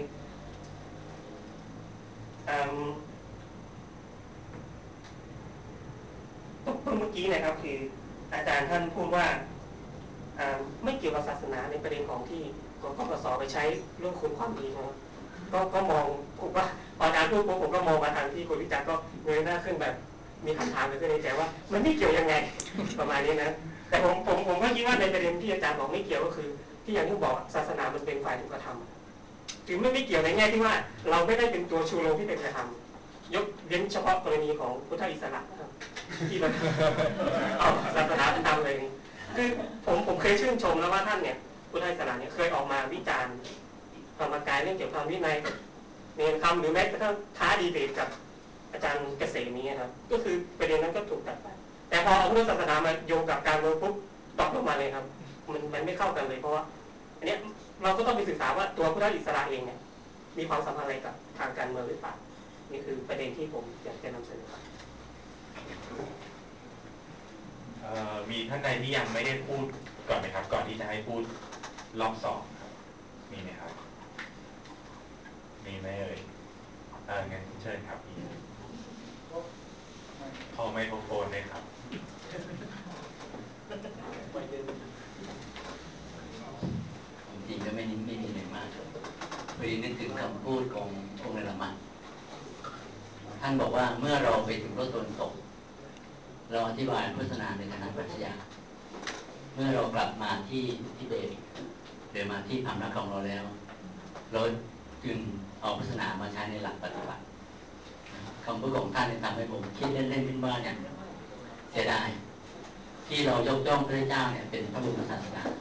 ตรงเมื่อกี้นะครับคืออาจารย์ท่านพูดว่าไม่เกี่ยวกับศาสนาในประเด็นของที่กกปสไปใช้เรื่องคุณความดีนะครับก็ก็มองผมว่าอาจารย์พูดผมก็มองมาทางที่คุณวิจารณ์ก็เงยหน้าขึ้นแบบมีคำถามขึ้นในใจว่ามันไม่เกี่ยวยังไงประมาณนี้นะแต่ผมผมผมก็คิดว่าในประเด็นที่อาจารย์บอกไม่เกี่ยวก็คือที่อย่างที่บอกศาสนามันเป็นฝ่ายถูกกระทำถึงไม่ไม่เกี่ยวในแง่ที่ว่าเราไม่ได้เป็นตัวชูโรงที่เป็นกระทำยกเว้นเฉพาะกรณีของพุทธอิสระนะครับที่แบบเอาศาสนาเป็นทำเลยคือผมผมเคยชื่นชมแล้วว่าท่านเนี่ยพุทธอิสระเนี่ยเคยออกมาวิจารณ์ธรรมกายเรื่องเกี่ยวกับวินัยเนรคำหรือแม้กระทั่งท้าดีเบตกับอาจารย์เกษมนี้ครับก็คือประเด็นนั้นก็ถูกตัดไปแต่พอเอาพุทธศาสนามาโยงกับการเมืองปุ๊บตกลงมาเลยครับมันมันไม่เข้ากันเลยเพราะว่าอันนี้เราก็ต้องไปศึกษาว่าตัวพุทธอิสระเองเนี่ยมีความสัมพันธ์อะไรกับทางการเมืองหรือเปล่านี่คือประเด็นที่ผมอยากจะนำเสนอครับมีท่านใดที่ยังไม่ได้พูดก่อนไหมครับก่อนที่จะให้พูดรอบสองครับมีไหมครับมีไหมเอ่ยเอองั้นเชิญครับพี่พอไมโครโฟนเลยครับจริงก็ไม่นิดไม่มีอะไรมากพอดีนึกถึงคำพูดขององค์นรมันท่านบอกว่าเมื่อเราไปถึงโลกตะวันตกเราอธิบายพุทธศาสนาในฐานะปรัชญาเมื่อเรากลับมาที่ทิเบตหรือมาที่พำนักของเราแล้วเราจึงเอาพุทธศาสนามาใช้ในหลักปฏิบัติคำพูดของท่านทำให้ผมคิดเล่นๆขึ้นว่าเนี่ยเสียดายที่เรายกย่องพระเจ้าเนี่ยเป็นพระบรมศาสดา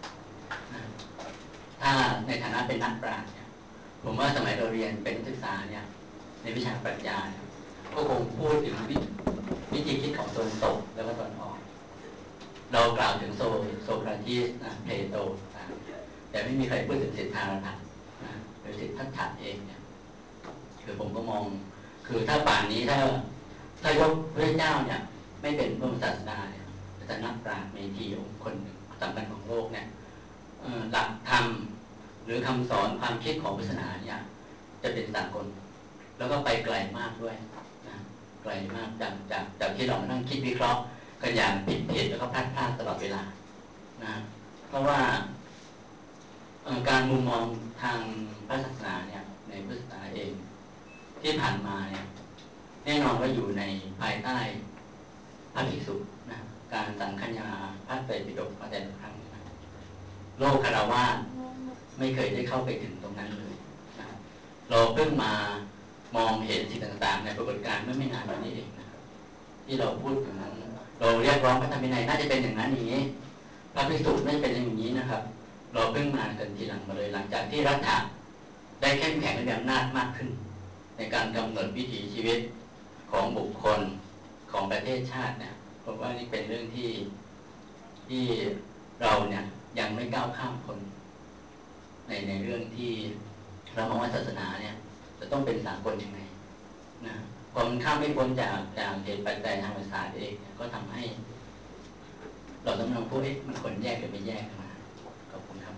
ถ้าในฐานะเป็นนักปราชญ์เนี่ยผมว่าสมัยเราเรียนเป็นนักศึกษาเนี่ยในวิชาปรัชญาเนี่ยก็คงพูดถึงวิธีคิดของตะวันตกแล้วก็ตะวันออกเรากล่าวถึงโซโซคราตีสนะเพโตแต่ไม่มีใครพูดถึงสิทธารัตถะนะหรือสิทธัตถะเองเนี่ยคือผมก็มองคือถ้าป่านนี้ถ้าถ้ายกพระเจ้าเนี่ยไม่เป็นพระศาสดาเนี่ยจะนักปราชญ์เมธีองค์คนหนึ่งสำคัญของโลกเนี่ยหลักธรรมหรือคำสอนความคิดของศาสนาเนี่ยจะเป็นสากลแล้วก็ไปไกลมากด้วยนะไกลมากจากจากจากที่เรามานั่งคิดวิเคราะห์กันอย่างผิดผิดแล้วก็พลาดพลาดตลอดเวลานะเพราะว่าการมุมมองทางพระศาสนาเนี่ยในพุทธศาสนาเองที่ผ่านมาเนี่ยแน่นอนว่าอยู่ในภายใต้พระภิกษุนะการสังฆญาพระไตรปิฎกมาแต่ละครั้งนะโลกคฤหัสถ์ไม่เคยได้เข้าไปถึงตรงนั้นเลยนะเราเพิ่งมามองเห็นสิ่งต่างๆในปรากฏการณ์เมื่อไม่นานมานี้เองนะครับที่เราพูดถึงเราเรียกร้องพระธรรมวินัยน่าจะเป็นอย่างนั้นอย่างนี้พระภิกษุน่าจะเป็นอย่างนี้นะครับเราเพิ่งมากันทีหลังมาเลยหลังจากที่รัฐะได้เข้มแข็งและมีอำนาจมากขึ้นในการกำหนดวิถีชีวิตของบุคคลของประเทศชาติเนี่ยผมว่านี่เป็นเรื่องที่ที่เราเนี่ยยังไม่ก้าวข้ามคนในในเรื่องที่เรามองว่าศาสนาเนี่ยจะต้องเป็นสากลยังไงนะความข้ามไม่พ้นจากจากเหตุปัจจัยทางศาสตร์เองก็ทำให้เราต้องมองพวกเอ๊ะมันควรแยกหรือไม่แยกมาขอบคุณครับ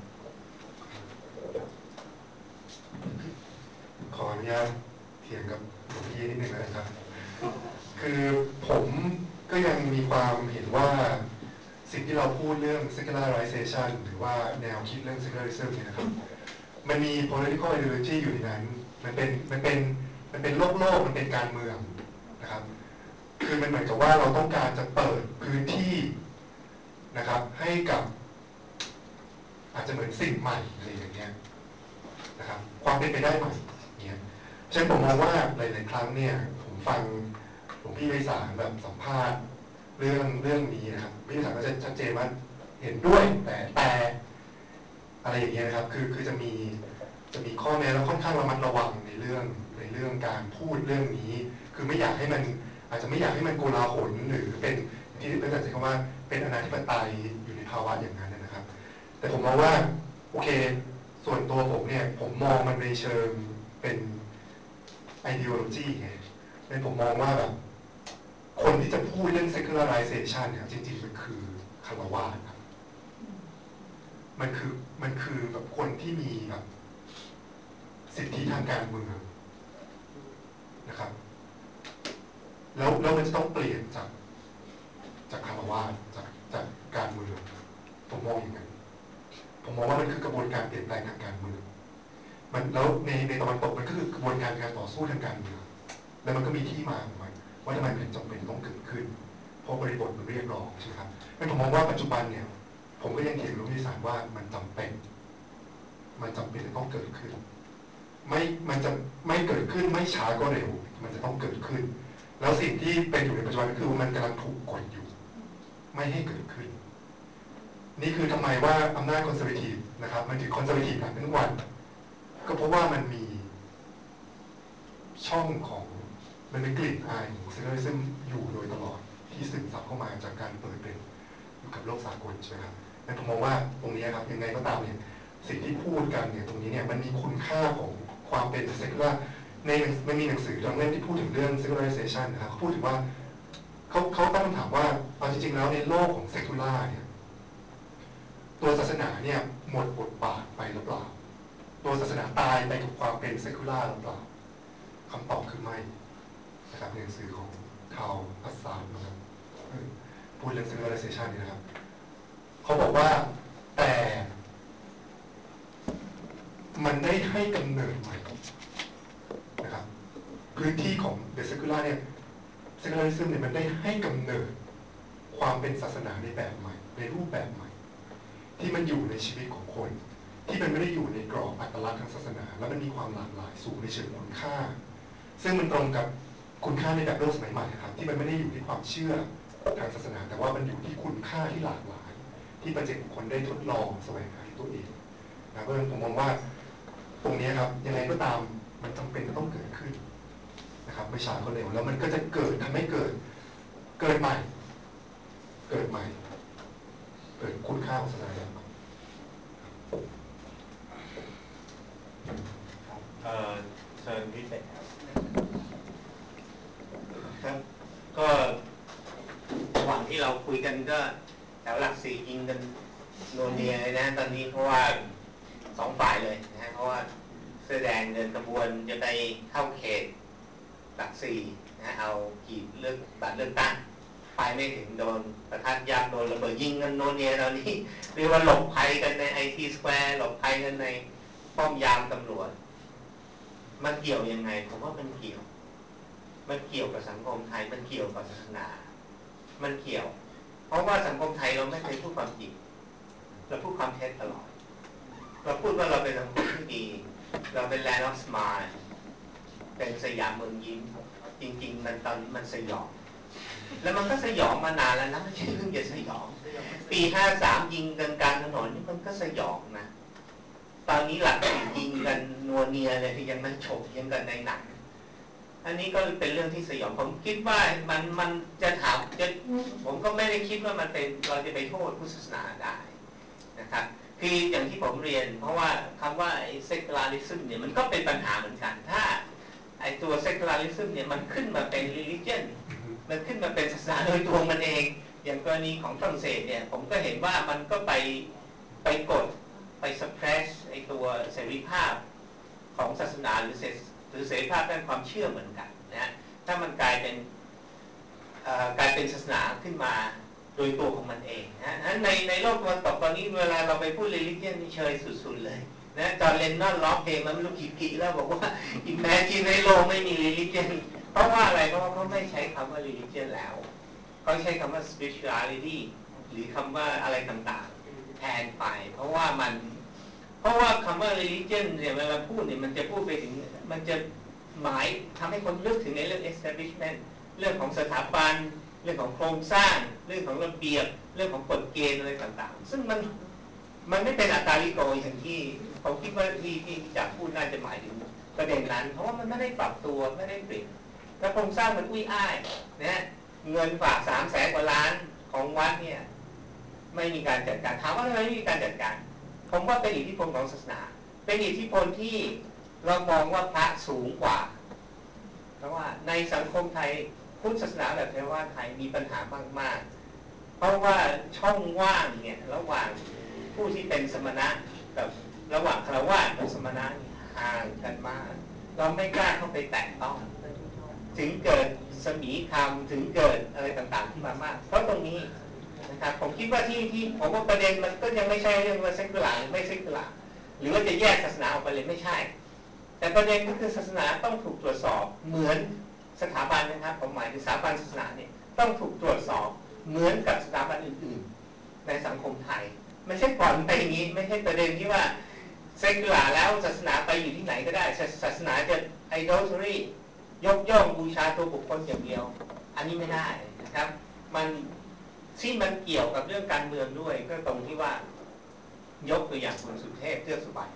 ขออนุญาตเถียงกับหลวงพี่นิดหนึ่งนะครับคือผมก็ยังมีความเห็นว่าสิ่งที่เราพูดเรื่อง secularization หรือว่าแนวคิดเรื่อง secularism เนี่ยนะครับมันมี political ideology อยู่ในนั้นมันเป็นมันเป็นมันเป็นโลกโลกมันเป็นการเมืองนะครับคือมันเหมือนกับว่าเราต้องการจะเปิดพื้นที่นะครับให้กับอาจจะเหมือนสิ่งใหม่อะไรอย่างเงี้ยนะครับความเป็นไปได้ใหม่เนี่ยฉะนั้นผมมองว่าหลายๆครั้งเนี่ยผมฟังหลวงพี่ไพศาลแบบสัมภาษณ์เรื่องเรื่องนี้นะครับพี่ไพศาลก็จะชัดเจนว่าเห็นด้วยแต่แต่อะไรอย่างเงี้ยนะครับคือคือจะมีจะมีข้อแม้แล้วค่อนข้างระมัดระวังในเรื่องในเรื่องการพูดเรื่องนี้คือไม่อยากให้มันอาจจะไม่อยากให้มันโกลาหลหรือเป็นที่พี่ไพศาลใช้คำว่าเป็นอนาธิปไตยอยู่ในภาวะอย่างนั้นนะครับแต่ผมมองว่าโอเคส่วนตัวผมเนี่ยผมมองมันในเชิงเป็น ideology ไงในผมมองว่าแบบคนที่จะพูดเรื่อง secularization เนี่ยจริงๆมันคือคฤหัสถ์ครับมันคือมันคือแบบคนที่มีแบบสิทธิทางการเมืองนะครับแล้วแล้วมันจะต้องเปลี่ยนจากจากคฤหัสถ์จากการเมืองผมมองอย่างนั้นผมมองว่ามันคือกระบวนการเปลี่ยนแปลงทางการเมืองมันแล้วในในตะวันตกมันก็คือกระบวนการการต่อสู้ทางการเมืองแล้วมันก็มีที่มาของมันว่าทำไมมันจำเป็นต้องเกิดขึ้นเพราะบริบทมันเรียกร้องใช่ไหมครับงั้นผมมองว่าปัจจุบันเนี่ยผมก็ยังเถียงกับผู้วิสารว่ามันจำเป็นมันจำเป็นจะต้องเกิดขึ้นไม่มันจะไม่เกิดขึ้นไม่ช้าก็เร็วมันจะต้องเกิดขึ้นแล้วสิ่งที่เป็นอยู่ในปัจจุบันก็คือว่ามันกำลังถูกกดอยู่ไม่ให้เกิดขึ้นนี่คือทำไมว่าอำนาจคอนเซอร์เวทีฟนะครับมันถึงคอนเซอร์เวทีฟหนักทุกวันก็เพราะว่ามันมีช่องของมันเป็นกลิ่นอายของเซเลอริซึมอยู่โดยตลอดที่ซึมซับเข้ามาจากการเปิดเป็นอยู่กับโลกสากลใช่ไหมครับนั่นผมมองว่าตรงนี้ครับยังไงก็ตามเนี่ยสิ่งที่พูดกันเนี่ยตรงนี้เนี่ยมันมีคุณค่าของความเป็นเซคุล่าในมันมีหนังสือบางเล่มที่พูดถึงเรื่อง secularization นะครับเขาพูดถึงว่าเขาเขาตั้งคำถามว่าเอาจริงๆแล้วในโลกของเซคุล่าเนี่ยตัวศาสนาเนี่ยหมดบทบาทไปหรือเปล่าตัวศาสนาตายไปกับความเป็นเซคุล่าหรือเปล่าคำตอบคือไม่นะครับในหนังสือของทาวพัสซานนะครับพูดเรื่อง secularization นี่นะครับเขาบอกว่าแต่มันได้ให้กำเนิดใหม่นะครับพื้นที่ของ the secular เนี่ย secularism เนี่ยมันได้ให้กำเนิดความเป็นศาสนาในแบบใหม่ในรูปแบบใหม่ที่มันอยู่ในชีวิตของคนที่มันไม่ได้อยู่ในกรอบอัตลักษณ์ทางศาสนาแล้วมันมีความหลากหลายสูงในเชิงคุณค่าซึ่งมันตรงกับคุณค่าในแบบโลกสมัยใหม่ครับที่มันไม่ได้อยู่ที่ความเชื่อทางศาสนาแต่ว่ามันอยู่ที่คุณค่าที่หลากหลายที่ประเจกคนได้ทดลองแสวงหาตัวเองนะเพราะฉะนั้นผมมองว่าตรงนี้ครับยังไงก็ตามมันจำเป็นจะต้องเกิดขึ้นนะครับไม่ช้าก็เร็วแล้วมันก็จะเกิดทำให้เกิดเกิดใหม่เกิดใหม่เกิดคุณค่าของศาสนาใหม่เอ่อเชิญพิเศษครับครับก็ระหว่างที่เราคุยกันก็แถวหลักสี่ยิงกันโนเนียเลยนะตอนนี้เพราะว่าสองฝ่ายเลยนะเพราะว่าเสื้อแดงเดินกระบวนจะไปเข้าเขตหลักสี่นะเอาขีดเลือกบัตรเลือกตั้งไปไม่ถึงโดนประทัดยักษ์โดนระเบิดยิงกันโนเนียตอนนี้เรียกว่าหลบภัยกันในไอทีสแควร์หลบภัยกันในป้อมยามตำรวจมันเกี่ยวยังไงผมว่ามันเกี่ยวมันเกี่ยวกับสังคมไทยมันเกี่ยวกับศาสนามันเกี่ยวเพราะว่าสังคมไทยเราไม่เคยพูดความจริงเราพูดความเท็จตลอดเราพูดว่าเราเป็นสังคมที่ดีเราเป็น land of smile เป็นสยามเมืองยิ้มจริงๆมันตอนนี้มันสยองแล้วมันก็สยองมานานแล้วนะไม่ใช่เรื่องจะสยองปีห้าสามยิงกันกลางถนนนี่มันก็สยองนะตอนนี้หลักสี่ยิงกันนัวเนียเลยที่ยังมันฉกยังกันในหนังอันนี้ก็เป็นเรื่องที่สยองผมคิดว่ามันมันจะถามจะผมก็ไม่ได้คิดว่ามันเป็นเราจะไปโทษพุทธศาสนาได้นะครับคืออย่างที่ผมเรียนเพราะว่าคำว่าไอ้ secularism เนี่ยมันก็เป็นปัญหาเหมือนกันถ้าไอ้ตัว secularism เนี่ยมันขึ้นมาเป็น religion มันขึ้นมาเป็นศาสนาโดยตัวมันเองอย่างกรณีของฝรั่งเศสเนี่ยผมก็เห็นว่ามันก็ไปไปกดไป suppress ไอ้ตัวเสรีภาพของศาสนาหรือเสหรือเสรีภาพด้านความเชื่อเหมือนกันนะถ้ามันกลายเป็นกลายเป็นศาสนาขึ้นมาโดยตัวของมันเองนะในในโลกตะวันตกตอนนี้เวลาเราไปพูด religion นี่เชยสุดๆเลยนะจอห์นเลนนอนร้องเพลงมันไม่รู้กี่ปีแล้วบอกว่า imagine ในโลกไม่มี religion เพราะว่าอะไรเพราะว่าเขาไม่ใช้คำว่า religion แล้วเขาใช้คำว่า spirituality หรือคำว่าอะไรต่างๆแทนไปเพราะว่ามันเพราะว่าคำว่า religion เนี่ยเวลาพูดเนี่ยมันจะพูดไปถึงมันจะหมายทำให้คนนึกถึงในเรื่อง establishment เรื่องของสถาบันเรื่องของโครงสร้างเรื่องของระเบียบเรื่องของกฎเกณฑ์อะไรต่างๆซึ่งมันมันไม่เป็นอัตตาลิโกอย่างที่ผมคิดว่าที่ที่จะพูดน่าจะหมายถึงประเด็นนั้นเพราะว่ามันไม่ได้ปรับตัวไม่ได้เปลี่ยนแล้วโครงสร้างมันอุ้ยอ้ายนะเงินฝากสามแสนกว่าล้านของวัดเนี่ยไม่มีการจัดการถามว่าทำไมไม่มีการจัดการผมว่าเป็นอิทธิพลของศาสนาเป็นอิทธิพลที่เรามองว่าพระสูงกว่าเพราะว่าในสังคมไทยพุทธศาสนาแบบเทรวาสไทยมีปัญหามากๆเพราะว่าช่องว่างเนี่ยระหว่างผู้ที่เป็นสมณะกับระหว่างฆราวาสกับสมณะห่างกันมากเราไม่กล้าเข้าไปแตะต้องถึงเกิดสมีธรรมถึงเกิดอะไรต่างๆขึ้นมามากเพราะตรงนี้นะครับผมคิดว่าที่ที่ผมว่าประเด็นมันก็ยังไม่ใช่เรื่องว่าเซคุลาร์หรือไม่เซคุลาร์หรือว่าจะแยกศาสนาออกไปเลยไม่ใช่ แต่ประเด็นก็คือศาสนาต้องถูกตรวจสอบเหมือนสถาบันนะครับผมหมายถึงสถาบันศาสนาเนี่ยต้องถูกตรวจสอบเหมือนกับสถาบันอื่นๆในสังคมไทยไม่ใช่ปล่อยไปอย่างนี้ไม่ใช่ประเด็นที่ว่าเซคุลาร์แล้วศาสนาไปอยู่ที่ไหนก็ได้ศาสนาจะ idolatry ยกย่องบูชาตัวบุคคลอย่างเดียวอันนี้ไม่ได้นะครับมันที่มันเกี่ยวกับเรื่องการเมืองด้วยก็ตรงที่ว่ายกตัวอย่างคุณสุเทพเทือกสุบรรณ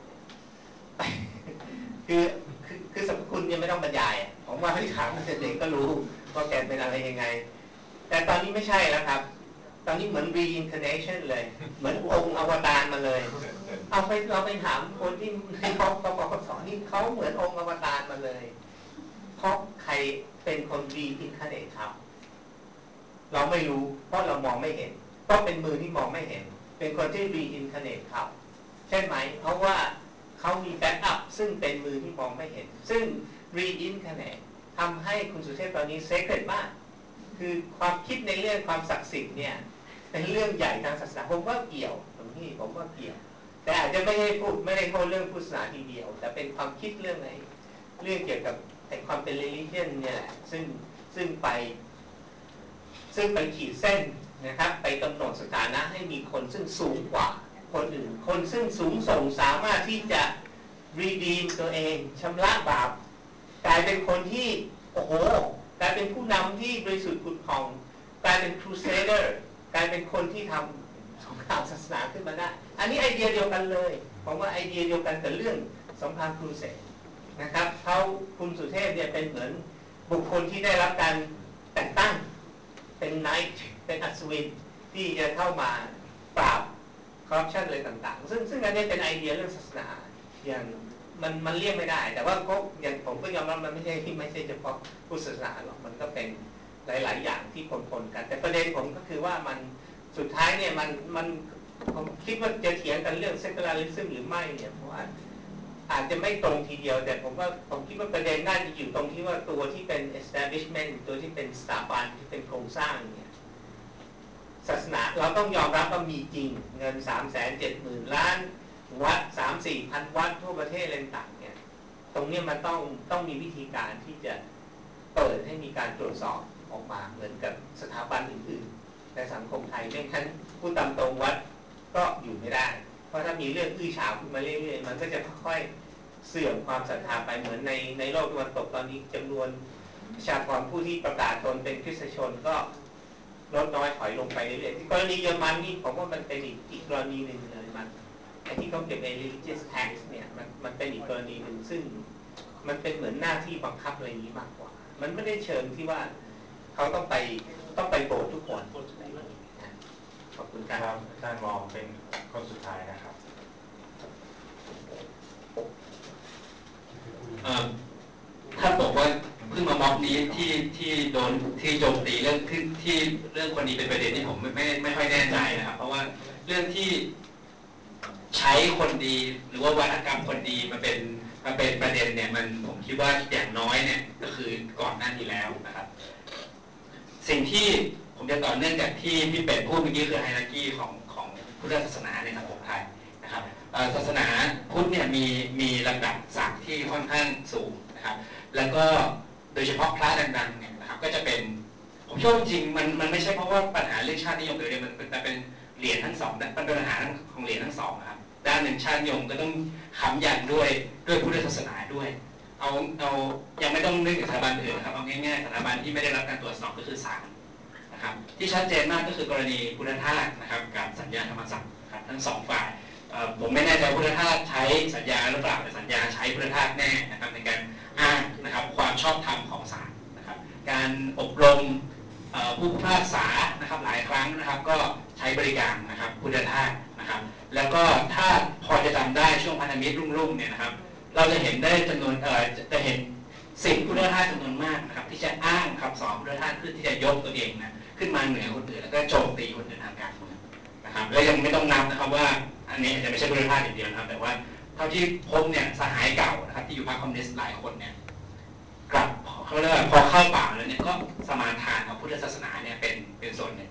คือคือคือสรรพคุณยังไม่ต้องบรรยายผมว่าให้ถามเด็กๆก็รู้ว่าแกเป็นอะไรยังไงแต่ตอนนี้ไม่ใช่แล้วครับตอนนี้เหมือน reincarnation เลยเหมือนองค์อวตารมาเลยเอาไปเราไปถามคนที่ในห้องปปสนี่เขาเหมือนองค์อวตารมาเลยเพราะใครเป็นคน reincarnate ครับเราไม่รู้เพราะเรามองไม่เห็นเพราะเป็นมือที่มองไม่เห็นเป็นคนที่ reincarnate ครับใช่ไหมเพราะว่าเขามีแบ็กอัพซึ่งเป็นมือที่มองไม่เห็นซึ่ง reincarnate ทำให้คุณสุเทพตอนนี้ sacred มากคือความคิดในเรื่องความศักดิ์สิทธิ์เนี่ยเป็นเรื่องใหญ่ทางศาสนาผมว่าเกี่ยวตรงนี้ผมว่าเกี่ยวแต่อาจจะไม่ได้พูดไม่ได้โทษเรื่องพุทธศาสนาทีเดียวแต่เป็นความคิดเรื่องไหนเรื่องเกี่ยวกับไอ้ความเป็น religion เนี่ยแหละซึ่งซึ่งไปซึ่งไปขีดเส้นนะครับไปกำหนดสถานะให้มีคนซึ่งสูงกว่าคนอื่นคนซึ่งสูงส่งสามารถที่จะ redeem ตัวเองชำระบาปกลายเป็นคนที่โอ้โหกลายเป็นผู้นำที่บริสุทธิ์ผุดผ่องกลายเป็น crusader กลายเป็นคนที่ทำสงครามศาสนาขึ้นมาได้อันนี้ไอเดียเดียวกันเลยผมว่าไอเดียเดียวกันกับเรื่องสงครามครูเสดนะครับเขาคุณสุเทพเนี่ยเป็นเหมือนบุคคลที่ได้รับการแต่งตั้งเป็นไนท์เป็นอัศวินที่จะเข้ามาปราบคอร์รัปชันอะไรต่างๆซึ่งซึ่งอันนี้เป็นไอเดียเรื่องศาสนาอย่างมันมันเรียกไม่ได้แต่ว่าก็อย่างผมก็ยอมรับมันไม่ใช่ที่ไม่ใช่เฉพาะพุทธศาสนาหรอกมันก็เป็นหลายๆอย่างที่ปนๆกันแต่ประเด็นผมก็คือว่ามันสุดท้ายเนี่ยมันมันผมคิดว่าจะเถียงกันเรื่อง secularism หรือไม่เนี่ยเพราะว่าอาจจะไม่ตรงทีเดียวแต่ผมว่าผมคิดว่าประเด็นน่าจะอยู่ตรงที่ว่าตัวที่เป็น establishment ตัวที่เป็นสถาบันที่เป็นโครงสร้างเนี่ยศาสนาเราต้องยอมรับว่ามีจริงเงิน สามแสนเจ็ดหมื่น ล้านวัด สามสี่พัน วัดทั่วประเทศอะไรต่างเนี่ยตรงนี้มันต้องต้องมีวิธีการที่จะเปิดให้มีการตรวจสอบออกมาเหมือนกับสถาบันอื่นๆในสังคมไทยไม่งั้นผู้ตามตรงวัดก็อยู่ไม่ได้เพราะถ้ามีเรื่องอื้อฉาวขึ้นมาเรื่อยๆมันก็จะค่อยๆเสื่อมความศรัทธาไปเหมือนในในโลกตะวันตกตอนนี้จำนวนประชากรผู้ที่ประกาศตนเป็นคริสตชนก็ลดน้อยถอยลงไปเรื่อยๆที่กรณีเยอรมันนี่ผมว่ามันเป็นอีกอีกกรณีหนึ่งเลยมันไอ้ที่เขาเก็บใน religious tax เนี่ยมันมันเป็นอีกกรณีหนึ่งซึ่งมันเป็นเหมือนหน้าที่บังคับอะไรอย่างนี้มากกว่ามันไม่ได้เชิงที่ว่าเขาต้องไปต้องไปโบสถ์ทุกคนขอบคุณครับอาจารย์มองเป็นคนสุดท้ายนะครับถ้าบอกว่าเพิ่งมาม็อบนี้ที่ที่โดนที่โจมตีเรื่องที่ที่เรื่องคนนี้เป็นประเด็นที่ผมไม่ไม่ไม่ค่อยแน่ใจนะครับเพราะว่าเรื่องที่ใช้คนดีหรือว่าวัฒกรรมคนดีมาเป็นมาเป็นประเด็นเนี่ยมันผมคิดว่าอย่างน้อยเนี่ยก็คือก่อนหน้านี้แล้วนะครับสิ่งที่ผมจะต่อเนื่องจากที่พี่เป็ดพูดเมื่อกี้คือไฮรักีของของพุทธศาสนาในสังคมไทยนะครับศาสนาพุทธเนี่ยมีมีลำดับศักดิ์ที่ค่อนข้างสูงนะครับแล้วก็โดยเฉพาะพระดังๆเนี่ยนะครับก็จะเป็นผมเชื่อจริงมันมันไม่ใช่เพราะว่าปัญหาเรื่องชาตินิยมเดียวมันแต่เป็นเหรียญทั้งสองมันเป็นปัญหาของเหรียญทั้งสองนะครับด้านหนึ่งชาตินิยมก็ต้องค้ำยันด้วยด้วยพุทธศาสนาด้วยเอาเอายังไม่ต้องนึกถึงสถาบันอื่นนะครับเอาง่ายๆสถาบันที่ไม่ได้รับการตรวจสอบก็คือศาลนะครับที่ชัดเจนมากก็คือกรณีพุทธทาสนะครับกับสัญญาธรรมศักดิ์ครับทั้งสองฝ่ายผมไม่แน่ใจพุทธทาสใช้สัญญาหรือเปล่าแต่สัญญาใช้พุทธทาสแน่นะครับในการอ้างนะครับความชอบธรรมของศาลนะครับการอบรมผู้พิพากษานะครับหลายครั้งนะครับก็ใช้บริการนะครับพุทธทาสนะครับแล้วก็ถ้าพอจะจำได้ช่วงพันธมิตรรุ่งๆเนี่ยนะครับเราจะเห็นได้จำนวนเอ่อจะเห็นสิ่งพุทธทาสจำนวนมากนะครับที่จะอ้างคำสอนพุทธทาสขึ้นที่จะยกตัวเองนะขึ้นมาเหนือคนอื่นแล้วก็โจมตีคนอื่นทางการเมืองนะครับและยังไม่ต้องนับนะครับว่าอันนี้อาจจะไม่ใช่พุทธทาสอย่างเดียวนะครับแต่ว่าเท่าที่พบเนี่ยสหายเก่านะครับที่อยู่พรรคคอมมิวนิสต์หลายคนเนี่ยกลับเขาเรียกว่าพอเข้าป่าแล้วเนี่ยก็สมาทานเอาพุทธศาสนาเนี่ยเป็นเป็นส่วนหนึ่ง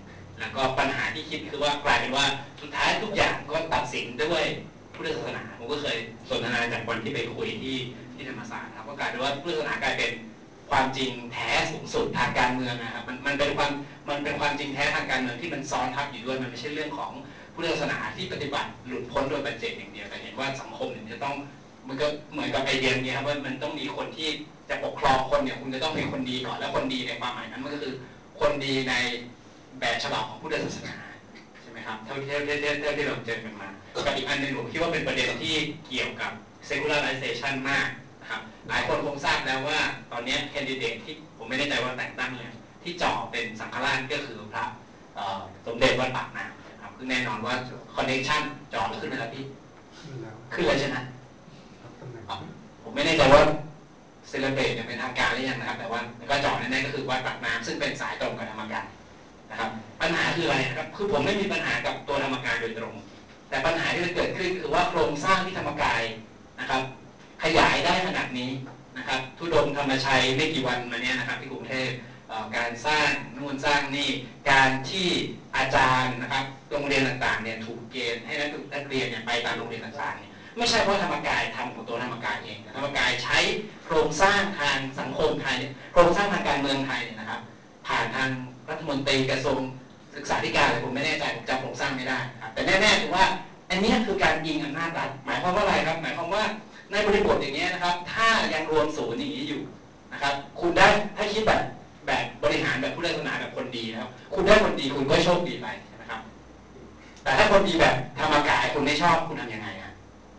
แล้วก็ปัญหาที่คิดคือว่ากลายเป็นว่าสุดท้ายทุกอย่างก็ตัดสินด้วยพุทธศาสนาผมก็เคยสนทนาจากวันที่ไปคุยที่ที่ธรรมศาสตร์ครับก็กลายเป็นว่าพุทธศาสนากลายเป็นความจริงแท้สูงสุดทางการเมืองนะครับมันมันเป็นความมันเป็นความจริงแท้ทางการเมืองที่มันซ้อนทับอยู่ด้วยมันไม่ใช่เรื่องของพุทธศาสนาที่ปฏิบัติหลุดพ้นโดยปัจเจกอย่างเดียวแต่เห็นว่าสังคมเนี่ยจะต้องมันก็เหมือนกับไอเดียนี้ครับว่ามันต้องมีคนที่จะปกครองคนเนี่ยคุณจะต้องเป็นคนดีก่อนแล้วคนดีในความหมายนั้นมันก็คือคนดีในแบบฉบับของพุทธศาสนาใช่ไหมครับเท่าที่เท่าที่เท่าที่เราเจอกันมากับอีกอันหนึ่งผมคิดว่าเป็นประเด็นที่เกี่ยวกับ secularization มากนะครับหลายคนคงทราบแล้วว่าตอนนี้แคนดิเดตที่ผมไม่แน่ใจว่าแต่งตั้งเลยที่จ่อเป็นสังฆราชก็คือพระสมเด็จวัดปากน้ำนะครับคือแน่นอนว่าคอนเนคชั่นจ่อแล้วขึ้นไปแล้วพี่ขึ้นแล้วใช่ไหมผมไม่แน่ใจว่าเซเลเบรตเนี่ยเป็นทางการหรือยังนะครับแต่ว่าก็จ่อแน่ๆก็คือวัดปากน้ำซึ่งเป็นสายตรงกับธรรมกายนะครับปัญหาคืออะไรนะครับคือผมไม่มีปัญหากับตัวธรรมกายโดยตรงแต่ปัญหาที่มันเกิดขึ้นคือว่าโครงสร้างที่ธรรมกายนะครับขยายได้ขนาดนี้นะครับทุดงธรรมชัยไม่กี่วันมาเนี้ยนะครับที่กรุงเทพการสร้างนู่นสร้างนี่การที่อาจารย์นะครับโรงเรียนต่างๆเนี่ยถูกเกณฑ์ให้นักเรียนเนี่ยไปตามโรงเรียนต่างๆเนี่ยไม่ใช่เพราะธรรมกายทำของตัวธรรมกายเองธรรมกายใช้โครงสร้างทางสังคมไทยโครงสร้างทางการเมืองไทยเนี่ยนะครับผ่านทางรัฐมนตรีกระทรวงศึกษาธิการอะไรผมไม่แน่ใจผมจำโครงสร้างไม่ได้ครับแต่แน่ๆคือว่าอันนี้คือการยิงอำนาจรัฐหมายความว่าอะไรครับหมายความว่าในบริบทอย่างนี้นะครับถ้ายังรวมศูนย์อย่างนี้อยู่นะครับคุณได้ถ้าคิดแบบแบบบริหารแบบพุทธศาสนาแบบคนดีนะครับคุณได้คนดีคุณก็โชคดีไปใช่ไหมครับแต่ถ้าคนดีแบบธรรมกายคุณไม่ชอบคุณทำยังไงฮะ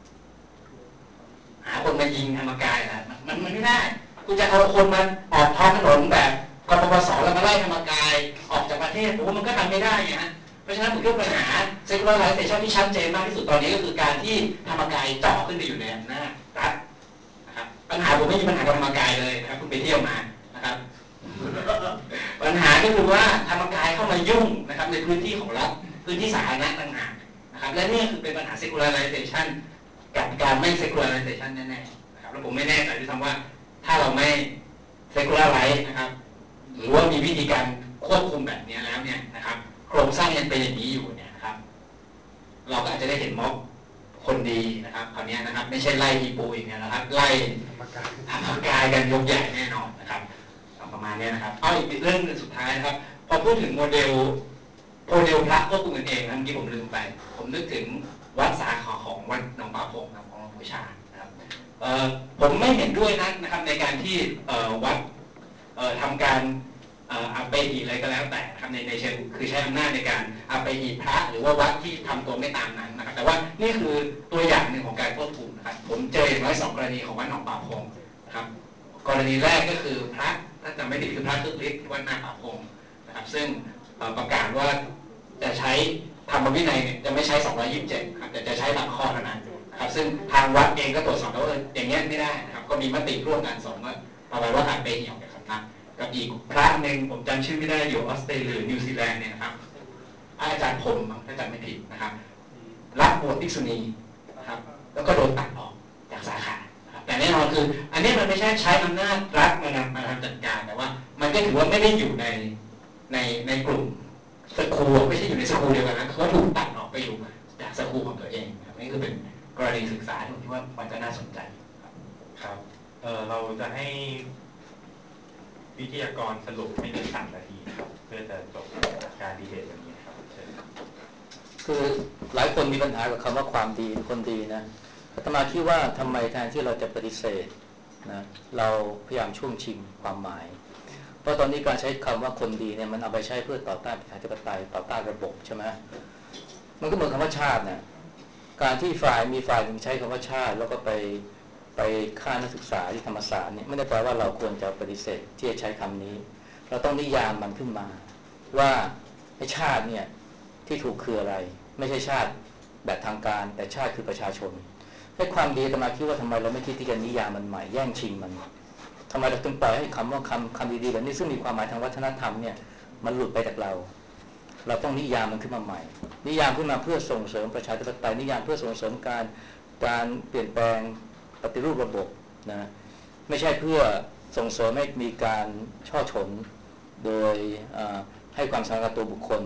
หาคนมายิงธรรมกายนะมันมันไม่ได้คุณจะเอาคนมาออกท้องถนนแบบกปปสแล้วมาไล่ธรรมกายออกจากประเทศผมว่ามันก็ทำไม่ได้ไงฮะเพราะฉะนั้นผมคิดว่าปัญหา secularization ที่ชัดเจนมากที่สุดตอนนี้ก็คือการที่ธรรมกายจ่อขึ้นไปอยู่ในอำนาจรัฐนะครับปัญหาผมไม่มีปัญหากับธรรมกายเลยนะครับคุณไปเที่ยวมานะครับปัญหาก็คือว่าธรรมกายเข้ามายุ่งนะครับในพื้นที่ของรัฐพื้นที่สาธารณะต่างหากนะครับและนี่คือเป็นปัญหา secularization กับการไม่ secularization แน่ๆนะครับแล้วผมไม่แน่ใจด้วยซ้ำว่าถ้าเราไม่ secularize นะครับหรือว่ามีวิธีการควบคุมแบบนี้แล้วเนี่ยนะครับโครงสร้างยังเป็นอย่างนี้อยู่เนี่ยนะครับเราก็อาจจะได้เห็นม็อบคนดีนะครับคราวนี้นะครับไม่ใช่ไล่อีปูอย่างเงี้ยนะครับไล่ธรรมกายกันยกใหญ่แน่นอนนะครับประมาณนี้นะครับเอาอีกเรื่องนึงสุดท้ายนะครับพอพูดถึงโมเดลโมเดลพระควบคุมกันเองนะเมื่อกี้ผมลืมไปผมนึกถึงวัดสาขาของวัดหนองป่าพงของหลวงปู่ชานะครับผมไม่เห็นด้วยนะนะครับในการที่วัดทำการอาเปหีอะไรก็แล้วแต่นะครับในในเชิงคือใช้อำนาจในการอาเปหีพระหรือว่าวัดที่ทำตัวไม่ตามนั้นนะครับแต่ว่านี่คือตัวอย่างหนึ่งของการควบคุมนะครับผมเจออย่างน้อยสองกรณีของวัดหนองป่าพงนะครับกรณีแรกก็คือพระถ้าจำไม่ผิดคือพระคึกฤทธิ์ที่วัดนาป่าพงนะครับซึ่งประกาศว่าจะใช้ธรรมวินัยเนี่ยจะไม่ใช้สองร้อยยี่สิบเจ็ดครับแต่จะใช้หลักข้อเท่านั้นนะครับซึ่งทางวัดเองก็ตรวจสอบแล้วว่าอย่างเงี้ยไม่ได้นะครับก็มีมติร่วมกันสองว่าประมาณว่าอาเปหีออกจากสำนักกับอีกพระหนึ่งผมจำชื่อไม่ได้อยู่ออสเตรเลียนิวซีแลนด์เนี่ยนะครับอาจารย์พรมถ้าจำไม่ผิดนะครับรับบวชภิกษุณีนะครับแล้วก็โดนตัดออกจากสาขาแต่แน่นอนคืออันนี้มันไม่ใช่ใช้อำนาจรัฐมานำมาทำจัดการแต่ว่ามันก็ถือว่าไม่ได้อยู่ในในในกลุ่มสคูลไม่ใช่อยู่ในสคูลเดียวกันนะคือว่าถูกตัดออกไปอยู่จากสคูลของตัวเองนี่คือเป็นกรณีศึกษาที่ผมคิดว่ามันก็น่าสนใจครับเออเราจะให้วิทยากรสรุปไม่เกินสามนาทีนะครับเพื่อจะจบการดีเบตวันนี้ครับเชิญคือหลายคนมีปัญหากับคำว่าความดีคนดีนะอาตมาคิดว่าทำไมแทนที่เราจะปฏิเสธนะเราพยายามช่วงชิงความหมายเพราะตอนนี้การใช้คำว่าคนดีเนี่ยมันเอาไปใช้เพื่อต่อต้านประชาธิปไตยต่อต้านระบบใช่ไหมมันก็เหมือนคำว่าชาติเนี่ยการที่ฝ่ายมีฝ่ายหนึ่งใช้คำว่าชาติแล้วก็ไปไปฆ่านักศึกษาที่ธรรมศาสตร์เนี่ยไม่ได้แปลว่าเราควรจะปฏิเสธที่จะใช้คำนี้เราต้องนิยามมันขึ้นมาว่าไอ้ชาติเนี่ยที่ถูกคืออะไรไม่ใช่ชาติแบบทางการแต่ชาติคือประชาชนให้ความดีอาตมาคิดว่าทำไมเราไม่คิดที่จะนิยามมันใหม่แย่งชิงมันทำไมเราถึงปล่อยให้คำว่าคำคำดีๆแบบนี้ซึ่งมีความหมายทางวัฒนธรรมเนี่ยมันหลุดไปจากเราเราต้องนิยามมันขึ้นมาใหม่นิยามขึ้นมาเพื่อส่งเสริมประชาธิปไตยนิยามเพื่อส่งเสริมการการเปลี่ยนแปลงปฏิรูประบบนะไม่ใช่เพื่อส่งเสริมให้มีการช่อฉนโดยให้ความสำคัญกับตัวบุคคล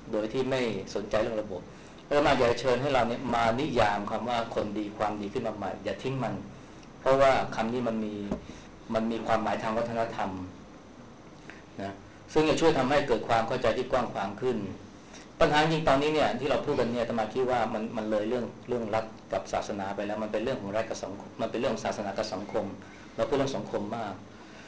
โดยที่ไม่สนใจเรื่องระบบแล้วมาอยากเชิญให้เราเนี่ยมานิยามคำว่าคนดีความดีขึ้นมาใหม่อย่าทิ้งมันเพราะว่าคำนี้มันมีมันมีความหมายทางวัฒนธรรมนะซึ่งจะช่วยทำให้เกิดความเข้าใจที่กว้างขวางขึ้นปัญหาจริงตอนนี้เนี่ยที่เราพูดกันเนี่ยอาตมาคิดว่ามันมันเลยเรื่องเรื่องรัฐกับศาสนาไปแล้วมันเป็นเรื่องของรัฐกับสังคมมันเป็นเรื่องศาสนากับสังคมเราพูดเรื่องสังคมมาก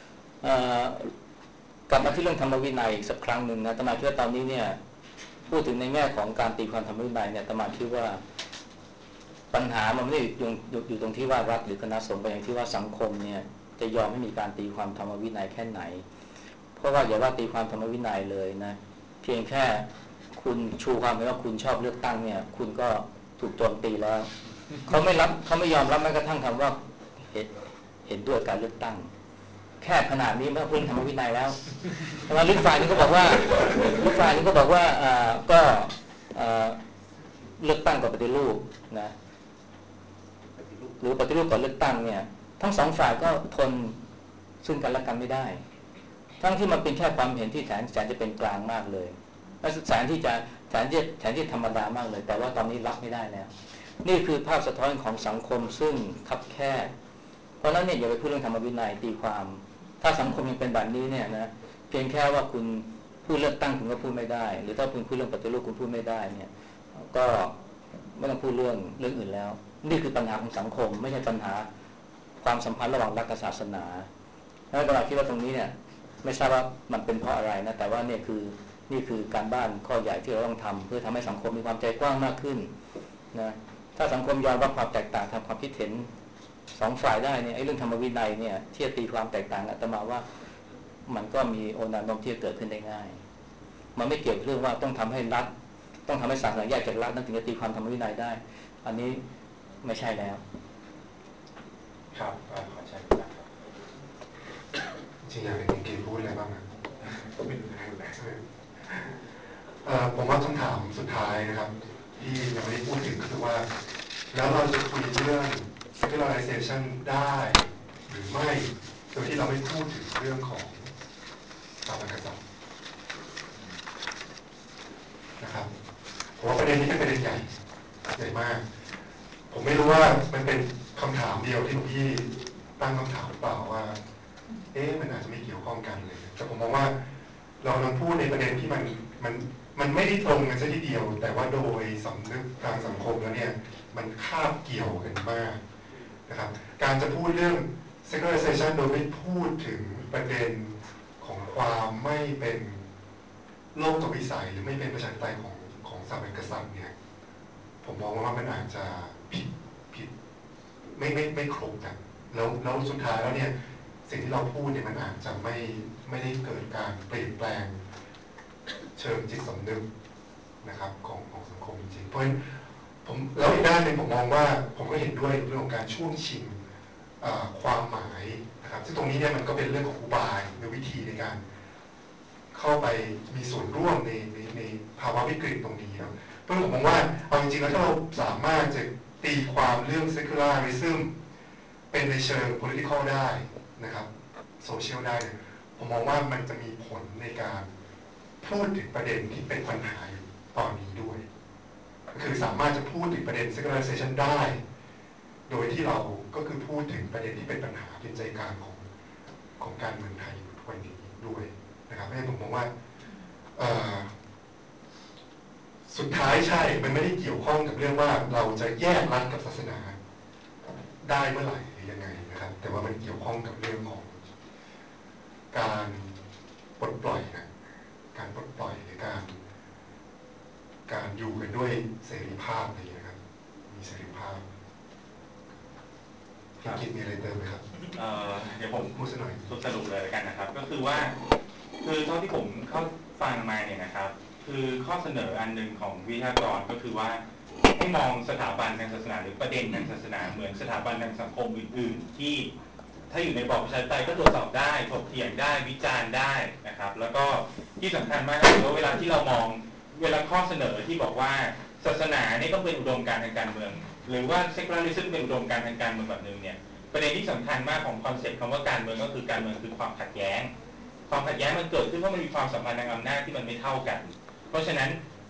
กลับมาที่เรื่องธรรมวินัยอีกสักครั้งหนึ่งนะอาตมาคิดว่าตอนนี้เนี่ยพูดถึงในแง่ของการตีความธรรมวินัยเนี่ยอาตมาคิดว่าปัญหามันไม่ได้อยู่อยู่อยู่ตรงที่ว่ารัฐหรือคณะสงฆ์ไปอย่างที่ว่าสังคมเนี่ยจะยอมให้มีการตีความธรรมวินัยแค่ไหนเพราะว่าอย่าว่าตีความธรรมวินัยเลยนะเพียงแค่คุณชูความเห็นว่าคุณชอบเลือกตั้งเนี่ยคุณก็ถูกโจมตีแล้วเขาไม่รับเขาไม่ยอมรับแม้กระทั่งคำว่าเห็นเห็นด้วยการเลือกตั้งแค่ขนาดนี้เมื่อพูดธรรมวินัยแล้วแล้วลึกฝ่ายนี้ก็บอกว่าลึกฝ่ายนี้ก็บอกว่าอ่าก็อ่าเลือกตั้งกับปฏิรูปนะหรือปฏิรูปกับเลือกตั้งเนี่ยทั้งสองฝ่ายก็ทนซึ่งกันและกันไม่ได้ทั้งที่มันเป็นแค่ความเห็นที่แสนแสนจะเป็นกลางมากเลยและแสนที่จะแสนที่แสนที่ธรรมดามากเลยแต่ว่าตอนนี้รับไม่ได้แล้วนี่คือภาพสะท้อนของสังคมซึ่งคับแคบเพราะนั้นเนี่ยอย่าไปพูดเรื่องธรรมวินัยตีความถ้าสังคมยังเป็นแบบนี้เนี่ยนะเพียงแค่ว่าคุณพูดเลือกตั้งคุณก็พูดไม่ได้หรือถ้าคุณพูดเรื่องปฏิรูปคุณพูดไม่ได้เนี่ยก็ไม่ต้องพูดเรื่องเรื่องอื่นแล้วนี่คือปัญหาของสังคมไม่ใช่ปัญหาความสัมพันธ์ระหว่างรัฐกับศาสนาแล้วก็คิดว่าตรงนี้เนี่ยไม่ทราบว่ามันเป็นเพราะอะไรนะแต่ว่าเนี่ยคือนี่คือการบ้านข้อใหญ่ที่เราต้องทำเพื่อทำให้สังคมมีความใจกว้างมากขึ้นนะถ้าสังคมยอมรับความแตกต่างทางความคิดเห็นสองฝ่ายได้เนี่ยไอ้เรื่องธรรมวินัยเนี่ยที่จะตีความแตกต่างอาตมาว่ามันก็มีโอนาโนมที่จะเกิดขึ้นได้ง่ายมันไม่เกี่ยวกับเรื่องว่าต้องทำให้รัฐต้องทำให้ศาสนาแยกจากรัฐนั่นถึงจะตีความธรรมวินัยได้อันนี้ไม่ใช่แล้วครับขอใช้ครับจริงอยากเป็นเกมพูดอะไรบ้างนะไม่รู้จะพูดอะไรผมว่าคำถามสุดท้ายนะครับที่ยังไม่ได้พูดถึงก็คือว่าแล้วเราจะคุยเรื่อง secularization ได้หรือไม่โดยที่เราไม่พูดถึงเรื่องของสถาบันกษัตริย์นะครับผมว่าประเด็นนี้เป็นประเด็นใหญ่ใหญ่มากผมไม่รู้ว่ามันเป็นคำถามเดียวที่พี่ตั้งคำถามเปล่าว่าเอ๊ะมันอาจจะไม่เกี่ยวข้องกันเลยแต่ผมมองว่าเรากำลังพูดในประเด็นที่มันมันมันไม่ได้ตรงกันซะทีเดียวแต่ว่าโดยสำนึกทางสังคมแล้วเนี่ยมันคาบเกี่ยวกันมากนะครับการจะพูดเรื่อง secularization โดยไม่พูดถึงประเด็นของความไม่เป็นโลกวิสัยหรือไม่เป็นประชาธิปไตยของของสถาบันกษัตริย์เนี่ยผมมองว่ามันอาจจะผิดผิดไม่ไม่ไม่ครบนะแล้วแล้วสุดท้ายแล้วเนี่ยสิ่งที่เราพูดเนี่ยมันอาจจะไม่ไม่ได้เกิดการเปลี่ยนแปลงเชิงจิตสำนึกนะครับของของสังคมจริงๆเพราะฉะนั้นผมแล้วอีกด้านหนึ่งผมมองว่าผมก็เห็นด้วยเรื่องของการช่วงชิงความหมายนะครับซึ่งตรงนี้เนี่ยมันก็เป็นเรื่องของอุบายหรือวิธีในการเข้าไปมีส่วนร่วมในในในภาวะวิกฤตตรงนี้ครับเพราะผมมองว่าเอาจริงๆแล้วถ้าเราสามารถจะตีความเรื่อง secularism เป็นในเชิง political ได้นะครับ social ได้เนี่ยผมมองว่ามันจะมีผลในการพูดถึงประเด็นที่เป็นปัญหาอยู่ตอนนี้ด้วยก็คือสามารถจะพูดถึงประเด็น secularization ได้โดยที่เราก็คือพูดถึงประเด็นที่เป็นปัญหาเป็นใจกลางของของการเมืองไทยอยู่ทุกวันนี้ด้วยนะครับเพราะฉะนั้นผมมองว่าสุดท้ายใช่มันไม่ได้เกี่ยวข้องกับเรื่องว่าเราจะแยกรัฐกับศาสนาได้เมื่อไหร่หรือยังไงนะครับแต่ว่ามันเกี่ยวข้องกับเรื่องของการปลดปล่อยนะการปลดปล่อยหรือการการอยู่กันด้วยเสรีภาพอะไรอย่างนี้นะครับมีเสรีภาพพี่กิจมีอะไรเติมไหมครับเอ่อเดี๋ยวผมพูดสักหน่อยสรุปเลยกันนะครับก็คือว่าคือเท่าที่ผมเข้าฟังมาเนี่ยนะครับคือข้อเสนออันหนึ่งของวิทยากรก็คือว่าให้มองสถาบันทางศาสนาหรือประเด็นทางศาสนาเหมือนสถาบันทางสังคมอื่นๆที่ถ้าอยู่ในระบอบประชาธิปไตยก็ตรวจสอบได้ถกเถียงได้วิจารณ์ได้นะครับแล้วก็ที่สำคัญมากก็คือว่าเวลาที่เรามองเวลาข้อเสนอที่บอกว่าศาสนานี่ต้องเป็นอุดมการณ์ทางการเมืองหรือว่า secularism เป็นอุดมการณ์ทางการเมืองแบบนึงเนี่ยประเด็นที่สำคัญมากของคอนเซ็ปต์คำว่าการเมืองก็คือการเมืองคือความขัดแย้งความขัดแย้งมันเกิดขึ้นเพราะมันมีความสัมพันธ์ทางอำนาจที่มันไม่เท่ากันเพราะฉะนั้น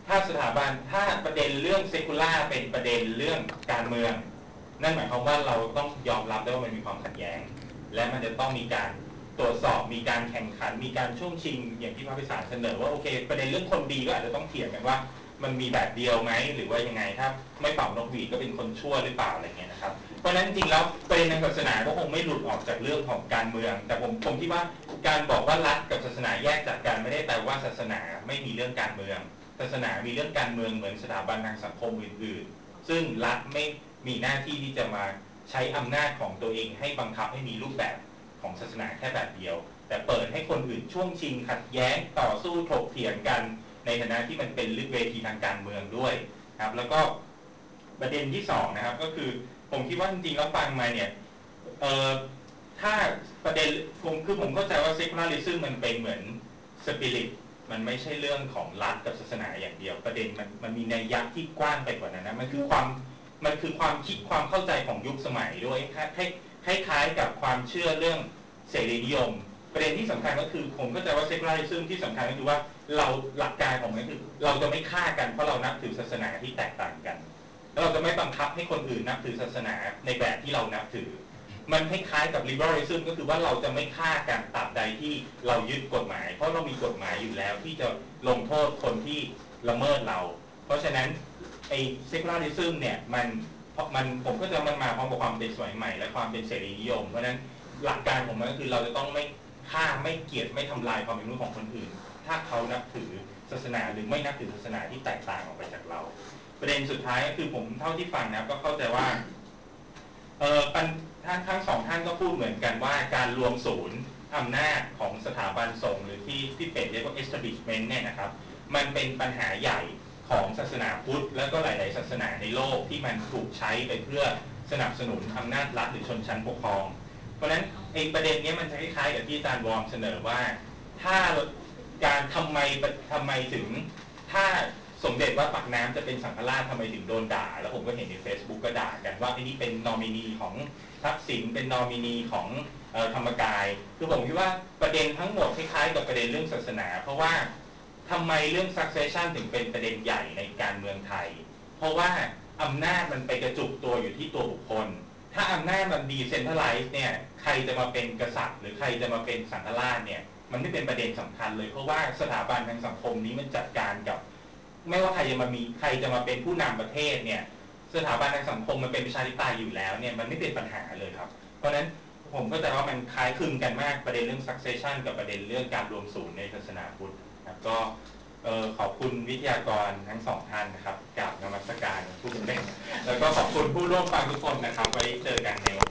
ถ้าสถาบันถ้าประเด็นเรื่องเซคูล่าเป็นประเด็นเรื่องการเมืองนั่นหมายความว่าเราต้องยอมรับได้ว่ามันมีความขัดแย้งและมันจะต้องมีการตรวจสอบมีการแข่งขันมีการช่วงชิงอย่างที่พระพิสารเสนอว่าโอเคประเด็นเรื่องคนดีก็อาจจะต้องเถียงกันว่ามันมีแบบเดียวไหมหรือว่ายังไงถ้าไม่เป่านกหวีดก็เป็นคนชั่วหรือเปล่าอะไรเงี้ยนะครับเพราะฉะนั้นจริงๆแล้วประเด็นทางศาสนาก็คงไม่หลุดออกจากเรื่องของการเมือง แต่ผมผมคิดว่าการบอกว่ารัฐกับศาสนาแยกจากกันไม่ได้แปลว่าศาสนาไม่มีเรื่องการเมืองศาสนามีเรื่องการเมืองเหมือนสถาบันทางสังคมอื่นๆซึ่งรัฐไม่มีหน้าที่ที่จะมาใช้อำนาจของตัวเองให้บังคับให้มีรูปแบบของศาสนาแค่แบบเดียวแต่เปิดให้คนอื่นช่วงชิงขัดแย้งต่อสู้ถกเถียงกันในฐานะที่มันเป็นเวทีทางการเมืองด้วยครับแล้วก็ประเด็นที่สองนะครับก็คือผมคิดว่าจริงๆแล้วฟังมาเนี่ยเอ่อถ้าประเด็นผมคือผมเข้าใจว่า secularism มันเป็นเหมือนสปิริตมันไม่ใช่เรื่องของรัฐกับศาสนาอย่างเดียวประเด็นมันมันมีนัยยะที่กว้างไปกว่านั้นนะมันคือความมันคือความคิดความเข้าใจของยุคสมัยด้วยคล้ายๆกับความเชื่อเรื่องเสรีนิยมประเด็นที่สำคัญก็คือผมเข้าใจว่า secularism ที่สำคัญก็คือว่าเราหลักการของมันคือเราจะไม่ฆ่ากันเพราะเรานับถือศาสนาที่แตกต่างกันแล้วเราจะไม่บังคับให้คนอื่นนับถือศาสนาในแบบที่เรานับถือมันคล้ายๆกับ liberalism ก็คือว่าเราจะไม่ฆ่ากันตราบใดที่เรายึดกฎหมายเพราะเรามีกฎหมายอยู่แล้วที่จะลงโทษคนที่ละเมิดเราเพราะฉะนั้นไอ้ secularism เนี่ยมันมันผมก็จะมันมาพร้อมกับความเป็นสมัยใหม่และความเป็นเสรีนิยมเพราะฉะนั้นหลักการของมันก็คือเราจะต้องไม่ฆ่าไม่เกลียดไม่ทำลายความเป็นมนุษย์ของคนอื่นถ้าเขานับถือศาสนาหรือไม่นับถือศาสนาที่แตกต่างออกไปจากเราประเด็นสุดท้ายก็คือผมเท่าที่ฟังนะก็เข้าใจว่าเออท่านทั้งสองท่านก็พูดเหมือนกันว่าการรวมศูนย์อำนาจของสถาบันสงฆ์หรือที่ที่เป็นเรียกว่า establishment เนี่ยนะครับมันเป็นปัญหาใหญ่ของศาสนาพุทธและก็หลายๆศาสนาในโลกที่มันถูกใช้ไปเพื่อสนับสนุนอำนาจรัฐหรือชนชั้นปกครองเพราะฉะนั้นไอ้ประเด็นนี้มันจะคล้ายๆกับที่อาจารย์วอร์มเสนอว่าถ้าการทำไมทำไมถึงถ้าสมเด็จว่าปากน้ำจะเป็นสังฆราชทำไมถึงโดนด่าแล้วผมก็เห็นใน Facebook ก็ด่ากันว่าไอ้นี่เป็นนอมินีของทักษิณเป็นนอมินีของเอ่อธรรมกายคือผมคิดว่าประเด็นทั้งหมดคล้ายๆกับประเด็นเรื่องศาสนาเพราะว่าทำไมเรื่อง succession ถึงเป็นประเด็นใหญ่ในการเมืองไทยเพราะว่าอำนาจมันไปกระจุกตัวอยู่ที่ตัวบุคคลถ้าอำนาจมันดีเซนทรัลไลซ์เนี่ยใครจะมาเป็นกษัตริย์หรือใครจะมาเป็นสังฆราชเนี่ยมันไม่เป็นประเด็นสำคัญเลยเพราะว่าสถาบันทางสังคมนี้มันจัดการกับไม่ว่าใครจะมามีใครจะมาเป็นผู้นำประเทศเนี่ยสถาบันทางสังคมมันเป็นประชาธิปไตยอยู่แล้วเนี่ยมันไม่เป็นปัญหาเลยครับเพราะฉะนั้นผมก็จะว่ามันคล้ายคลึงกันมากประเด็นเรื่อง succession กับประเด็นเรื่องการรวมศูนย์ในศาสนาพุทธครับก็ขอบคุณวิทยากรทั้งสองท่านนะครับกราบนมัสการผู้เป็นเล่นแล้วก็ขอบคุณผู้ร่วมฟังทุกคนนะครับไว้เจอกันใน